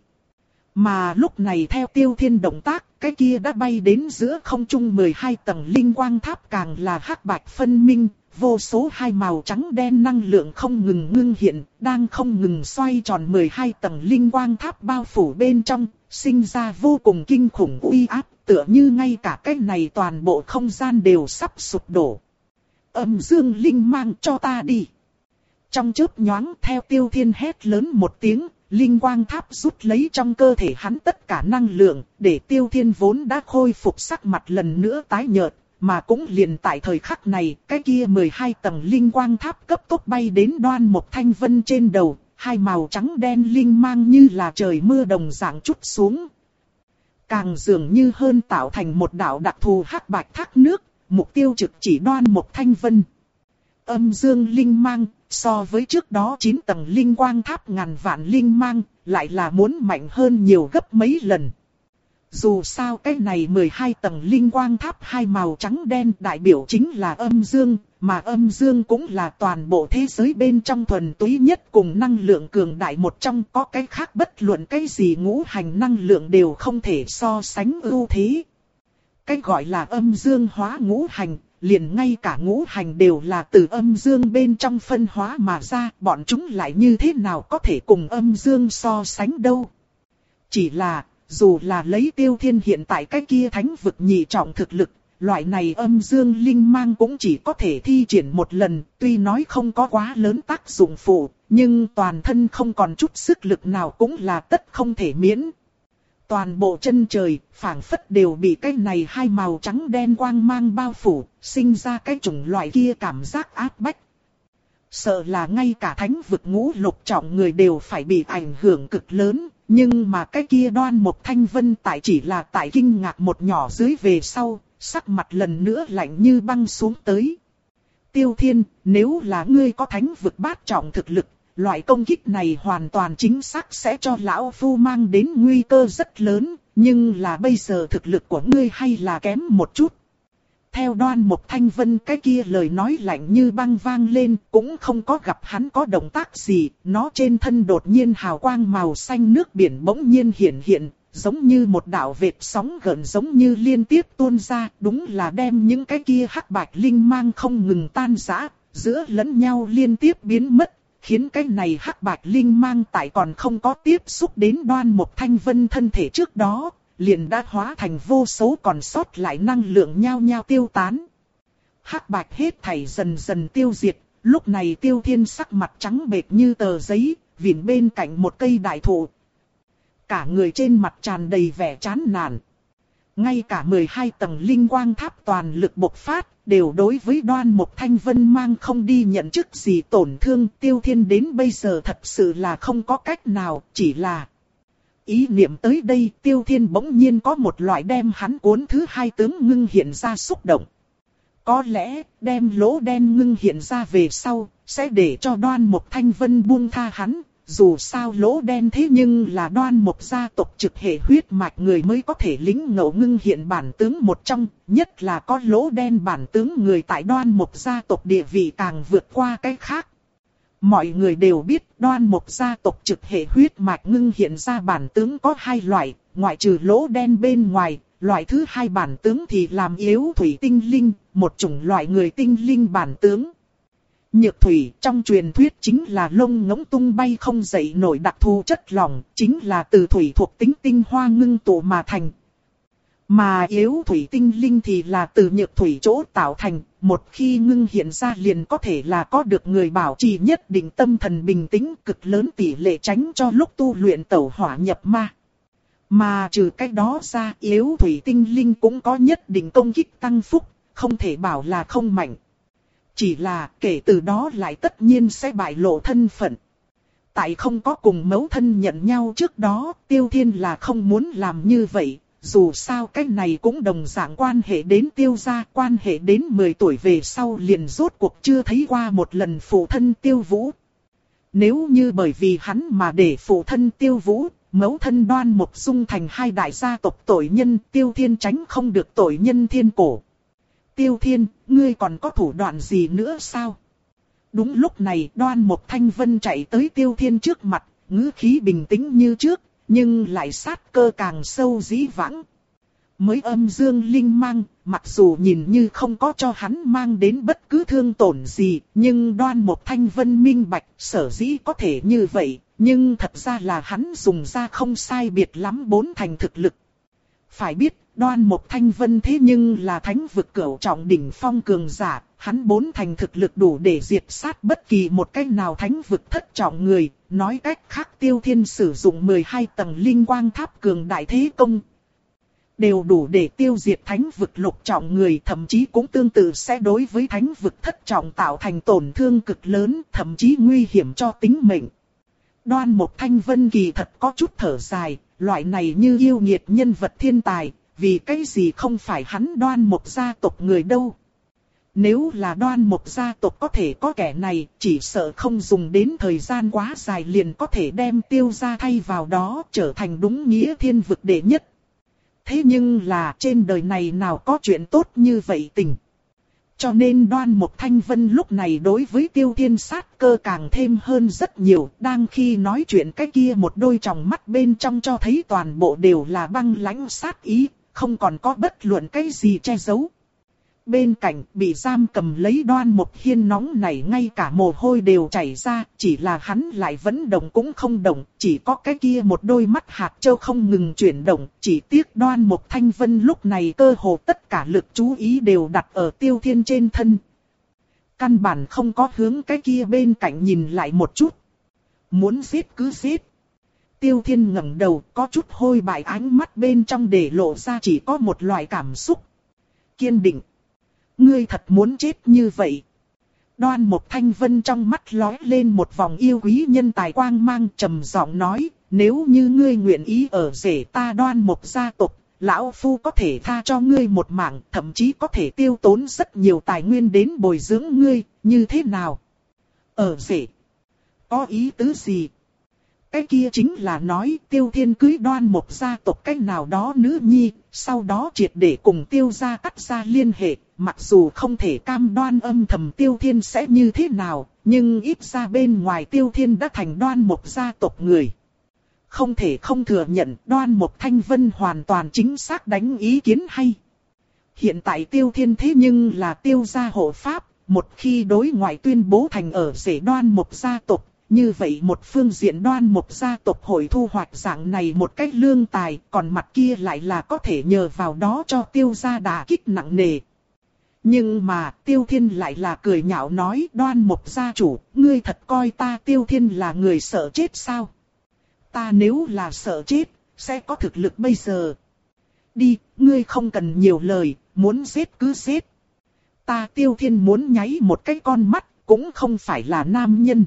[SPEAKER 1] Mà lúc này theo Tiêu Thiên động tác, cái kia đã bay đến giữa không trung mười hai tầng linh quang tháp càng là hắc bạch phân minh. Vô số hai màu trắng đen năng lượng không ngừng ngưng hiện, đang không ngừng xoay tròn mười hai tầng linh quang tháp bao phủ bên trong, sinh ra vô cùng kinh khủng uy áp, tựa như ngay cả cái này toàn bộ không gian đều sắp sụp đổ. Âm dương linh mang cho ta đi. Trong chớp nhoáng theo Tiêu Thiên hét lớn một tiếng, linh quang tháp rút lấy trong cơ thể hắn tất cả năng lượng, để Tiêu Thiên vốn đã khôi phục sắc mặt lần nữa tái nhợt. Mà cũng liền tại thời khắc này, cái kia mười hai tầng linh quang tháp cấp tốc bay đến Đoan Mục Thanh Vân trên đầu, hai màu trắng đen linh mang như là trời mưa đồng dạng trút xuống. Càng dường như hơn tạo thành một đạo đặc thù hắc bạch thác nước, mục tiêu trực chỉ Đoan Mục Thanh Vân. Âm dương linh mang, so với trước đó chín tầng linh quang tháp ngàn vạn linh mang, lại là muốn mạnh hơn nhiều gấp mấy lần. Dù sao cái này mười hai tầng linh quang tháp hai màu trắng đen đại biểu chính là âm dương, mà âm dương cũng là toàn bộ thế giới bên trong thuần túy nhất cùng năng lượng cường đại một trong, có cái khác bất luận cái gì ngũ hành năng lượng đều không thể so sánh ưu thế. Cái gọi là âm dương hóa ngũ hành, liền ngay cả ngũ hành đều là từ âm dương bên trong phân hóa mà ra, bọn chúng lại như thế nào có thể cùng âm dương so sánh đâu. Chỉ là dù là lấy Tiêu Thiên hiện tại cái kia thánh vực nhị trọng thực lực, loại này âm dương linh mang cũng chỉ có thể thi triển một lần, tuy nói không có quá lớn tác dụng phụ, nhưng toàn thân không còn chút sức lực nào cũng là tất không thể miễn. Toàn bộ chân trời, phảng phất đều bị cái này hai màu trắng đen quang mang bao phủ, sinh ra cái chủng loại kia cảm giác áp bách. Sợ là ngay cả thánh vực ngũ lục trọng người đều phải bị ảnh hưởng cực lớn. Nhưng mà cái kia Đoan Mục Thanh Vân tại chỉ là tại kinh ngạc một nhỏ dưới về sau, sắc mặt lần nữa lạnh như băng xuống tới. Tiêu Thiên, nếu là ngươi có thánh vực bát trọng thực lực, loại công kích này hoàn toàn chính xác sẽ cho lão phu mang đến nguy cơ rất lớn, nhưng là bây giờ thực lực của ngươi hay là kém một chút. Theo Đoan Mục Thanh Vân cái kia lời nói lạnh như băng vang lên, cũng không có gặp hắn có động tác gì, nó trên thân đột nhiên hào quang màu xanh nước biển bỗng nhiên hiện hiện, giống như một đạo vệt sóng gợn giống như liên tiếp tuôn ra, đúng là đem những cái kia hắc bạch linh mang không ngừng tan rã, giữa lẫn nhau liên tiếp biến mất, khiến cái này hắc bạch linh mang tại còn không có tiếp xúc đến Đoan Mục Thanh Vân thân thể trước đó, liền đã hóa thành vô số còn sót lại năng lượng nhao nhao tiêu tán. Hắc bạch hết thảy dần dần tiêu diệt, lúc này Tiêu Thiên sắc mặt trắng bệch như tờ giấy, vịn bên cạnh một cây đại thụ. Cả người trên mặt tràn đầy vẻ chán nản. Ngay cả mười hai tầng linh quang tháp toàn lực bộc phát, đều đối với Đoan Mục Thanh Vân mang không đi nhận chức gì tổn thương. Tiêu Thiên đến bây giờ thật sự là không có cách nào, chỉ là... Ý niệm tới đây, Tiêu Thiên bỗng nhiên có một loại đem hắn cuốn thứ hai tướng ngưng hiện ra xúc động. Có lẽ, đem lỗ đen ngưng hiện ra về sau, sẽ để cho Đoan Mục Thanh Vân buông tha hắn. Dù sao lỗ đen thế nhưng là Đoan Mục gia tộc trực hệ huyết mạch người mới có thể lĩnh ngộ ngưng hiện bản tướng một trong, nhất là có lỗ đen bản tướng người tại Đoan Mục gia tộc địa vị càng vượt qua cái khác. Mọi người đều biết Đoan Mục gia tộc trực hệ huyết mạch ngưng hiện ra bản tướng có hai loại, ngoại trừ lỗ đen bên ngoài, loại thứ hai bản tướng thì làm yếu thủy tinh linh, một chủng loại người tinh linh bản tướng. Nhược thủy trong truyền thuyết chính là lông ngỗng tung bay không dậy nổi đặc thù chất lỏng, chính là từ thủy thuộc tính tinh hoa ngưng tụ mà thành. Mà yếu thủy tinh linh thì là từ nhược thủy chỗ tạo thành, một khi ngưng hiện ra liền có thể là có được người bảo trì nhất định tâm thần bình tĩnh, cực lớn tỷ lệ tránh cho lúc tu luyện tẩu hỏa nhập ma. Mà trừ cái đó ra, yếu thủy tinh linh cũng có nhất định công kích tăng phúc, không thể bảo là không mạnh. Chỉ là kể từ đó lại tất nhiên sẽ bại lộ thân phận. Tại không có cùng mẫu thân nhận nhau trước đó, Tiêu Thiên là không muốn làm như vậy. Dù sao cái này cũng đồng dạng quan hệ đến Tiêu gia, quan hệ đến mười tuổi về sau liền rốt cuộc chưa thấy qua một lần phụ thân Tiêu Vũ. Nếu như bởi vì hắn mà để phụ thân Tiêu Vũ, mẫu thân Đoan Mục Dung thành hai đại gia tộc tội nhân, Tiêu Thiên tránh không được tội nhân thiên cổ. Tiêu Thiên, ngươi còn có thủ đoạn gì nữa sao? Đúng lúc này Đoan Mục Thanh Vân chạy tới Tiêu Thiên trước mặt, ngữ khí bình tĩnh như trước, nhưng lại sát cơ càng sâu dĩ vãng. Mới âm dương linh mang, mặc dù nhìn như không có cho hắn mang đến bất cứ thương tổn gì, nhưng Đoan Mục Thanh Vân minh bạch, sở dĩ có thể như vậy, nhưng thật ra là hắn dùng ra không sai biệt lắm bốn thành thực lực. Phải biết, Đoan Mục Thanh Vân thế nhưng là thánh vực cửu trọng đỉnh phong cường giả, hắn bốn thành thực lực đủ để diệt sát bất kỳ một cái nào thánh vực thất trọng người, nói cách khác Tiêu Thiên sử dụng mười hai tầng linh quang tháp cường đại thế công. Đều đủ để tiêu diệt thánh vực lục trọng người, thậm chí cũng tương tự sẽ đối với thánh vực thất trọng tạo thành tổn thương cực lớn, thậm chí nguy hiểm cho tính mệnh. Đoan Mục Thanh Vân kỳ thật có chút thở dài, loại này như yêu nghiệt nhân vật thiên tài, vì cái gì không phải hắn Đoan Mục gia tộc người đâu. Nếu là Đoan Mục gia tộc có thể có kẻ này, chỉ sợ không dùng đến thời gian quá dài liền có thể đem Tiêu gia thay vào đó, trở thành đúng nghĩa thiên vực đệ nhất. Thế nhưng là trên đời này nào có chuyện tốt như vậy tình. Cho nên Đoan Mục Thanh Vân lúc này đối với Tiêu Thiên sát cơ càng thêm hơn rất nhiều. Đang khi nói chuyện cái kia một đôi tròng mắt bên trong cho thấy toàn bộ đều là băng lãnh sát ý, không còn có bất luận cái gì che giấu. Bên cạnh bị giam cầm lấy Đoan Mục Hiên nóng này ngay cả mồ hôi đều chảy ra, chỉ là hắn lại vẫn động cũng không động, chỉ có cái kia một đôi mắt hạt châu không ngừng chuyển động, chỉ tiếc Đoan Mục Thanh Vân lúc này cơ hồ tất cả lực chú ý đều đặt ở Tiêu Thiên trên thân. Căn bản không có hướng cái kia bên cạnh nhìn lại một chút. Muốn giết cứ giết. Tiêu Thiên ngẩng đầu, có chút hôi bại, ánh mắt bên trong để lộ ra chỉ có một loại cảm xúc kiên định. Ngươi thật muốn chết như vậy. Đoan Mục Thanh Vân trong mắt lóe lên một vòng yêu quý nhân tài quang mang, trầm giọng nói, nếu như ngươi nguyện ý ở rể ta Đoan Mục gia tộc, lão phu có thể tha cho ngươi một mạng, thậm chí có thể tiêu tốn rất nhiều tài nguyên đến bồi dưỡng ngươi, như thế nào? Ở rể, có ý tứ gì? Cái kia chính là nói Tiêu Thiên cưới Đoan Mộc gia tộc cách nào đó nữ nhi, sau đó triệt để cùng Tiêu gia cắt ra liên hệ, mặc dù không thể cam đoan âm thầm Tiêu Thiên sẽ như thế nào, nhưng ít ra bên ngoài Tiêu Thiên đã thành Đoan Mộc gia tộc người. Không thể không thừa nhận Đoan Mộc Thanh Vân hoàn toàn chính xác đánh ý kiến hay. Hiện tại Tiêu Thiên thế nhưng là Tiêu gia hộ pháp, một khi đối ngoại tuyên bố thành ở rể Đoan Mộc gia tộc, như vậy một phương diện Đoan Mộc gia tộc hội thu hoạch dạng này một cách lương tài, còn mặt kia lại là có thể nhờ vào đó cho Tiêu gia đả kích nặng nề. Nhưng mà Tiêu Thiên lại là cười nhạo nói, Đoan Mộc gia chủ, ngươi thật coi ta Tiêu Thiên là người sợ chết sao? Ta nếu là sợ chết, sẽ có thực lực bây giờ. Đi, ngươi không cần nhiều lời, muốn giết cứ giết. Ta Tiêu Thiên muốn nháy một cái con mắt, cũng không phải là nam nhân.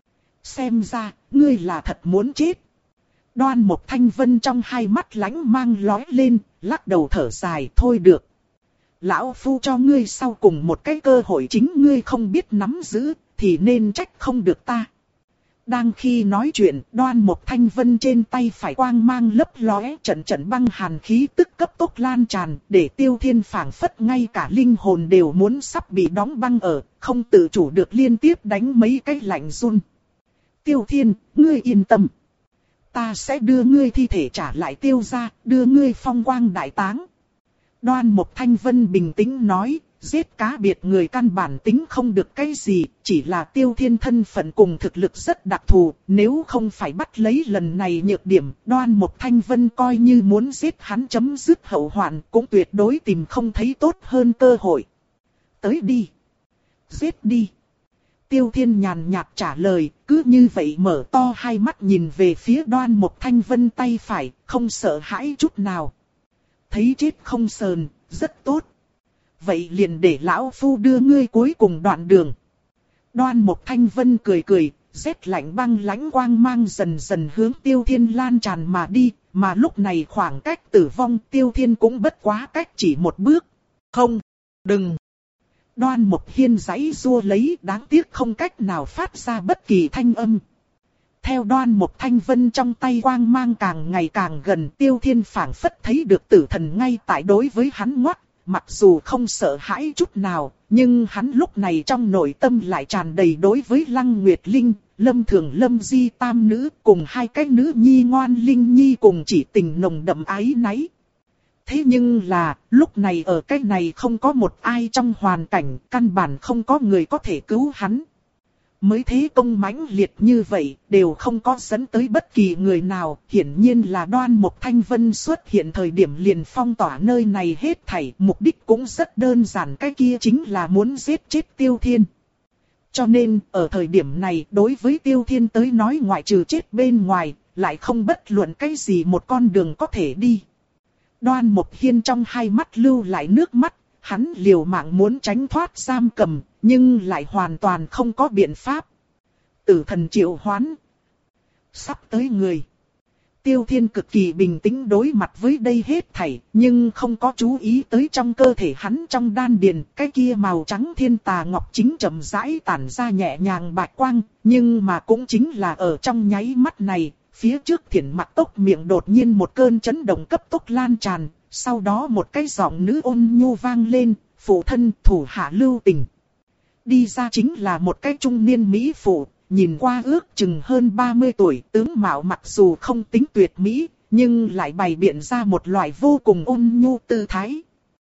[SPEAKER 1] Xem ra, ngươi là thật muốn chết. Đoan Mộc Thanh Vân trong hai mắt lánh mang lóe lên, lắc đầu thở dài, thôi được. Lão phu cho ngươi sau cùng một cái cơ hội chính ngươi không biết nắm giữ, thì nên trách không được ta. Đang khi nói chuyện, Đoan Mộc Thanh Vân trên tay phải quang mang lấp lóe, trận trận băng hàn khí tức cấp tốc lan tràn, để Tiêu Thiên phảng phất ngay cả linh hồn đều muốn sắp bị đóng băng ở, không tự chủ được liên tiếp đánh mấy cái lạnh run. Tiêu Thiên, ngươi yên tâm. Ta sẽ đưa ngươi thi thể trả lại Tiêu gia, đưa ngươi phong quang đại táng. Đoan Mộc Thanh Vân bình tĩnh nói, giết cá biệt người căn bản tính không được cái gì, chỉ là Tiêu Thiên thân phận cùng thực lực rất đặc thù, nếu không phải bắt lấy lần này nhược điểm, Đoan Mộc Thanh Vân coi như muốn giết hắn chấm dứt hậu hoạn, cũng tuyệt đối tìm không thấy tốt hơn cơ hội. Tới đi. Giết đi. Tiêu Thiên nhàn nhạt trả lời, cứ như vậy mở to hai mắt nhìn về phía Đoan Mộc Thanh Vân tay phải, không sợ hãi chút nào. Thấy chết không sờn, rất tốt. Vậy liền để lão phu đưa ngươi cuối cùng đoạn đường. Đoan Mộc Thanh Vân cười cười, rét lạnh băng lãnh quang mang dần dần hướng Tiêu Thiên lan tràn mà đi, mà lúc này khoảng cách tử vong Tiêu Thiên cũng bất quá cách chỉ một bước. Không, đừng. Đoan Mộc Hiên giãy giụa lấy, đáng tiếc không cách nào phát ra bất kỳ thanh âm. Theo Đoan Mộc Thanh Vân trong tay quang mang càng ngày càng gần, Tiêu Thiên phảng phất thấy được tử thần ngay tại đối với hắn ngoắt. Mặc dù không sợ hãi chút nào, nhưng hắn lúc này trong nội tâm lại tràn đầy đối với Lăng Nguyệt Linh, Lâm Thường Lâm Di tam nữ cùng hai cái nữ nhi ngoan Linh Nhi cùng chỉ tình nồng đậm ái náy. Thế nhưng là, lúc này ở cái này không có một ai trong hoàn cảnh, căn bản không có người có thể cứu hắn. Mới thế công mãnh liệt như vậy, đều không có dẫn tới bất kỳ người nào, hiển nhiên là Đoan Mộc Thanh Vân xuất hiện thời điểm liền phong tỏa nơi này hết thảy, mục đích cũng rất đơn giản, cái kia chính là muốn giết chết Tiêu Thiên. Cho nên, ở thời điểm này, đối với Tiêu Thiên tới nói ngoại trừ chết bên ngoài, lại không bất luận cái gì một con đường có thể đi. Đoan Mộc Hiên trong hai mắt lưu lại nước mắt, hắn liều mạng muốn tránh thoát giam cầm, nhưng lại hoàn toàn không có biện pháp. Tử thần triệu hoán. Sắp tới người. Tiêu Thiên cực kỳ bình tĩnh đối mặt với đây hết thảy, nhưng không có chú ý tới trong cơ thể hắn trong đan điền, cái kia màu trắng thiên tà ngọc chính chậm rãi tản ra nhẹ nhàng bạch quang, nhưng mà cũng chính là ở trong nháy mắt này, phía trước Thiển Mặc Tốc miệng đột nhiên một cơn chấn động cấp tốc lan tràn, sau đó một cái giọng nữ ôn nhu vang lên, phụ thân thủ hạ lưu tình. Đi ra chính là một cái trung niên mỹ phụ, nhìn qua ước chừng hơn ba mươi tuổi, tướng mạo mặc dù không tính tuyệt mỹ, nhưng lại bày biện ra một loại vô cùng ôn nhu tư thái.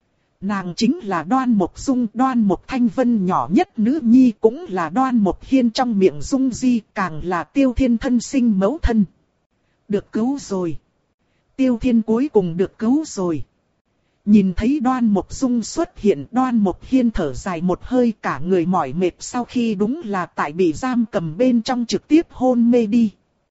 [SPEAKER 1] Nàng chính là Đoan Mộc Dung, Đoan Mộc Thanh Vân nhỏ nhất nữ nhi, cũng là Đoan Mộc Hiên trong miệng Dung Di, càng là Tiêu Thiên thân sinh mẫu thân. Được cứu rồi. Tiêu Thiên cuối cùng được cứu rồi. Nhìn thấy Đoan Mộc Dung xuất hiện, Đoan Mộc Hiên thở dài một hơi, cả người mỏi mệt sau khi đúng là tại bị giam cầm bên trong trực tiếp hôn mê đi.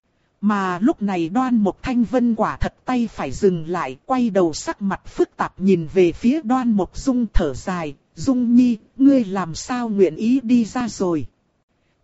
[SPEAKER 1] Mà lúc này Đoan Mộc Thanh Vân quả thật tay phải dừng lại, quay đầu sắc mặt phức tạp nhìn về phía Đoan Mộc Dung thở dài, Dung Nhi, ngươi làm sao nguyện ý đi ra rồi.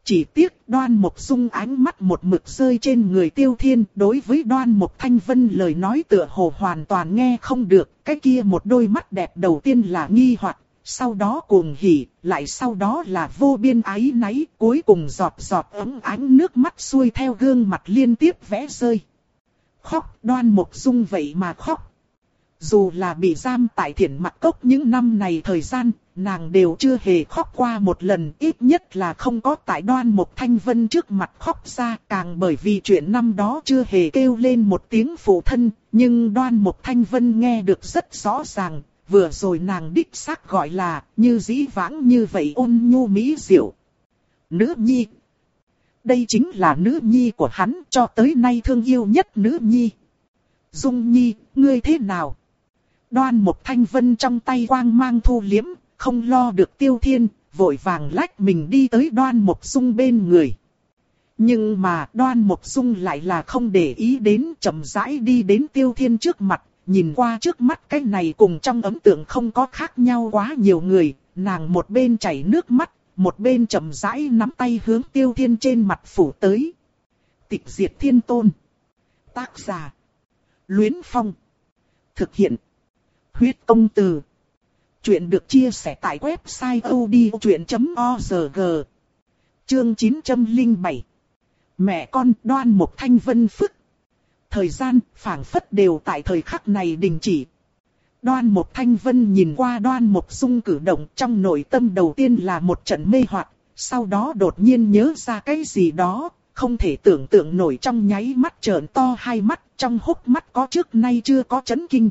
[SPEAKER 1] Chỉ tiếc Đoan Mộc Dung ánh mắt một mực rơi trên người Tiêu Thiên, đối với Đoan Mộc Thanh Vân lời nói tựa hồ hoàn toàn nghe không được. Cái kia một đôi mắt đẹp đầu tiên là nghi hoặc, sau đó cuồng hỉ, lại sau đó là vô biên áy náy, cuối cùng giọt giọt ấm ánh nước mắt xuôi theo gương mặt liên tiếp vẽ rơi. Khóc, Đoan Mộc Dung vậy mà khóc. Dù là bị giam tại Thiển Mặc Cốc những năm này thời gian, nàng đều chưa hề khóc qua một lần, ít nhất là không có tại Đoan Mộc Thanh Vân trước mặt khóc ra, càng bởi vì chuyện năm đó chưa hề kêu lên một tiếng phụ thân, nhưng Đoan Mộc Thanh Vân nghe được rất rõ ràng, vừa rồi nàng đích xác gọi là như dĩ vãng như vậy ôn nhu mỹ diệu. Nữ nhi. Đây chính là nữ nhi của hắn, cho tới nay thương yêu nhất nữ nhi. Dung nhi, ngươi thế nào? Đoan Mộc Thanh Vân trong tay quang mang thu liếm, không lo được Tiêu Thiên, vội vàng lách mình đi tới Đoan Mộc Dung bên người. Nhưng mà Đoan Mộc Dung lại là không để ý đến, chậm rãi đi đến Tiêu Thiên trước mặt, nhìn qua trước mắt cái này cùng trong ấn tượng không có khác nhau quá nhiều người, nàng một bên chảy nước mắt, một bên chậm rãi nắm tay hướng Tiêu Thiên trên mặt phủ tới. Tịch Diệt Thiên Tôn. Tác giả: Luyến Phong. Thực hiện: Huyết Công Từ. Chuyện được chia sẻ tại website odchuyện chấm org. Chương chín trăm lẻ bảy. Mẹ con Đoan Mộc Thanh Vân phức. Thời gian phảng phất đều tại thời khắc này đình chỉ. Đoan Mộc Thanh Vân nhìn qua Đoan Mộc Dung cử động, trong nội tâm đầu tiên là một trận mê hoặc, sau đó đột nhiên nhớ ra cái gì đó, không thể tưởng tượng nổi, trong nháy mắt trợn to hai mắt, trong hốc mắt có trước nay chưa có chấn kinh.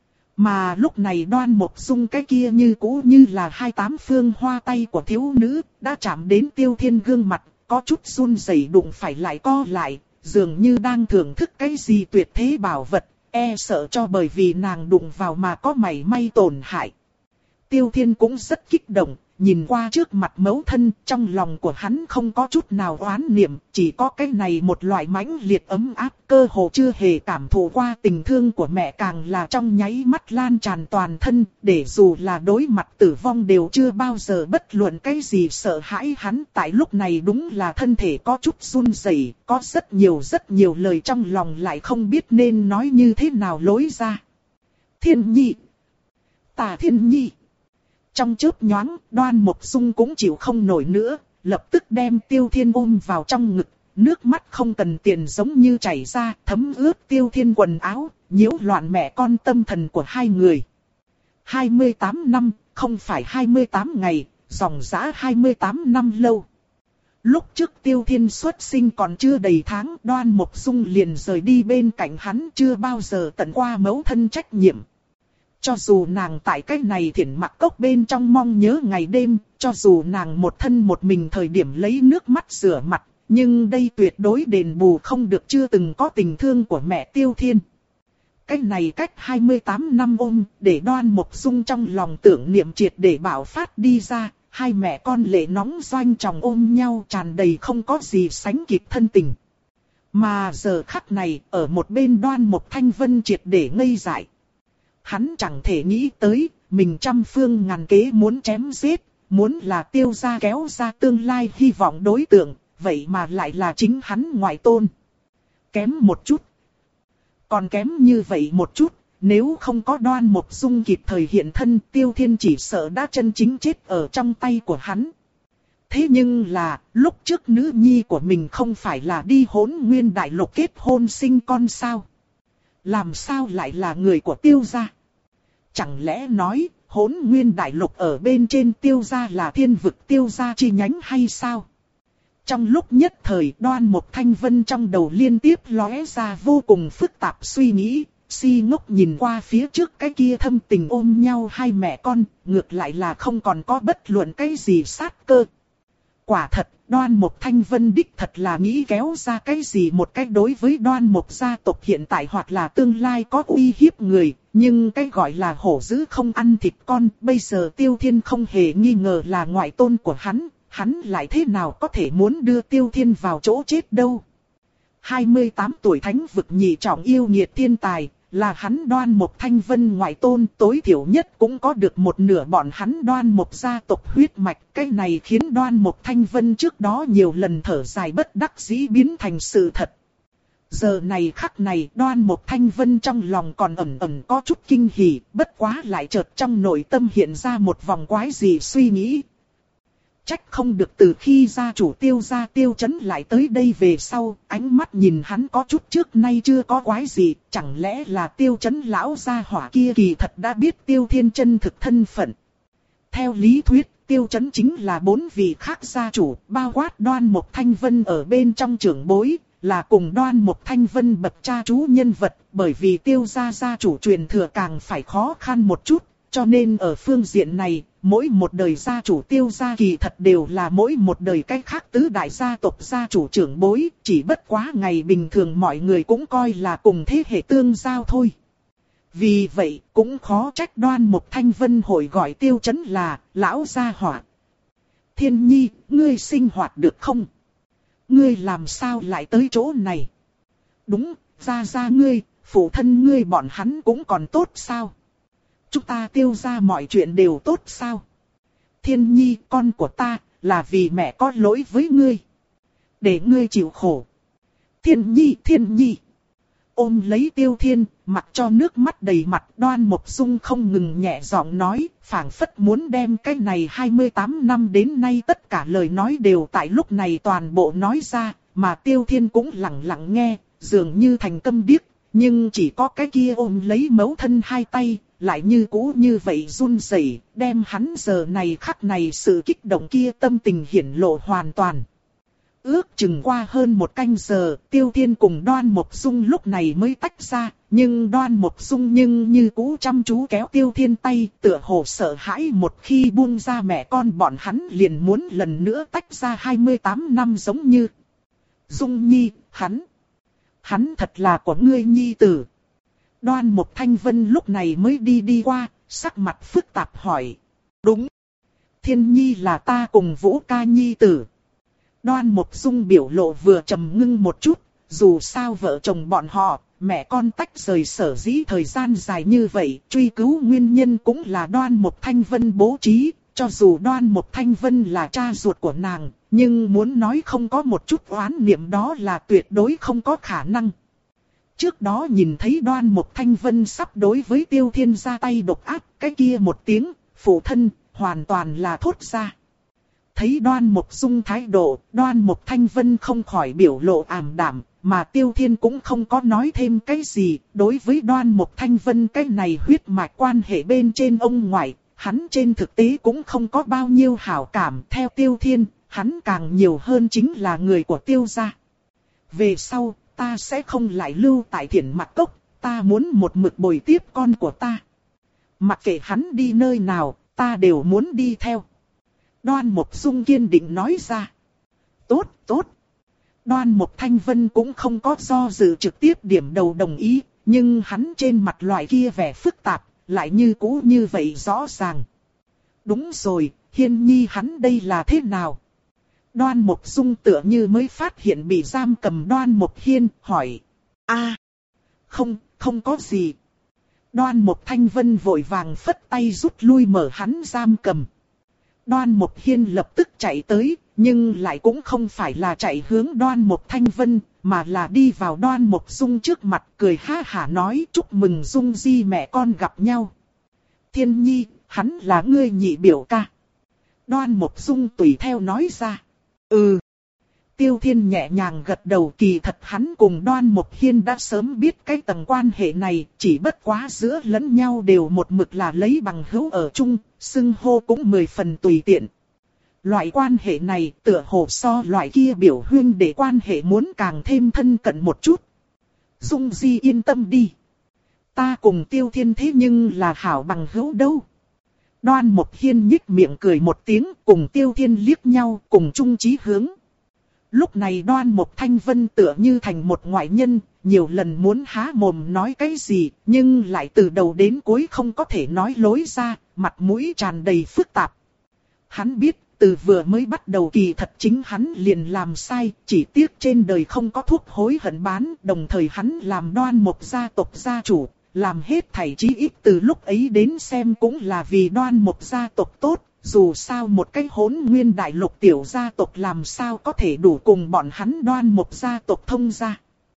[SPEAKER 1] Mà lúc này Đoan Mộc Dung cái kia như cũ như là hai tám phương hoa tay của thiếu nữ, đã chạm đến Tiêu Thiên gương mặt, có chút run rẩy, đụng phải lại co lại, dường như đang thưởng thức cái gì tuyệt thế bảo vật, e sợ cho bởi vì nàng đụng vào mà có mảy may tổn hại. Tiêu Thiên cũng rất kích động, nhìn qua trước mặt mẫu thân, trong lòng của hắn không có chút nào oán niệm, chỉ có cái này một loại mãnh liệt ấm áp, cơ hồ chưa hề cảm thụ qua tình thương của mẹ, càng là trong nháy mắt lan tràn toàn thân, để dù là đối mặt tử vong đều chưa bao giờ bất luận cái gì sợ hãi. Hắn tại lúc này đúng là thân thể có chút run rẩy, có rất nhiều rất nhiều lời trong lòng lại không biết nên nói như thế nào lối ra. Thiên Nhi, Tà Thiên Nhi. Trong chớp nhoáng, Đoan Mộc Dung cũng chịu không nổi nữa, lập tức đem Tiêu Thiên ôm vào trong ngực, nước mắt không cần tiền giống như chảy ra, thấm ướt Tiêu Thiên quần áo, nhiễu loạn mẹ con tâm thần của hai người. hai mươi tám năm, không phải hai mươi tám ngày, dòng dã hai mươi tám năm lâu. Lúc trước Tiêu Thiên xuất sinh còn chưa đầy tháng, Đoan Mộc Dung liền rời đi bên cạnh hắn, chưa bao giờ tận qua mẫu thân trách nhiệm. Cho dù nàng tại cái này Thiển Mặc Cốc bên trong mong nhớ ngày đêm, cho dù nàng một thân một mình thời điểm lấy nước mắt rửa mặt, nhưng đây tuyệt đối đền bù không được chưa từng có tình thương của mẹ Tiêu Thiên. Cái này cách hai mươi tám năm ôm, để Đoan Mộc Dung trong lòng tưởng niệm triệt để bạo phát đi ra, hai mẹ con lệ nóng doanh tròng ôm nhau tràn đầy không có gì sánh kịp thân tình. Mà giờ khắc này, ở một bên Đoan Mộc Thanh Vân triệt để ngây dại. Hắn chẳng thể nghĩ tới, mình trăm phương ngàn kế muốn chém giết, muốn là Tiêu gia kéo ra tương lai hy vọng đối tượng, vậy mà lại là chính hắn ngoại tôn. Kém một chút. Còn kém như vậy một chút, nếu không có Đoan Mộc Dung kịp thời hiện thân, Tiêu Thiên chỉ sợ đã chân chính chết ở trong tay của hắn. Thế nhưng là, lúc trước nữ nhi của mình không phải là đi Hỗn Nguyên Đại Lục kết hôn sinh con sao? Làm sao lại là người của Tiêu gia? Chẳng lẽ nói, Hỗn Nguyên Đại Lục ở bên trên Tiêu gia là thiên vực Tiêu gia chi nhánh hay sao? Trong lúc nhất thời, Đoan Mộc Thanh Vân trong đầu liên tiếp lóe ra vô cùng phức tạp suy nghĩ, si ngốc nhìn qua phía trước cái kia thâm tình ôm nhau hai mẹ con, ngược lại là không còn có bất luận cái gì sát cơ. Quả thật, Đoan Mộc Thanh Vân đích thật là nghĩ kéo ra cái gì một cách đối với Đoan Mộc gia tộc hiện tại hoặc là tương lai có uy hiếp người, nhưng cái gọi là hổ dữ không ăn thịt con, bây giờ Tiêu Thiên không hề nghi ngờ là ngoại tôn của hắn, hắn lại thế nào có thể muốn đưa Tiêu Thiên vào chỗ chết đâu. hai mươi tám tuổi thánh vực nhị trọng yêu nghiệt thiên tài, là hắn Đoan Mộc Thanh Vân ngoại tôn, tối thiểu nhất cũng có được một nửa bọn hắn Đoan Mộc gia tộc huyết mạch. Cái này khiến Đoan Mộc Thanh Vân trước đó nhiều lần thở dài bất đắc dĩ biến thành sự thật. Giờ này khắc này Đoan Mộc Thanh Vân trong lòng còn ẩn ẩn có chút kinh hỉ, bất quá lại chợt trong nội tâm hiện ra một vòng quái gì suy nghĩ. Trách không được từ khi gia chủ Tiêu gia Tiêu Chấn lại tới đây về sau, ánh mắt nhìn hắn có chút trước nay chưa có quái gì, chẳng lẽ là Tiêu Chấn lão gia hỏa kia kỳ thật đã biết Tiêu Thiên chân thực thân phận. Theo lý thuyết, Tiêu Chấn chính là bốn vị khác gia chủ, bao quát Đoan Mộc Thanh Vân ở bên trong trưởng bối, là cùng Đoan Mộc Thanh Vân bậc cha chú nhân vật, bởi vì Tiêu gia gia chủ truyền thừa càng phải khó khăn một chút, cho nên ở phương diện này, mỗi một đời gia chủ Tiêu gia kỳ thật đều là mỗi một đời cách khác tứ đại gia tộc gia chủ trưởng bối, chỉ bất quá ngày bình thường mọi người cũng coi là cùng thế hệ tương giao thôi. Vì vậy, cũng khó trách Đoan Mộc Thanh Vân hội gọi Tiêu Chấn là lão gia hỏa. Thiên Nhi, ngươi sinh hoạt được không? Ngươi làm sao lại tới chỗ này? Đúng, gia gia ngươi, phụ thân ngươi bọn hắn cũng còn tốt sao? Chúng ta Tiêu gia mọi chuyện đều tốt sao? Thiên Nhi, con của ta, là vì mẹ có lỗi với ngươi. Để ngươi chịu khổ. Thiên Nhi, Thiên Nhi. Ôm lấy Tiêu Thiên, mặc cho nước mắt đầy mặt. Đoan Mộc Dung không ngừng nhẹ giọng nói, phảng phất muốn đem cái này hai mươi tám năm đến nay tất cả lời nói đều tại lúc này toàn bộ nói ra, mà Tiêu Thiên cũng lặng lặng nghe, dường như thành câm điếc, nhưng chỉ có cái kia ôm lấy mẫu thân hai tay, lại như cũ như vậy run rẩy, đem hắn giờ này khắc này sự kích động kia tâm tình hiển lộ hoàn toàn. Ước chừng qua hơn một canh giờ, Tiêu Thiên cùng Đoan Mộc Dung lúc này mới tách ra, nhưng Đoan Mộc Dung nhưng như cũ chăm chú kéo Tiêu Thiên tay, tựa hồ sợ hãi một khi buông ra mẹ con bọn hắn liền muốn lần nữa tách ra hai mươi tám năm giống như. Dung Nhi, hắn, hắn thật là của ngươi nhi tử. Đoan Mộc Thanh Vân lúc này mới đi đi qua, sắc mặt phức tạp hỏi. Đúng, Thiên Nhi là ta cùng Vũ ca nhi tử. Đoan Mộc Dung biểu lộ vừa trầm ngưng một chút, dù sao vợ chồng bọn họ, mẹ con tách rời sở dĩ thời gian dài như vậy, truy cứu nguyên nhân cũng là Đoan Mộc Thanh Vân bố trí, cho dù Đoan Mộc Thanh Vân là cha ruột của nàng, nhưng muốn nói không có một chút oán niệm đó là tuyệt đối không có khả năng. Trước đó nhìn thấy Đoan Mộc Thanh Vân sắp đối với Tiêu Thiên ra tay độc ác, cái kia một tiếng, phụ thân, hoàn toàn là thốt ra. Thấy Đoan Mộc Dung thái độ, Đoan Mộc Thanh Vân không khỏi biểu lộ ảm đạm, mà Tiêu Thiên cũng không có nói thêm cái gì. Đối với Đoan Mộc Thanh Vân cái này huyết mạch quan hệ bên trên ông ngoại, hắn trên thực tế cũng không có bao nhiêu hảo cảm. Theo Tiêu Thiên, hắn càng nhiều hơn chính là người của Tiêu gia. Về sau, ta sẽ không lại lưu tại Thiển Mặc Cốc, ta muốn một mực bồi tiếp con của ta. Mặc kệ hắn đi nơi nào, ta đều muốn đi theo. Đoan Mộc Dung kiên định nói ra. Tốt, tốt. Đoan Mộc Thanh Vân cũng không có do dự trực tiếp điểm đầu đồng ý, nhưng hắn trên mặt loại kia vẻ phức tạp, lại như cũ như vậy rõ ràng. Đúng rồi, Hiên Nhi hắn đây là thế nào? Đoan Mộc Dung tựa như mới phát hiện bị giam cầm Đoan Mộc Hiên, hỏi. A, không, không có gì. Đoan Mộc Thanh Vân vội vàng phất tay rút lui mở hắn giam cầm. Đoan Mộc Hiên lập tức chạy tới, nhưng lại cũng không phải là chạy hướng Đoan Mộc Thanh Vân, mà là đi vào Đoan Mộc Dung trước mặt cười ha hả nói chúc mừng Dung Di mẹ con gặp nhau. Thiên Nhi, hắn là ngươi nhị biểu ca. Đoan Mộc Dung tùy theo nói ra. Ừ. Tiêu Thiên nhẹ nhàng gật đầu, kỳ thật hắn cùng Đoan Mộc Hiên đã sớm biết cái tầng quan hệ này, chỉ bất quá giữa lẫn nhau đều một mực là lấy bằng hữu ở chung, xưng hô cũng mười phần tùy tiện. Loại quan hệ này tựa hồ so loại kia biểu huynh đệ quan hệ muốn càng thêm thân cận một chút. Dung Di yên tâm đi. Ta cùng Tiêu Thiên thế nhưng là hảo bằng hữu đâu. Đoan Mộc Hiên nhích miệng cười một tiếng, cùng Tiêu Thiên liếc nhau, cùng chung chí hướng. Lúc này Đoan Mộc Thanh Vân tựa như thành một ngoại nhân, nhiều lần muốn há mồm nói cái gì, nhưng lại từ đầu đến cuối không có thể nói lối ra, mặt mũi tràn đầy phức tạp. Hắn biết, từ vừa mới bắt đầu kỳ thật chính hắn liền làm sai, chỉ tiếc trên đời không có thuốc hối hận bán, đồng thời hắn làm Đoan Mộc gia tộc gia chủ, làm hết thảy chí ít từ lúc ấy đến xem cũng là vì Đoan Mộc gia tộc tốt, dù sao một cái Hỗn Nguyên đại lục tiểu gia tộc làm sao có thể đủ cùng bọn hắn Đoan Mộc gia tộc thông gia.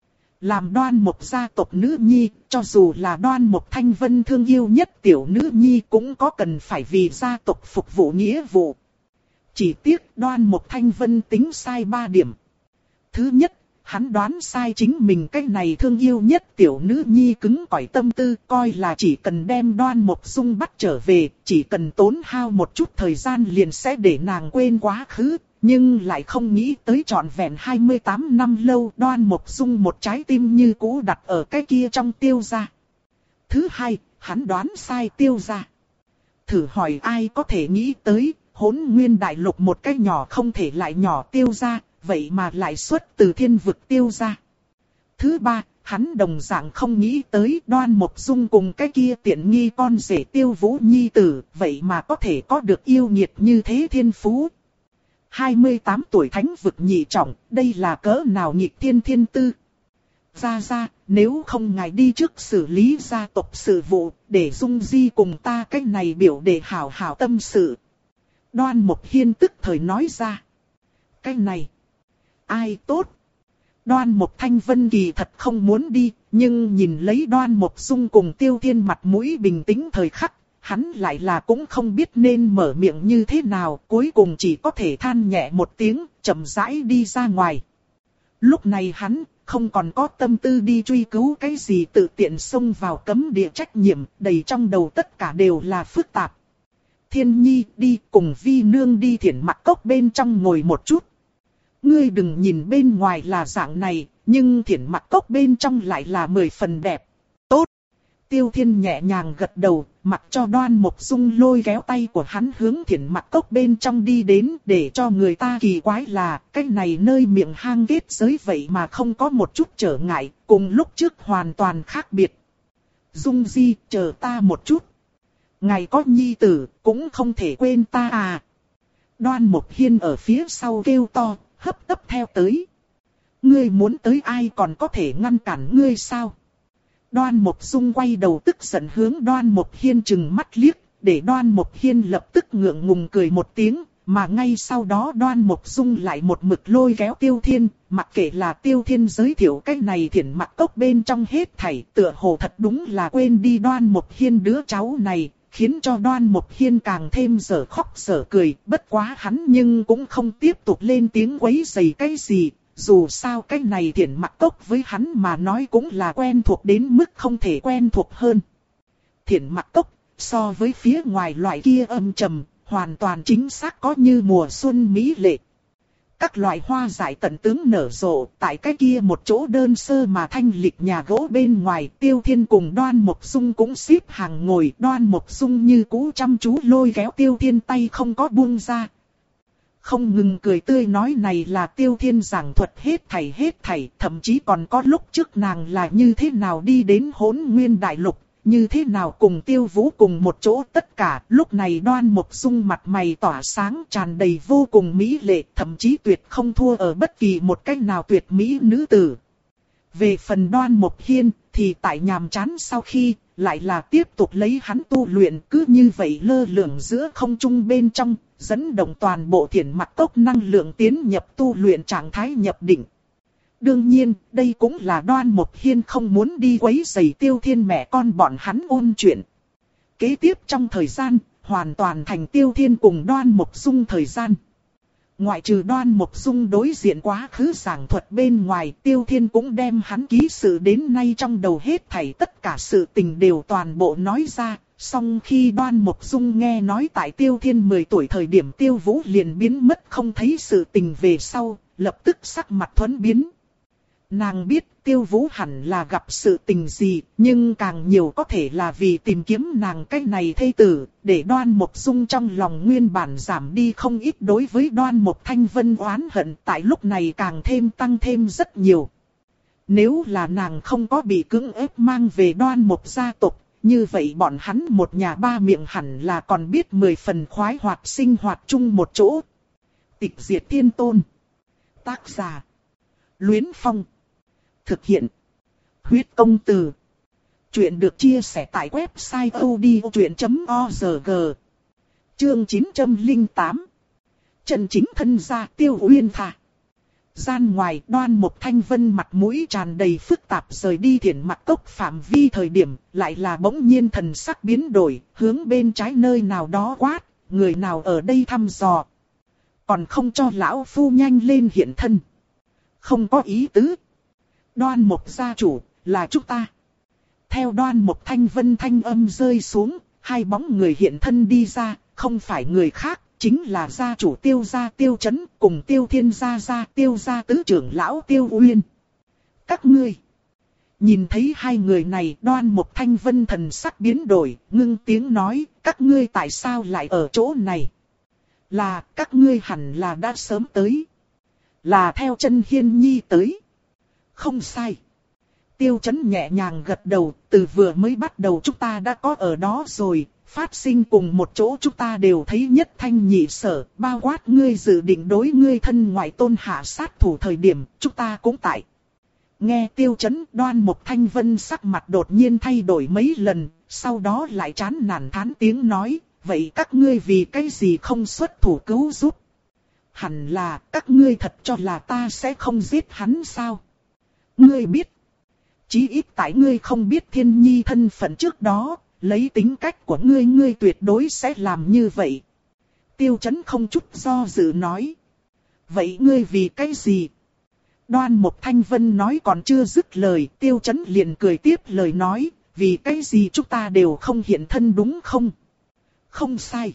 [SPEAKER 1] Làm Đoan Mộc gia tộc nữ nhi, cho dù là Đoan Mộc Thanh Vân thương yêu nhất tiểu nữ nhi cũng có cần phải vì gia tộc phục vụ nghĩa vụ. Chỉ tiếc Đoan Mộc Thanh Vân tính sai ba điểm. Thứ nhất, hắn đoán sai chính mình cái này thương yêu nhất tiểu nữ nhi cứng cỏi tâm tư, coi là chỉ cần đem Đoan Mộc Dung bắt trở về, chỉ cần tốn hao một chút thời gian liền sẽ để nàng quên quá khứ, nhưng lại không nghĩ tới trọn vẹn hai mươi tám năm lâu Đoan Mộc Dung một trái tim như cũ đặt ở cái kia trong Tiêu gia. Thứ hai, hắn đoán sai Tiêu gia. Thử hỏi ai có thể nghĩ tới, Hỗn Nguyên đại lục một cái nhỏ không thể lại nhỏ Tiêu gia, vậy mà lại xuất từ thiên vực Tiêu gia. Thứ ba, hắn đồng dạng không nghĩ tới Đoan Mộc Dung cùng cái kia tiện nghi con rể Tiêu Vũ nhi tử, vậy mà có thể có được yêu nghiệt như thế thiên phú. hai mươi tám tuổi thánh vực nhị trọng, đây là cỡ nào nghịch thiên thiên tư. Ra ra, nếu không ngài đi trước xử lý gia tộc sự vụ, để Dung Di cùng ta cái này biểu để hảo hảo tâm sự. Đoan Mộc Hiên tức thời nói ra. Cái này, ai tốt? Đoan Mộc Thanh Vân kỳ thật không muốn đi, nhưng nhìn lấy Đoan Mộc Dung cùng Tiêu Thiên mặt mũi bình tĩnh thời khắc, hắn lại là cũng không biết nên mở miệng như thế nào, cuối cùng chỉ có thể than nhẹ một tiếng, chậm rãi đi ra ngoài. Lúc này hắn không còn có tâm tư đi truy cứu cái gì tự tiện xông vào cấm địa trách nhiệm, đầy trong đầu tất cả đều là phức tạp. Thiên Nhi, đi cùng Vi Nương đi Thiển Mặc Cốc bên trong ngồi một chút. Ngươi đừng nhìn bên ngoài là dạng này, nhưng Thiển Mặc Cốc bên trong lại là mười phần đẹp. Tốt. Tiêu Thiên nhẹ nhàng gật đầu, mặc cho Đoan Mộc Dung lôi kéo tay của hắn hướng Thiển Mặc Cốc bên trong đi đến, để cho người ta kỳ quái là, cái này nơi miệng hang kết giới vậy mà không có một chút trở ngại, cùng lúc trước hoàn toàn khác biệt. Dung Di, chờ ta một chút. Ngài có nhi tử, cũng không thể quên ta à. Đoan Mộc Hiên ở phía sau kêu to, hấp tấp theo tới. Ngươi muốn tới ai còn có thể ngăn cản ngươi sao? Đoan Mộc Dung quay đầu tức giận hướng Đoan Mộc Hiên trừng mắt liếc, để Đoan Mộc Hiên lập tức ngượng ngùng cười một tiếng, mà ngay sau đó Đoan Mộc Dung lại một mực lôi kéo Tiêu Thiên, mặc kệ là Tiêu Thiên giới thiệu cái này Thiển Mặc Cốc bên trong hết thảy, tựa hồ thật đúng là quên đi Đoan Mộc Hiên đứa cháu này, khiến cho Đoan Mộc Hiên càng thêm dở khóc dở cười, bất quá hắn nhưng cũng không tiếp tục lên tiếng quấy rầy cái gì. Dù sao cái này Thiển Mặc Cốc với hắn mà nói cũng là quen thuộc đến mức không thể quen thuộc hơn. Thiển Mặc Cốc, so với phía ngoài loại kia âm trầm, hoàn toàn chính xác có như mùa xuân mỹ lệ. Các loại hoa dại tận tướng nở rộ, tại cái kia một chỗ đơn sơ mà thanh lịch nhà gỗ bên ngoài, Tiêu Thiên cùng Đoan Mộc Dung cũng xếp hàng ngồi, Đoan Mộc Dung như cũ chăm chú lôi kéo Tiêu Thiên tay không có buông ra. Không ngừng cười tươi nói này là Tiêu Thiên giảng thuật hết thảy hết thảy, thậm chí còn có lúc trước nàng là như thế nào đi đến Hỗn Nguyên đại lục, như thế nào cùng Tiêu Vũ cùng một chỗ tất cả. Lúc này Đoan Mộc Dung mặt mày tỏa sáng tràn đầy vô cùng mỹ lệ, thậm chí tuyệt không thua ở bất kỳ một cách nào tuyệt mỹ nữ tử. Về phần Đoan Mộc Hiên thì tại nhàm chán sau khi lại là tiếp tục lấy hắn tu luyện, cứ như vậy lơ lửng giữa không trung bên trong, dẫn động toàn bộ Thiển Mặc Cốc năng lượng tiến nhập tu luyện trạng thái nhập định. Đương nhiên, đây cũng là Đoan Mộc Hiên không muốn đi quấy rầy Tiêu Thiên mẹ con bọn hắn ôn chuyện. Kế tiếp trong thời gian, hoàn toàn thành Tiêu Thiên cùng Đoan Mộc Dung thời gian. Ngoại trừ Đoan Mộc Dung đối diện quá khứ giảng thuật bên ngoài, Tiêu Thiên cũng đem hắn ký sự đến nay trong đầu hết thảy tất cả sự tình đều toàn bộ nói ra. Song khi Đoan Mộc Dung nghe nói tại Tiêu Thiên mười tuổi thời điểm Tiêu Vũ liền biến mất không thấy sự tình về sau, lập tức sắc mặt thuẫn biến. Nàng biết Tiêu Vũ hẳn là gặp sự tình gì, nhưng càng nhiều có thể là vì tìm kiếm nàng cái này thê tử, để Đoan Mộc Dung trong lòng nguyên bản giảm đi không ít đối với Đoan Mộc Thanh Vân oán hận, tại lúc này càng thêm tăng thêm rất nhiều. Nếu là nàng không có bị cưỡng ép mang về Đoan Mộc gia tộc, như vậy bọn hắn một nhà ba miệng hẳn là còn biết mười phần khoái hoạt sinh hoạt chung một chỗ. Tịch Diệt Thiên Tôn. Tác giả Luyến Phong. Thực hiện huyết công từ. Chuyện được chia sẻ tại website audiochuyện chấm org. Chương chín trăm lẻ tám. Chân chính thân gia Tiêu Uyên thà. Gian ngoài, Đoan Mục Thanh Vân mặt mũi tràn đầy phức tạp rời đi Thiển Mặc Cốc phạm vi thời điểm, lại là bỗng nhiên thần sắc biến đổi, hướng bên trái nơi nào đó quát, người nào ở đây thăm dò. Còn không cho lão phu nhanh lên hiện thân. Không có ý tứ. Đoan Mục gia chủ, là chúng ta. Theo Đoan Mục Thanh Vân thanh âm rơi xuống, hai bóng người hiện thân đi ra, không phải người khác, chính là gia chủ Tiêu gia Tiêu Chấn cùng Tiêu Thiên gia gia Tiêu gia tứ trưởng lão Tiêu Uyên. Các ngươi nhìn thấy hai người này, Đoan Mục Thanh Vân thần sắc biến đổi, ngưng tiếng nói, các ngươi tại sao lại ở chỗ này? Là, các ngươi hẳn là đã sớm tới. Là theo Chân Hiên Nhi tới. Không sai. Tiêu Chấn nhẹ nhàng gật đầu, từ vừa mới bắt đầu chúng ta đã có ở đó rồi, phát sinh cùng một chỗ chúng ta đều thấy nhất thanh nhị sở, bao quát ngươi dự định đối ngươi thân ngoại tôn hạ sát thủ thời điểm, chúng ta cũng tại. Nghe Tiêu Chấn, Đoan Mục Thanh Vân sắc mặt đột nhiên thay đổi mấy lần, sau đó lại chán nản thán tiếng nói, vậy các ngươi vì cái gì không xuất thủ cứu giúp? Hẳn là các ngươi thật cho là ta sẽ không giết hắn sao? Ngươi biết. Chí ít tại ngươi không biết Thiên Nhi thân phận trước đó, lấy tính cách của ngươi ngươi tuyệt đối sẽ làm như vậy. Tiêu Chấn không chút do dự nói. Vậy ngươi vì cái gì? Đoan Mục Thanh Vân nói còn chưa dứt lời, Tiêu Chấn liền cười tiếp lời nói, vì cái gì chúng ta đều không hiện thân đúng không? Không sai.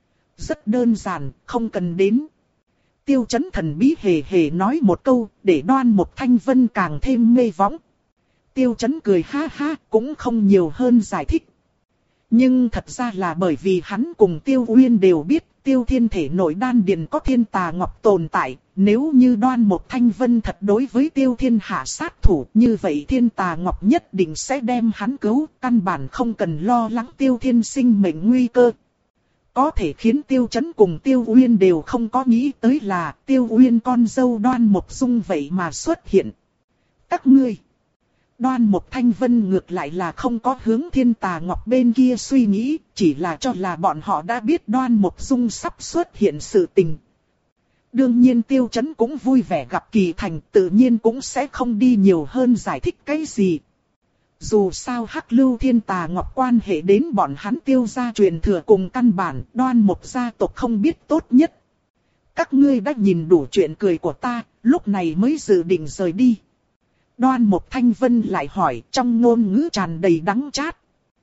[SPEAKER 1] Rất đơn giản, không cần đến. Tiêu Chấn thần bí hề hề nói một câu, để Đoan Mục Thanh Vân càng thêm mê võng. Tiêu Chấn cười ha ha, cũng không nhiều hơn giải thích. Nhưng thật ra là bởi vì hắn cùng Tiêu Uyên đều biết Tiêu Thiên thể nội đan điền có thiên tà ngọc tồn tại. Nếu như Đoan Mục Thanh Vân thật đối với Tiêu Thiên hạ sát thủ, như vậy thiên tà ngọc nhất định sẽ đem hắn cứu, căn bản không cần lo lắng Tiêu Thiên sinh mệnh nguy cơ. Có thể khiến Tiêu Chấn cùng Tiêu Uyên đều không có nghĩ tới là Tiêu Uyên con dâu Đoan Mục Dung vậy mà xuất hiện. Các ngươi. Đoan Mục Thanh Vân ngược lại là không có hướng thiên tà ngọc bên kia suy nghĩ, chỉ là cho là bọn họ đã biết Đoan Mục Dung sắp xuất hiện sự tình. Đương nhiên Tiêu Chấn cũng vui vẻ gặp Kỳ Thành, tự nhiên cũng sẽ không đi nhiều hơn giải thích cái gì. Dù sao Hắc Lưu Thiên Tà Ngọc quan hệ đến bọn hắn Tiêu gia truyền thừa cùng căn bản, Đoan Mục gia tộc không biết tốt nhất. Các ngươi đã nhìn đủ chuyện cười của ta, lúc này mới dự định rời đi. Đoan Mục Thanh Vân lại hỏi, trong ngôn ngữ tràn đầy đắng chát.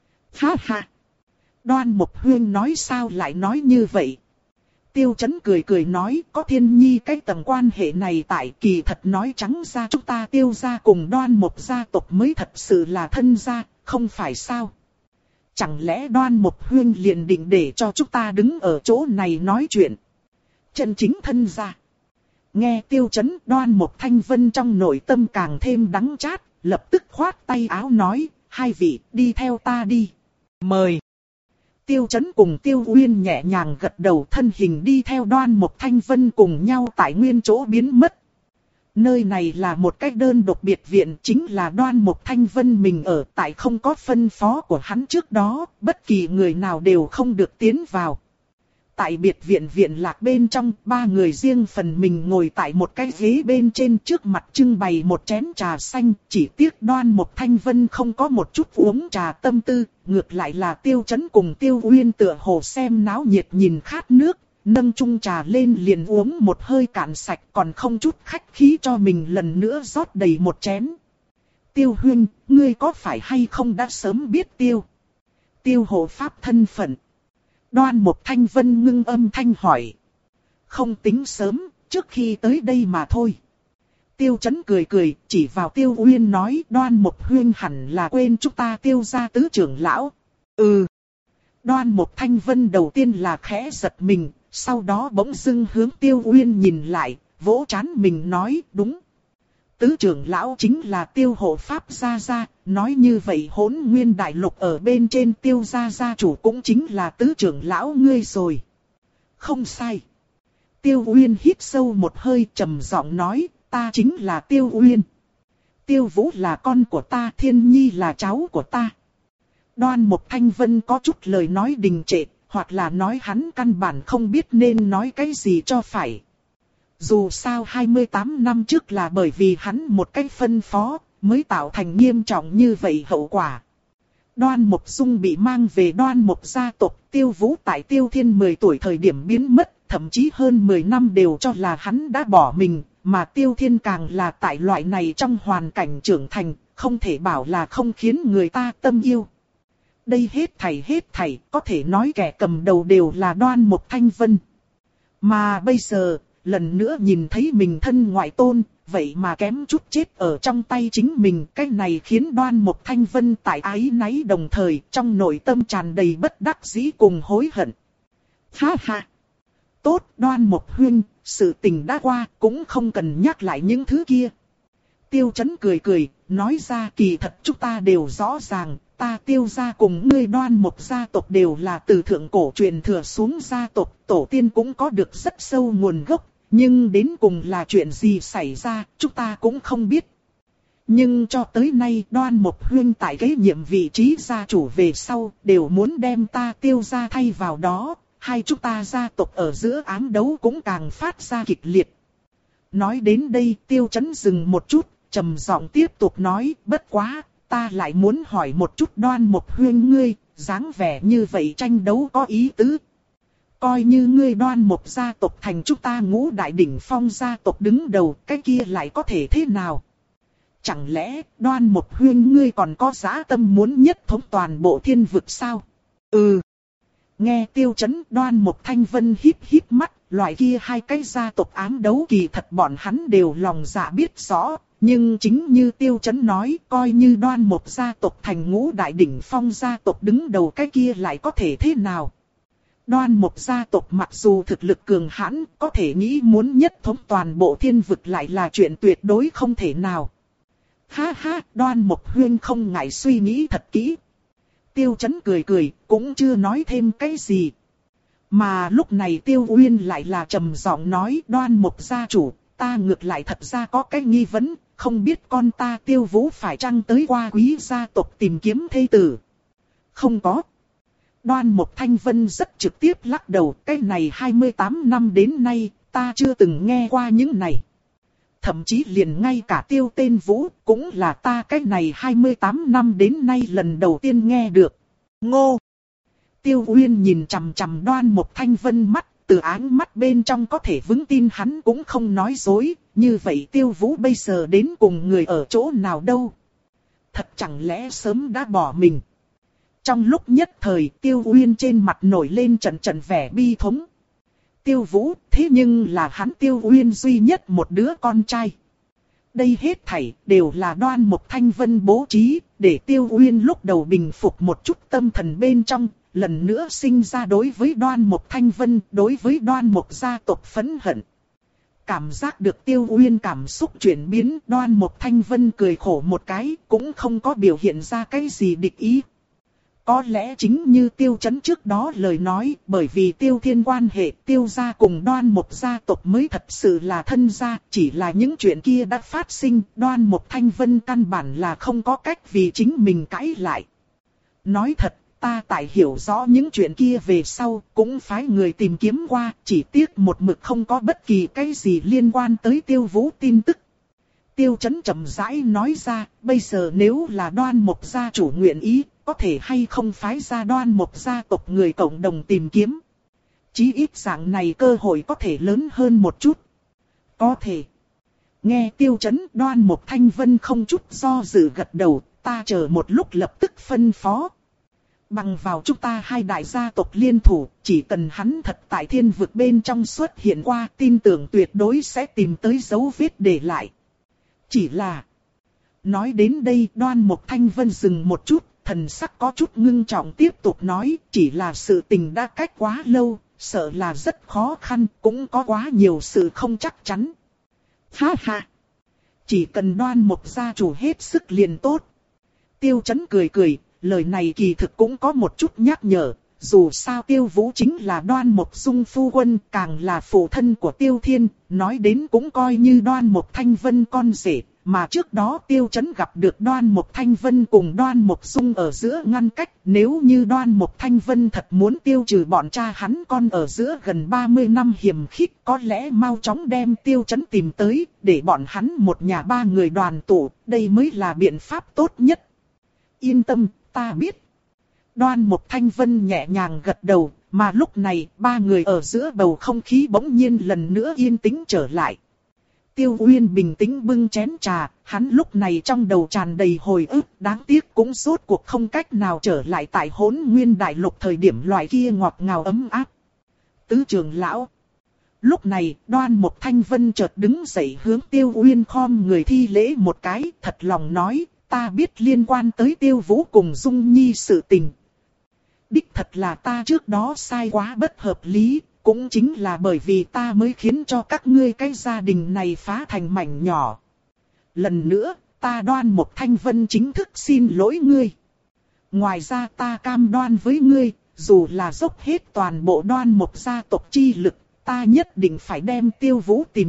[SPEAKER 1] Ha ha! Đoan Mục Huyên nói sao lại nói như vậy? Tiêu Chấn cười cười nói, có Thiên Nhi cái tầng quan hệ này tại, kỳ thật nói trắng ra chúng ta Tiêu gia cùng Đoan Mục gia tộc mới thật sự là thân gia, không phải sao? Chẳng lẽ Đoan Mục Huyên liền định để cho chúng ta đứng ở chỗ này nói chuyện? Chân chính thân gia. Nghe Tiêu Chấn, Đoan Mục Thanh Vân trong nội tâm càng thêm đắng chát, lập tức khoát tay áo nói, hai vị đi theo ta đi. Mời. Tiêu Chấn cùng Tiêu Uyên nhẹ nhàng gật đầu, thân hình đi theo Đoan Mục Thanh Vân cùng nhau tại nguyên chỗ biến mất. Nơi này là một cái đơn độc biệt viện, chính là Đoan Mục Thanh Vân mình ở, tại không có phân phó của hắn trước đó, bất kỳ người nào đều không được tiến vào. Tại biệt viện viện lạc bên trong, ba người riêng phần mình ngồi tại một cái ghế bên trên, trước mặt trưng bày một chén trà xanh, chỉ tiếc Đoan Mục Thanh Vân không có một chút uống trà tâm tư, ngược lại là Tiêu Chấn cùng Tiêu Uyên tựa hồ xem náo nhiệt nhìn khát nước, nâng chung trà lên liền uống một hơi cạn sạch, còn không chút khách khí cho mình lần nữa rót đầy một chén. Tiêu Huyên, ngươi có phải hay không đã sớm biết Tiêu? Tiêu hộ pháp thân phận. Đoan Mục Thanh Vân ngưng âm thanh hỏi. Không tính sớm, trước khi tới đây mà thôi. Tiêu Chấn cười cười, chỉ vào Tiêu Uyên nói, Đoan Mục Huyên hẳn là quên chúng ta Tiêu gia tứ trưởng lão. Ừ. Đoan Mục Thanh Vân đầu tiên là khẽ giật mình, sau đó bỗng dưng hướng Tiêu Uyên nhìn lại, vỗ trán mình nói, đúng. Tứ trưởng lão chính là Tiêu hộ pháp gia gia, nói như vậy Hỗn Nguyên đại lục ở bên trên Tiêu gia gia chủ cũng chính là tứ trưởng lão ngươi rồi. Không sai. Tiêu Uyên hít sâu một hơi trầm giọng nói, ta chính là Tiêu Uyên. Tiêu Vũ là con của ta, Thiên Nhi là cháu của ta. Đoan Mục Thanh Vân có chút lời nói đình trệ, hoặc là nói hắn căn bản không biết nên nói cái gì cho phải. Dù sao hai mươi tám năm trước là bởi vì hắn một cách phân phó, mới tạo thành nghiêm trọng như vậy hậu quả. Đoan Mục Dung bị mang về Đoan Mục gia tộc, Tiêu Vũ tại Tiêu Thiên mười tuổi thời điểm biến mất, thậm chí hơn mười năm đều cho là hắn đã bỏ mình, mà Tiêu Thiên càng là tại loại này trong hoàn cảnh trưởng thành, không thể bảo là không khiến người ta tâm yêu. Đây hết thảy hết thảy, có thể nói kẻ cầm đầu đều là Đoan Mục Thanh Vân. Mà bây giờ, lần nữa nhìn thấy mình thân ngoại tôn, vậy mà kém chút chết ở trong tay chính mình. Cái này khiến Đoan Mục Thanh Vân tại áy náy đồng thời, trong nội tâm tràn đầy bất đắc dĩ cùng hối hận. Ha ha! Tốt Đoan Mục huynh, sự tình đã qua, cũng không cần nhắc lại những thứ kia. Tiêu Chấn cười cười, nói ra kỳ thật chúng ta đều rõ ràng, ta Tiêu gia cùng ngươi Đoan Mục gia tộc đều là từ thượng cổ truyền thừa xuống gia tộc, tổ tiên cũng có được rất sâu nguồn gốc, nhưng đến cùng là chuyện gì xảy ra, chúng ta cũng không biết. Nhưng cho tới nay Đoan Mục huynh tại kế nhiệm vị trí gia chủ về sau, đều muốn đem ta Tiêu gia thay vào đó, hai chúng ta gia tộc ở giữa ám đấu cũng càng phát ra kịch liệt. Nói đến đây Tiêu Chấn dừng một chút, trầm giọng tiếp tục nói, bất quá, ta lại muốn hỏi một chút Đoan Mục huynh ngươi, dáng vẻ như vậy tranh đấu có ý tứ. Coi như ngươi Đoan Mục gia tộc thành chúng ta ngũ đại đỉnh phong gia tộc đứng đầu, cái kia lại có thể thế nào? Chẳng lẽ Đoan Mục huynh ngươi còn có dã tâm muốn nhất thống toàn bộ thiên vực sao? Ừ. Nghe Tiêu Chấn, Đoan Mục Thanh Vân híp híp mắt, loại kia hai cái gia tộc ám đấu kỳ thật bọn hắn đều lòng dạ biết rõ. Nhưng chính như Tiêu Chấn nói, coi như Đoan Mục gia tộc thành ngũ đại đỉnh phong gia tộc đứng đầu, cái kia lại có thể thế nào? Đoan Mục gia tộc mặc dù thực lực cường hãn, có thể nghĩ muốn nhất thống toàn bộ thiên vực lại là chuyện tuyệt đối không thể nào. Ha ha, Đoan Mục huynh không ngại suy nghĩ thật kỹ. Tiêu Chấn cười cười, cũng chưa nói thêm cái gì. Mà lúc này Tiêu Uyên lại là trầm giọng nói, Đoan Mục gia chủ, ta ngược lại thật ra có cái nghi vấn, không biết con ta Tiêu Vũ phải chăng tới qua quý gia tộc tìm kiếm thê tử? Không có. Đoan Mục Thanh Vân rất trực tiếp lắc đầu, cái này hai mươi tám năm đến nay, ta chưa từng nghe qua những này. Thậm chí liền ngay cả Tiêu tên Vũ, cũng là ta cái này hai mươi tám năm đến nay lần đầu tiên nghe được. Ngô! Tiêu Uyên nhìn chằm chằm Đoan Mục Thanh Vân mắt, từ áng mắt bên trong có thể vững tin hắn cũng không nói dối, như vậy Tiêu Vũ bây giờ đến cùng người ở chỗ nào đâu? Thật chẳng lẽ sớm đã bỏ mình? Trong lúc nhất thời Tiêu Uyên trên mặt nổi lên trận trận vẻ bi thống. Tiêu Vũ, thế nhưng là hắn Tiêu Uyên duy nhất một đứa con trai. Đây hết thảy đều là Đoan Mục Thanh Vân bố trí, để Tiêu Uyên lúc đầu bình phục một chút tâm thần bên trong, lần nữa sinh ra đối với Đoan Mục Thanh Vân, đối với Đoan Mục gia tộc phẫn hận. Cảm giác được Tiêu Uyên cảm xúc chuyển biến, Đoan Mục Thanh Vân cười khổ một cái, cũng không có biểu hiện ra cái gì địch ý. Có lẽ chính như Tiêu Chấn trước đó lời nói, bởi vì Tiêu Thiên quan hệ Tiêu gia cùng Đoan Mục gia tộc mới thật sự là thân gia, chỉ là những chuyện kia đã phát sinh, Đoan Mục Thanh Vân căn bản là không có cách vì chính mình cãi lại. Nói thật, ta tại hiểu rõ những chuyện kia về sau, cũng phái người tìm kiếm qua, chỉ tiếc một mực không có bất kỳ cái gì liên quan tới Tiêu Vũ tin tức. Tiêu Chấn chậm rãi nói ra, bây giờ nếu là Đoan Mục gia chủ nguyện ý, có thể hay không phái ra Đoan Mục gia tộc người cộng đồng tìm kiếm. Chí ít dạng này cơ hội có thể lớn hơn một chút. Có thể. Nghe Tiêu Chấn, Đoan Mục Thanh Vân không chút do dự gật đầu, ta chờ một lúc lập tức phân phó. Bằng vào chúng ta hai đại gia tộc liên thủ, chỉ cần hắn thật tại thiên vực bên trong xuất hiện qua, tin tưởng tuyệt đối sẽ tìm tới dấu vết để lại. Chỉ là... Nói đến đây Đoan Mục Thanh Vân dừng một chút, thần sắc có chút ngưng trọng tiếp tục nói, chỉ là sự tình đã cách quá lâu, sợ là rất khó khăn, cũng có quá nhiều sự không chắc chắn. Ha ha! Chỉ cần Đoan Mục gia chủ hết sức liền tốt. Tiêu Chấn cười cười, lời này kỳ thực cũng có một chút nhắc nhở, dù sao Tiêu Vũ chính là Đoan Mục Dung phu quân, càng là phụ thân của Tiêu Thiên, nói đến cũng coi như Đoan Mục Thanh Vân con rể, mà trước đó Tiêu Chấn gặp được Đoan Mục Thanh Vân cùng Đoan Mục Dung ở giữa ngăn cách, nếu như Đoan Mục Thanh Vân thật muốn tiêu trừ bọn cha hắn con ở giữa gần ba mươi năm hiềm khích, có lẽ mau chóng đem Tiêu Chấn tìm tới, để bọn hắn một nhà ba người đoàn tụ, đây mới là biện pháp tốt nhất. Yên tâm, ta biết. Đoan Mục Thanh Vân nhẹ nhàng gật đầu, mà lúc này ba người ở giữa bầu không khí bỗng nhiên lần nữa yên tĩnh trở lại. Tiêu Uyên bình tĩnh bưng chén trà, hắn lúc này trong đầu tràn đầy hồi ức, đáng tiếc cũng rốt cuộc không cách nào trở lại tại Hỗn Nguyên Đại Lục thời điểm loại kia ngọt ngào ấm áp. Tứ trưởng lão. Lúc này, Đoan Mục Thanh Vân chợt đứng dậy hướng Tiêu Uyên khom người thi lễ một cái, thật lòng nói, ta biết liên quan tới Tiêu Vũ cùng Dung Nhi sự tình. Đích thật là ta trước đó sai quá bất hợp lý. Cũng chính là bởi vì ta mới khiến cho các ngươi cái gia đình này phá thành mảnh nhỏ. Lần nữa, ta Đoan Mục Thanh Vân chính thức xin lỗi ngươi. Ngoài ra ta cam đoan với ngươi, dù là dốc hết toàn bộ Đoan Mục gia tộc chi lực, ta nhất định phải đem Tiêu Vũ tìm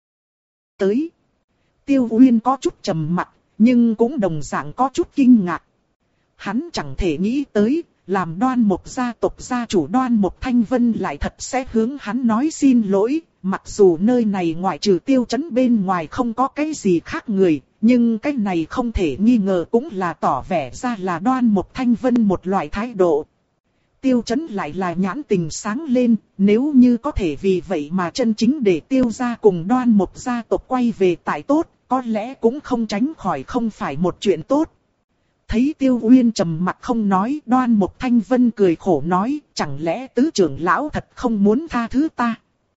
[SPEAKER 1] tới. Tiêu Uyên có chút trầm mặc, nhưng cũng đồng dạng có chút kinh ngạc. Hắn chẳng thể nghĩ tới, làm Đoan Mục gia tộc gia chủ Đoan Mục Thanh Vân lại thật sẽ hướng hắn nói xin lỗi, mặc dù nơi này ngoại trừ Tiêu Chấn bên ngoài không có cái gì khác người, nhưng cái này không thể nghi ngờ cũng là tỏ vẻ ra là Đoan Mục Thanh Vân một loại thái độ. Tiêu Chấn lại là nhãn tình sáng lên, nếu như có thể vì vậy mà chân chính để Tiêu gia cùng Đoan Mục gia tộc quay về tại tốt, có lẽ cũng không tránh khỏi không phải một chuyện tốt. Thấy Tiêu Uyên trầm mặt không nói, Đoan Mục Thanh Vân cười khổ nói, chẳng lẽ tứ trưởng lão thật không muốn tha thứ ta?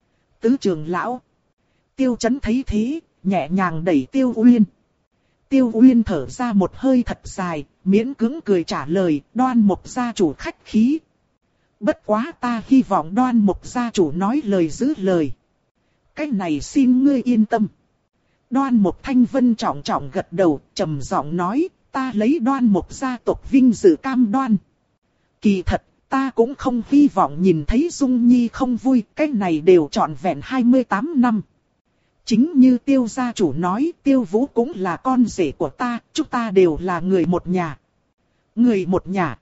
[SPEAKER 1] Tứ trưởng lão. Tiêu Chấn thấy thế, nhẹ nhàng đẩy Tiêu Uyên. Tiêu Uyên thở ra một hơi thật dài, miễn cưỡng cười trả lời, Đoan Mục gia chủ khách khí. Bất quá ta hy vọng Đoan Mục gia chủ nói lời giữ lời. Cái này xin ngươi yên tâm. Đoan Mục Thanh Vân trọng trọng gật đầu, trầm giọng nói, ta lấy Đoan Mục gia tộc vinh dự cam đoan. Kỳ thật, ta cũng không hy vọng nhìn thấy Dung Nhi không vui, cái này đều trọn vẹn hai mươi tám năm. Chính như Tiêu gia chủ nói, Tiêu Vũ cũng là con rể của ta, chúng ta đều là người một nhà. Người một nhà.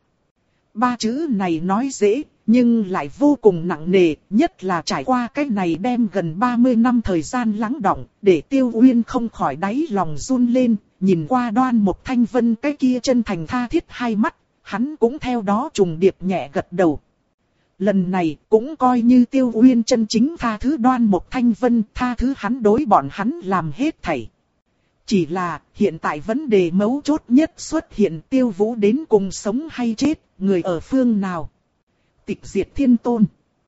[SPEAKER 1] Ba chữ này nói dễ, nhưng lại vô cùng nặng nề, nhất là trải qua cái này đem gần ba mươi năm thời gian lắng đọng, để Tiêu Uyên không khỏi đáy lòng run lên, nhìn qua Đoan Mục Thanh Vân cái kia chân thành tha thiết hai mắt, hắn cũng theo đó trùng điệp nhẹ gật đầu. Lần này cũng coi như Tiêu Uyên chân chính tha thứ Đoan Mục Thanh Vân, tha thứ hắn đối bọn hắn làm hết thảy. Chỉ là hiện tại vấn đề mấu chốt nhất xuất hiện, Tiêu Vũ đến cùng sống hay chết, người ở phương nào? Tịch Diệt Thiên Tôn.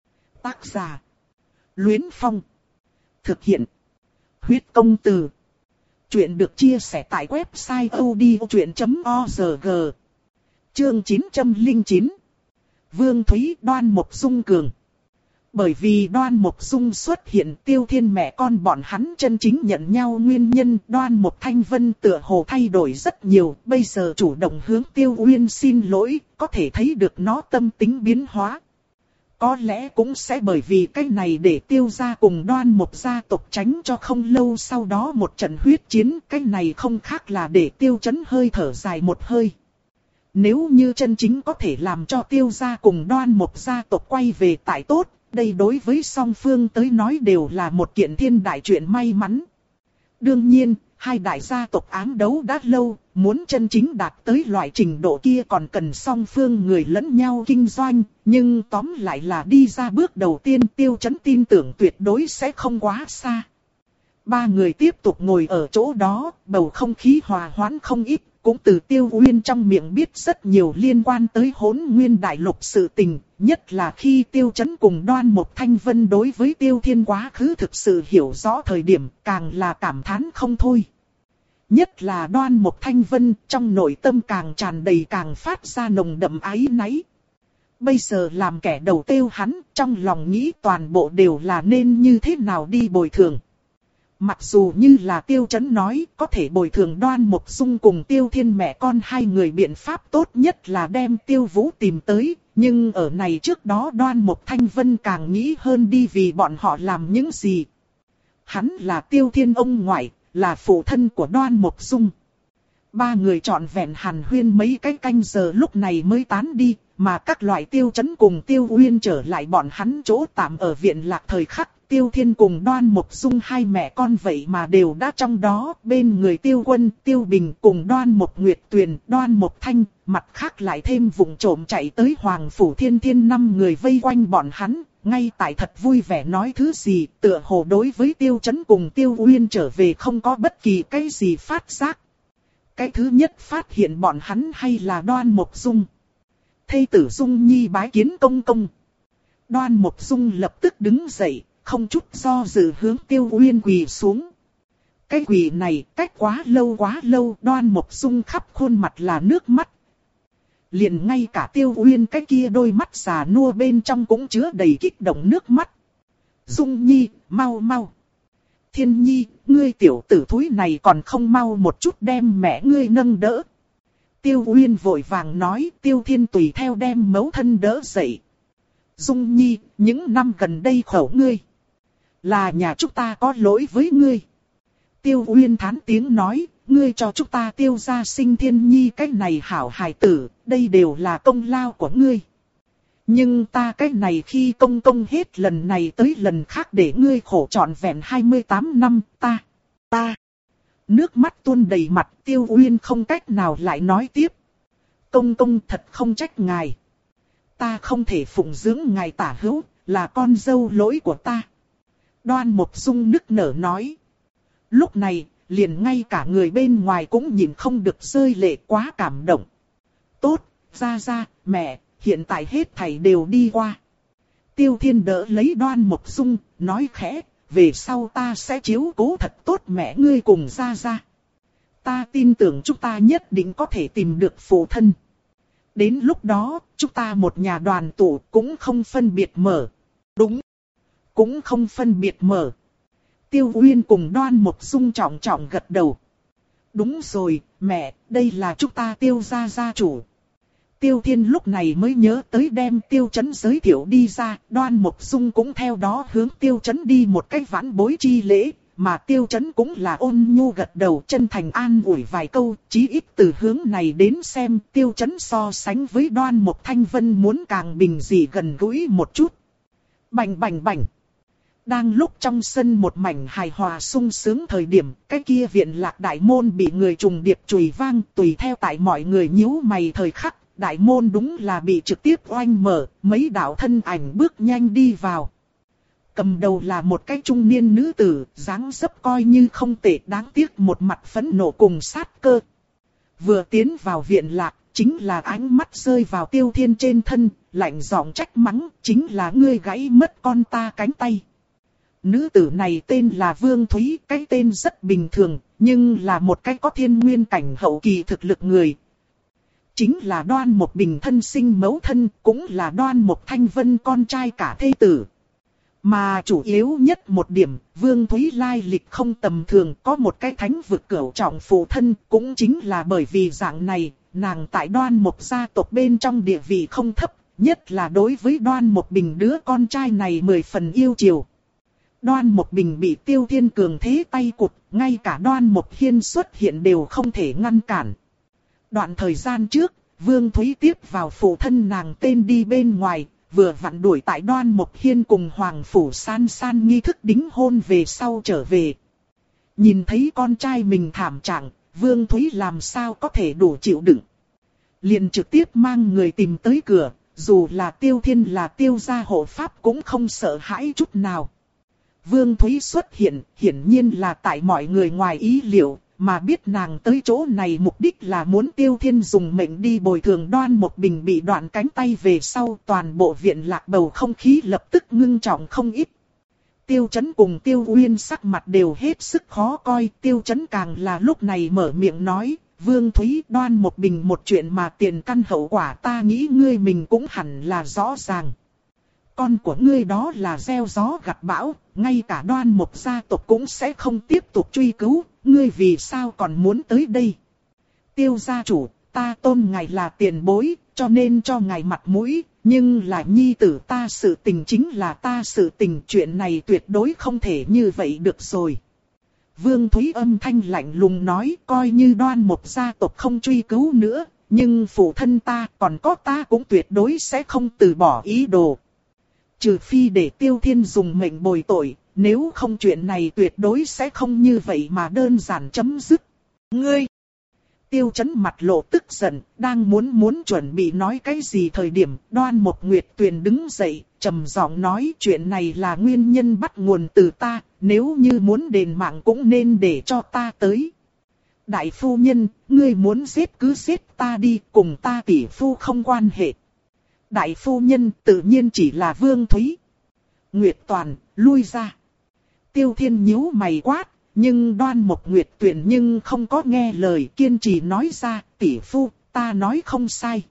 [SPEAKER 1] Tác giả: Luyến Phong. Thực hiện: Huyết Công Từ. Chuyện được chia sẻ tại website odchuyện chấm org. Chương chín trăm lẻ chín. Vương Thúy Đoan Mục Dung Cường. Bởi vì Đoan Mục Dung xuất hiện, Tiêu Thiên mẹ con bọn hắn chân chính nhận nhau nguyên nhân, Đoan Mục Thanh Vân tựa hồ thay đổi rất nhiều, bây giờ chủ động hướng Tiêu Uyên xin lỗi, có thể thấy được nó tâm tính biến hóa. Có lẽ cũng sẽ bởi vì cái này để Tiêu gia cùng Đoan Mục gia tộc tránh cho không lâu sau đó một trận huyết chiến, cái này không khác là để Tiêu Chấn hơi thở dài một hơi. Nếu như chân chính có thể làm cho Tiêu gia cùng Đoan Mục gia tộc quay về tại tốt, đây đối với song phương tới nói đều là một kiện thiên đại chuyện may mắn. Đương nhiên, hai đại gia tộc ám đấu đã lâu, muốn chân chính đạt tới loại trình độ kia còn cần song phương người lẫn nhau kinh doanh, nhưng tóm lại là đi ra bước đầu tiên, Tiêu Chấn tin tưởng tuyệt đối sẽ không quá xa. Ba người tiếp tục ngồi ở chỗ đó, bầu không khí hòa hoãn không ít, cũng từ Tiêu Uyên trong miệng biết rất nhiều liên quan tới Hỗn Nguyên Đại Lục sự tình, nhất là khi Tiêu Chấn cùng Đoan Mục Thanh Vân đối với Tiêu Thiên quá khứ thực sự hiểu rõ thời điểm, càng là cảm thán không thôi. Nhất là Đoan Mục Thanh Vân, trong nội tâm càng tràn đầy càng phát ra nồng đậm áy náy. Bây giờ làm kẻ đầu tiêu hắn, trong lòng nghĩ toàn bộ đều là nên như thế nào đi bồi thường. Mặc dù như là Tiêu Chấn nói, có thể bồi thường Đoan Mục Dung cùng Tiêu Thiên mẹ con hai người biện pháp tốt nhất là đem Tiêu Vũ tìm tới, nhưng ở này trước đó Đoan Mục Thanh Vân càng nghĩ hơn đi vì bọn họ làm những gì. Hắn là Tiêu Thiên ông ngoại, là phụ thân của Đoan Mộc Dung. Ba người trọn vẹn hàn huyên mấy cái canh giờ lúc này mới tán đi, mà các loại Tiêu Chấn cùng Tiêu Uyên trở lại bọn hắn chỗ tạm ở viện lạc thời khắc. Tiêu Thiên cùng Đoan Mộc Dung hai mẹ con vậy mà đều đã trong đó, bên người Tiêu Quân, Tiêu Bình cùng Đoan Mộc Nguyệt Tuyền, Đoan Mộc Thanh, mặt khác lại thêm vụng trộm chạy tới Hoàng Phủ Thiên Thiên năm người vây quanh bọn hắn, ngay tại thật vui vẻ nói thứ gì, tựa hồ đối với Tiêu Chấn cùng Tiêu Uyên trở về không có bất kỳ cái gì phát giác. Cái thứ nhất phát hiện bọn hắn hay là Đoan Mộc Dung. Thê tử Dung Nhi bái kiến công công. Đoan Mộc Dung lập tức đứng dậy, không chút do dự hướng Tiêu Uyên quỳ xuống. Cái quỳ này cách quá lâu quá lâu, Đoan Mộc Dung khắp khuôn mặt là nước mắt. Liền ngay cả Tiêu Uyên cái kia đôi mắt già nua bên trong cũng chứa đầy kích động nước mắt. Dung Nhi, mau mau. Thiên Nhi, ngươi tiểu tử thúi này còn không mau một chút đem mẹ ngươi nâng đỡ. Tiêu Uyên vội vàng nói, Tiêu Thiên tùy theo đem mẫu thân đỡ dậy. Dung Nhi, những năm gần đây khổ ngươi. Là nhà chúng ta có lỗi với ngươi. Tiêu Uyên thán tiếng nói, ngươi cho chúng ta Tiêu gia sinh Thiên Nhi cái này hảo hài tử, đây đều là công lao của ngươi. Nhưng ta cái này khi công công hết lần này tới lần khác để ngươi khổ trọn vẹn hai mươi tám năm, ta, ta. Nước mắt tuôn đầy mặt, Tiêu Uyên không cách nào lại nói tiếp. Công công thật không trách ngài. Ta không thể phụng dưỡng ngài tả hữu, là con dâu lỗi của ta. Đoan Mộc Dung nức nở nói. Lúc này, liền ngay cả người bên ngoài cũng nhìn không được rơi lệ, quá cảm động. Tốt, ra ra, mẹ, hiện tại hết thảy đều đi qua. Tiêu Thiên đỡ lấy Đoan Mộc Dung, nói khẽ, về sau ta sẽ chiếu cố thật tốt mẹ ngươi cùng ra ra. Ta tin tưởng chúng ta nhất định có thể tìm được phụ thân. Đến lúc đó, chúng ta một nhà đoàn tụ cũng không phân biệt mở. Đúng, cũng không phân biệt mở. Tiêu Uyên cùng Đoan Mộc Dung trọng trọng gật đầu. Đúng rồi, mẹ, đây là chúng ta Tiêu gia gia chủ. Tiêu Thiên lúc này mới nhớ tới đem Tiêu Chấn giới thiệu đi ra, Đoan Mộc Dung cũng theo đó hướng Tiêu Chấn đi một cách vãn bối chi lễ, mà Tiêu Chấn cũng là ôn nhu gật đầu chân thành an ủi vài câu, chí ít từ hướng này đến xem Tiêu Chấn so sánh với Đoan Mộc Thanh Vân muốn càng bình dị gần gũi một chút. Bành bành bành. Đang lúc trong sân một mảnh hài hòa sung sướng thời điểm, cái kia viện lạc đại môn bị người trùng điệp chùi vang, tùy theo tại mọi người nhíu mày thời khắc. Đại môn đúng là bị trực tiếp oanh mở, mấy đạo thân ảnh bước nhanh đi vào. Cầm đầu là một cái trung niên nữ tử, dáng dấp coi như không tệ, đáng tiếc một mặt phẫn nộ cùng sát cơ. Vừa tiến vào viện lạc, chính là ánh mắt rơi vào Tiêu Thiên trên thân, lạnh giọng trách mắng, chính là ngươi gãy mất con ta cánh tay. Nữ tử này tên là Vương Thúy, cái tên rất bình thường, nhưng là một cái có thiên nguyên cảnh hậu kỳ thực lực người. Chính là Đoan Mộc Bình thân sinh mẫu thân, cũng là Đoan Mộc Thanh Vân con trai cả thê tử. Mà chủ yếu nhất một điểm, Vương Thúy lai lịch không tầm thường, có một cái thánh vực cửu trọng phụ thân, cũng chính là bởi vì dạng này, nàng tại Đoan Mộc gia tộc bên trong địa vị không thấp, nhất là đối với Đoan Mộc Bình đứa con trai này mười phần yêu chiều. Đoan Mộc Bình bị Tiêu Thiên cường thế tay cụt, ngay cả Đoan Mộc Hiên xuất hiện đều không thể ngăn cản. Đoạn thời gian trước, Vương Thúy tiếp vào phụ thân nàng tên đi bên ngoài, vừa vặn đuổi tại Đoan Mộc Hiên cùng Hoàng Phủ San San nghi thức đính hôn về sau trở về. Nhìn thấy con trai mình thảm trạng, Vương Thúy làm sao có thể đủ chịu đựng. Liền trực tiếp mang người tìm tới cửa, dù là Tiêu Thiên là Tiêu gia hộ pháp cũng không sợ hãi chút nào. Vương Thúy xuất hiện, hiển nhiên là tại mọi người ngoài ý liệu. Mà biết nàng tới chỗ này mục đích là muốn Tiêu Thiên dùng mệnh đi bồi thường Đoan Mộc Bình bị đoạn cánh tay về sau, toàn bộ viện lạc bầu không khí lập tức ngưng trọng không ít. Tiêu Chấn cùng Tiêu Uyên sắc mặt đều hết sức khó coi, Tiêu Chấn càng là lúc này mở miệng nói, Vương Thúy Đoan Mộc Bình một chuyện mà tiền căn hậu quả ta nghĩ ngươi mình cũng hẳn là rõ ràng. Con của ngươi đó là gieo gió gặt bão, ngay cả Đoan Mộc gia tộc cũng sẽ không tiếp tục truy cứu. Ngươi vì sao còn muốn tới đây? Tiêu gia chủ, ta tôn ngài là tiền bối, cho nên cho ngài mặt mũi, nhưng là nhi tử ta sự tình chính là ta sự tình, chuyện này tuyệt đối không thể như vậy được rồi. Vương Thúy âm thanh lạnh lùng nói, coi như Đoan Mộc gia tộc không truy cứu nữa, nhưng phụ thân ta còn có ta cũng tuyệt đối sẽ không từ bỏ ý đồ. Trừ phi để Tiêu Thiên dùng mệnh bồi tội, nếu không chuyện này tuyệt đối sẽ không như vậy mà đơn giản chấm dứt. Ngươi! Tiêu Chấn mặt lộ tức giận, đang muốn muốn chuẩn bị nói cái gì thời điểm, Đoan Mộc Nguyệt Tuyền đứng dậy, trầm giọng nói chuyện này là nguyên nhân bắt nguồn từ ta, nếu như muốn đền mạng cũng nên để cho ta tới. Đại phu nhân, ngươi muốn giết cứ giết ta đi, cùng ta tỷ phu không quan hệ. Đại phu nhân tự nhiên chỉ là Vương Thúy. Nguyệt Toàn, lui ra. Tiêu Thiên nhíu mày quát, nhưng Đoan Mộc Nguyệt Tuyền nhưng không có nghe lời, kiên trì nói ra, tỷ phu, ta nói không sai.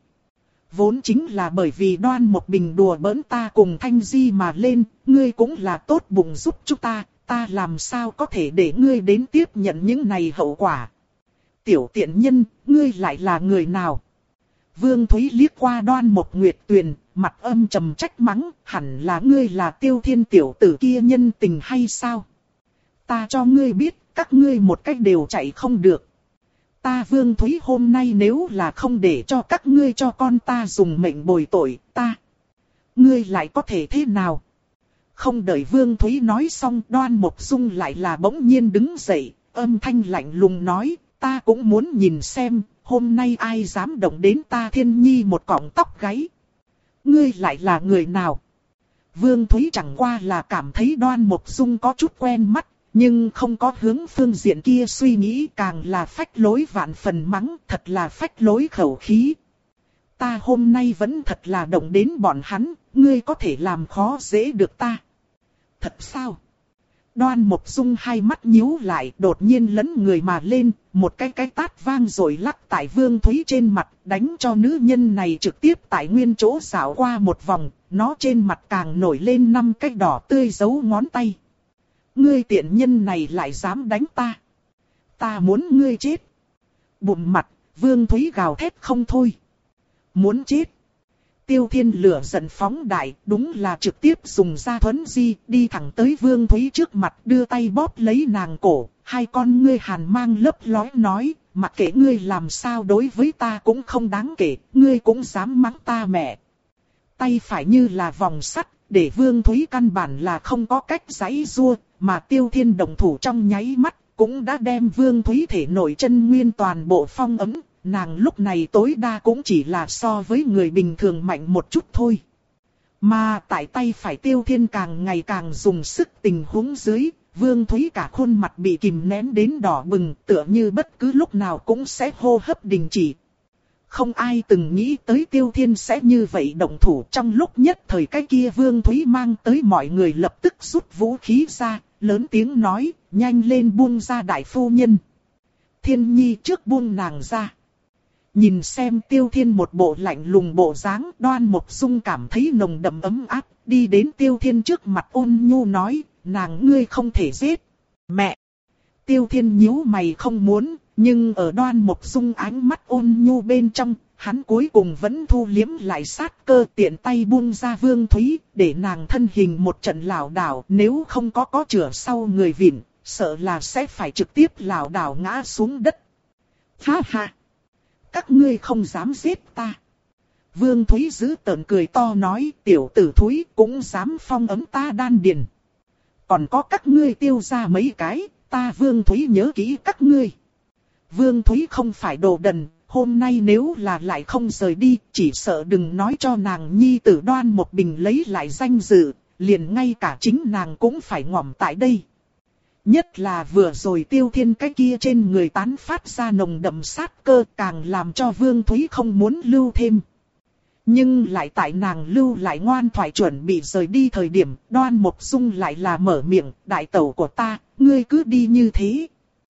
[SPEAKER 1] Vốn chính là bởi vì Đoan Mộc Bình đùa bỡn ta cùng Thanh Di mà lên, ngươi cũng là tốt bụng giúp chúng ta, ta làm sao có thể để ngươi đến tiếp nhận những này hậu quả. Tiểu tiện nhân, ngươi lại là người nào? Vương Thúy liếc qua Đoan Mộc Nguyệt Tuyền, mặt âm trầm trách mắng, hẳn là ngươi là Tiêu Thiên tiểu tử kia nhân tình hay sao? Ta cho ngươi biết, các ngươi một cách đều chạy không được. Ta Vương Thúy hôm nay nếu là không để cho các ngươi cho con ta dùng mệnh bồi tội, ta. Ngươi lại có thể thế nào? Không đợi Vương Thúy nói xong, Đoan Mộc Dung lại là bỗng nhiên đứng dậy, âm thanh lạnh lùng nói, ta cũng muốn nhìn xem, hôm nay ai dám động đến ta Thiên Nhi một cọng tóc gáy. Ngươi lại là người nào? Vương Thúy chẳng qua là cảm thấy Đoan Mộc Dung có chút quen mắt, nhưng không có hướng phương diện kia suy nghĩ, càng là phách lối vạn phần mắng, thật là phách lối khẩu khí. Ta hôm nay vẫn thật là động đến bọn hắn, ngươi có thể làm khó dễ được ta. Thật sao? Đoan Mộc Dung hai mắt nhíu lại, đột nhiên lấn người mà lên, một cái cái tát vang rồi lắc tại Vương Thúy trên mặt, đánh cho nữ nhân này trực tiếp tại nguyên chỗ xảo qua một vòng, nó trên mặt càng nổi lên năm cái đỏ tươi dấu ngón tay. Ngươi tiện nhân này lại dám đánh ta. Ta muốn ngươi chết. Bụm mặt, Vương Thúy gào thét không thôi. Muốn chết. Tiêu Thiên lửa giận phóng đại, đúng là trực tiếp dùng ra thuấn di, đi thẳng tới Vương Thúy trước mặt, đưa tay bóp lấy nàng cổ. Hai con ngươi hàn mang lấp lóe nói, mặc kệ ngươi làm sao đối với ta cũng không đáng kể, ngươi cũng dám mắng ta mẹ. Tay phải như là vòng sắt, để Vương Thúy căn bản là không có cách giãy giụa, mà Tiêu Thiên động thủ trong nháy mắt, cũng đã đem Vương Thúy thể nội chân nguyên toàn bộ phong ấm, nàng lúc này tối đa cũng chỉ là so với người bình thường mạnh một chút thôi. Mà tại tay phải Tiêu Thiên càng ngày càng dùng sức tình huống dưới, Vương Thúy cả khuôn mặt bị kìm nén đến đỏ bừng, tựa như bất cứ lúc nào cũng sẽ hô hấp đình chỉ. Không ai từng nghĩ tới Tiêu Thiên sẽ như vậy động thủ, trong lúc nhất thời cái kia Vương Thúy mang tới mọi người lập tức rút vũ khí ra, lớn tiếng nói, nhanh lên buông ra đại phu nhân. Thiên Nhi trước buông nàng ra. Nhìn xem Tiêu Thiên một bộ lạnh lùng bộ dáng, Đoan Mộc Dung cảm thấy nồng đậm ấm áp, đi đến Tiêu Thiên trước mặt ôn nhu nói, nàng ngươi không thể giết. Mẹ! Tiêu Thiên nhíu mày không muốn, nhưng ở Đoan Mộc Dung ánh mắt ôn nhu bên trong, hắn cuối cùng vẫn thu liếm lại sát cơ, tiện tay buông ra Vương Thúy, để nàng thân hình một trận lảo đảo, nếu không có có chửa sau người vịn, sợ là sẽ phải trực tiếp lảo đảo ngã xuống đất. Ha ha! Các ngươi không dám giết ta. Vương Thúy giữ tợn cười to nói, tiểu tử Thúy cũng dám phong ấm ta đan điền. Còn có các ngươi tiêu ra mấy cái, ta Vương Thúy nhớ kỹ các ngươi. Vương Thúy không phải đồ đần, hôm nay nếu là lại không rời đi, chỉ sợ đừng nói cho nàng nhi tử Đoan Mộc Bình lấy lại danh dự, liền ngay cả chính nàng cũng phải ngỏm tại đây. Nhất là vừa rồi Tiêu Thiên cái kia trên người tán phát ra nồng đậm sát cơ, càng làm cho Vương Thúy không muốn lưu thêm. Nhưng lại tại nàng lưu lại ngoan thoại chuẩn bị rời đi thời điểm, Đoan Mộc Dung lại là mở miệng, đại tẩu của ta, ngươi cứ đi như thế.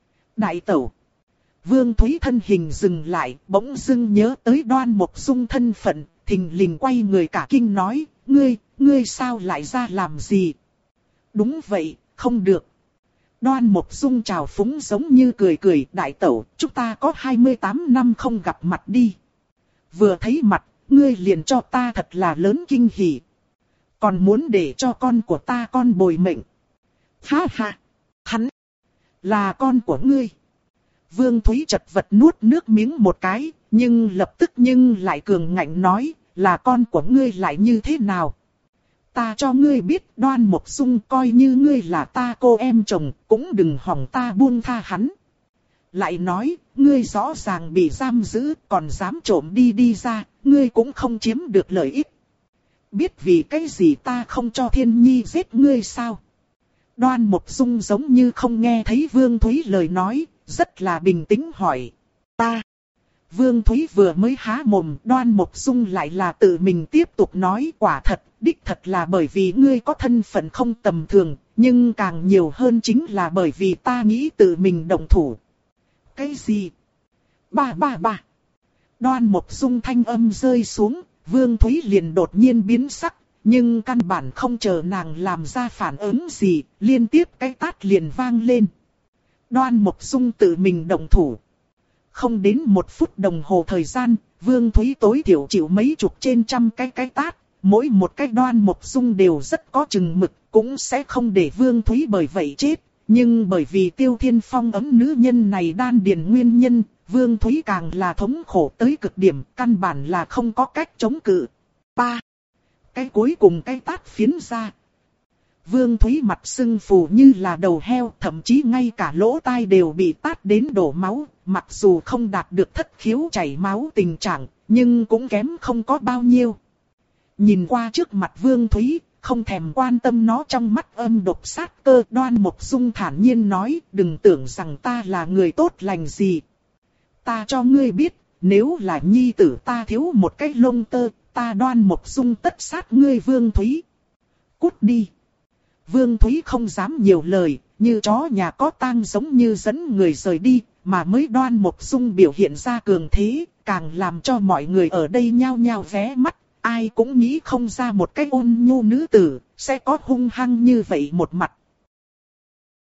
[SPEAKER 1] Đại tẩu. Vương Thúy thân hình dừng lại, bỗng dưng nhớ tới Đoan Mộc Dung thân phận, thình lình quay người cả kinh nói, ngươi, ngươi sao lại ra làm gì? Đúng vậy, không được. Đoan Mộc Dung chào phúng giống như cười cười, đại tẩu, chúng ta có hai mươi tám năm không gặp mặt đi. Vừa thấy mặt, ngươi liền cho ta thật là lớn kinh hỉ. Còn muốn để cho con của ta con bồi mệnh. Ha ha, hắn Là con của ngươi. Vương Thúy chật vật nuốt nước miếng một cái, nhưng lập tức nhưng lại cường ngạnh nói, là con của ngươi lại như thế nào? Ta cho ngươi biết Đoan Mộc Dung coi như ngươi là ta cô em chồng, cũng đừng hỏng ta buông tha hắn. Lại nói, ngươi rõ ràng bị giam giữ, còn dám trộm đi đi ra, ngươi cũng không chiếm được lợi ích. Biết vì cái gì ta không cho Thiên Nhi giết ngươi sao? Đoan Mộc Dung giống như không nghe thấy Vương Thúy lời nói, rất là bình tĩnh hỏi. Ta. Vương Thúy vừa mới há mồm, Đoan Mộc Dung lại là tự mình tiếp tục nói, quả thật, đích thật là bởi vì ngươi có thân phận không tầm thường, nhưng càng nhiều hơn chính là bởi vì ta nghĩ tự mình động thủ. Cái gì? Ba ba ba. Đoan Mộc Dung thanh âm rơi xuống, Vương Thúy liền đột nhiên biến sắc, nhưng căn bản không chờ nàng làm ra phản ứng gì, liên tiếp cái tát liền vang lên. Đoan Mộc Dung tự mình động thủ. Không đến một phút đồng hồ thời gian, Vương Thúy tối thiểu chịu mấy chục trên trăm cái cái tát, mỗi một cái Đoan Mộc Dung đều rất có chừng mực, cũng sẽ không để Vương Thúy bởi vậy chết. Nhưng bởi vì Tiêu Thiên Phong ấm nữ nhân này đan điền nguyên nhân, Vương Thúy càng là thống khổ tới cực điểm, căn bản là không có cách chống cự. Ba. Cái cuối cùng cái tát phiến ra. Vương Thúy mặt sưng phù như là đầu heo, thậm chí ngay cả lỗ tai đều bị tát đến đổ máu, mặc dù không đạt được thất khiếu chảy máu tình trạng, nhưng cũng kém không có bao nhiêu. Nhìn qua trước mặt Vương Thúy, không thèm quan tâm nó trong mắt âm độc sát cơ, Đoan Mộc Dung thản nhiên nói, đừng tưởng rằng ta là người tốt lành gì. Ta cho ngươi biết, nếu là nhi tử ta thiếu một cái lông tơ, ta Đoan Mộc Dung tất sát ngươi Vương Thúy. Cút đi. Vương Thúy không dám nhiều lời, như chó nhà có tang giống như dẫn người rời đi, mà mới Đoan Mộc Dung biểu hiện ra cường thế, càng làm cho mọi người ở đây nhao nhao vé mắt, ai cũng nghĩ không ra một cái ôn nhu nữ tử, sẽ có hung hăng như vậy một mặt.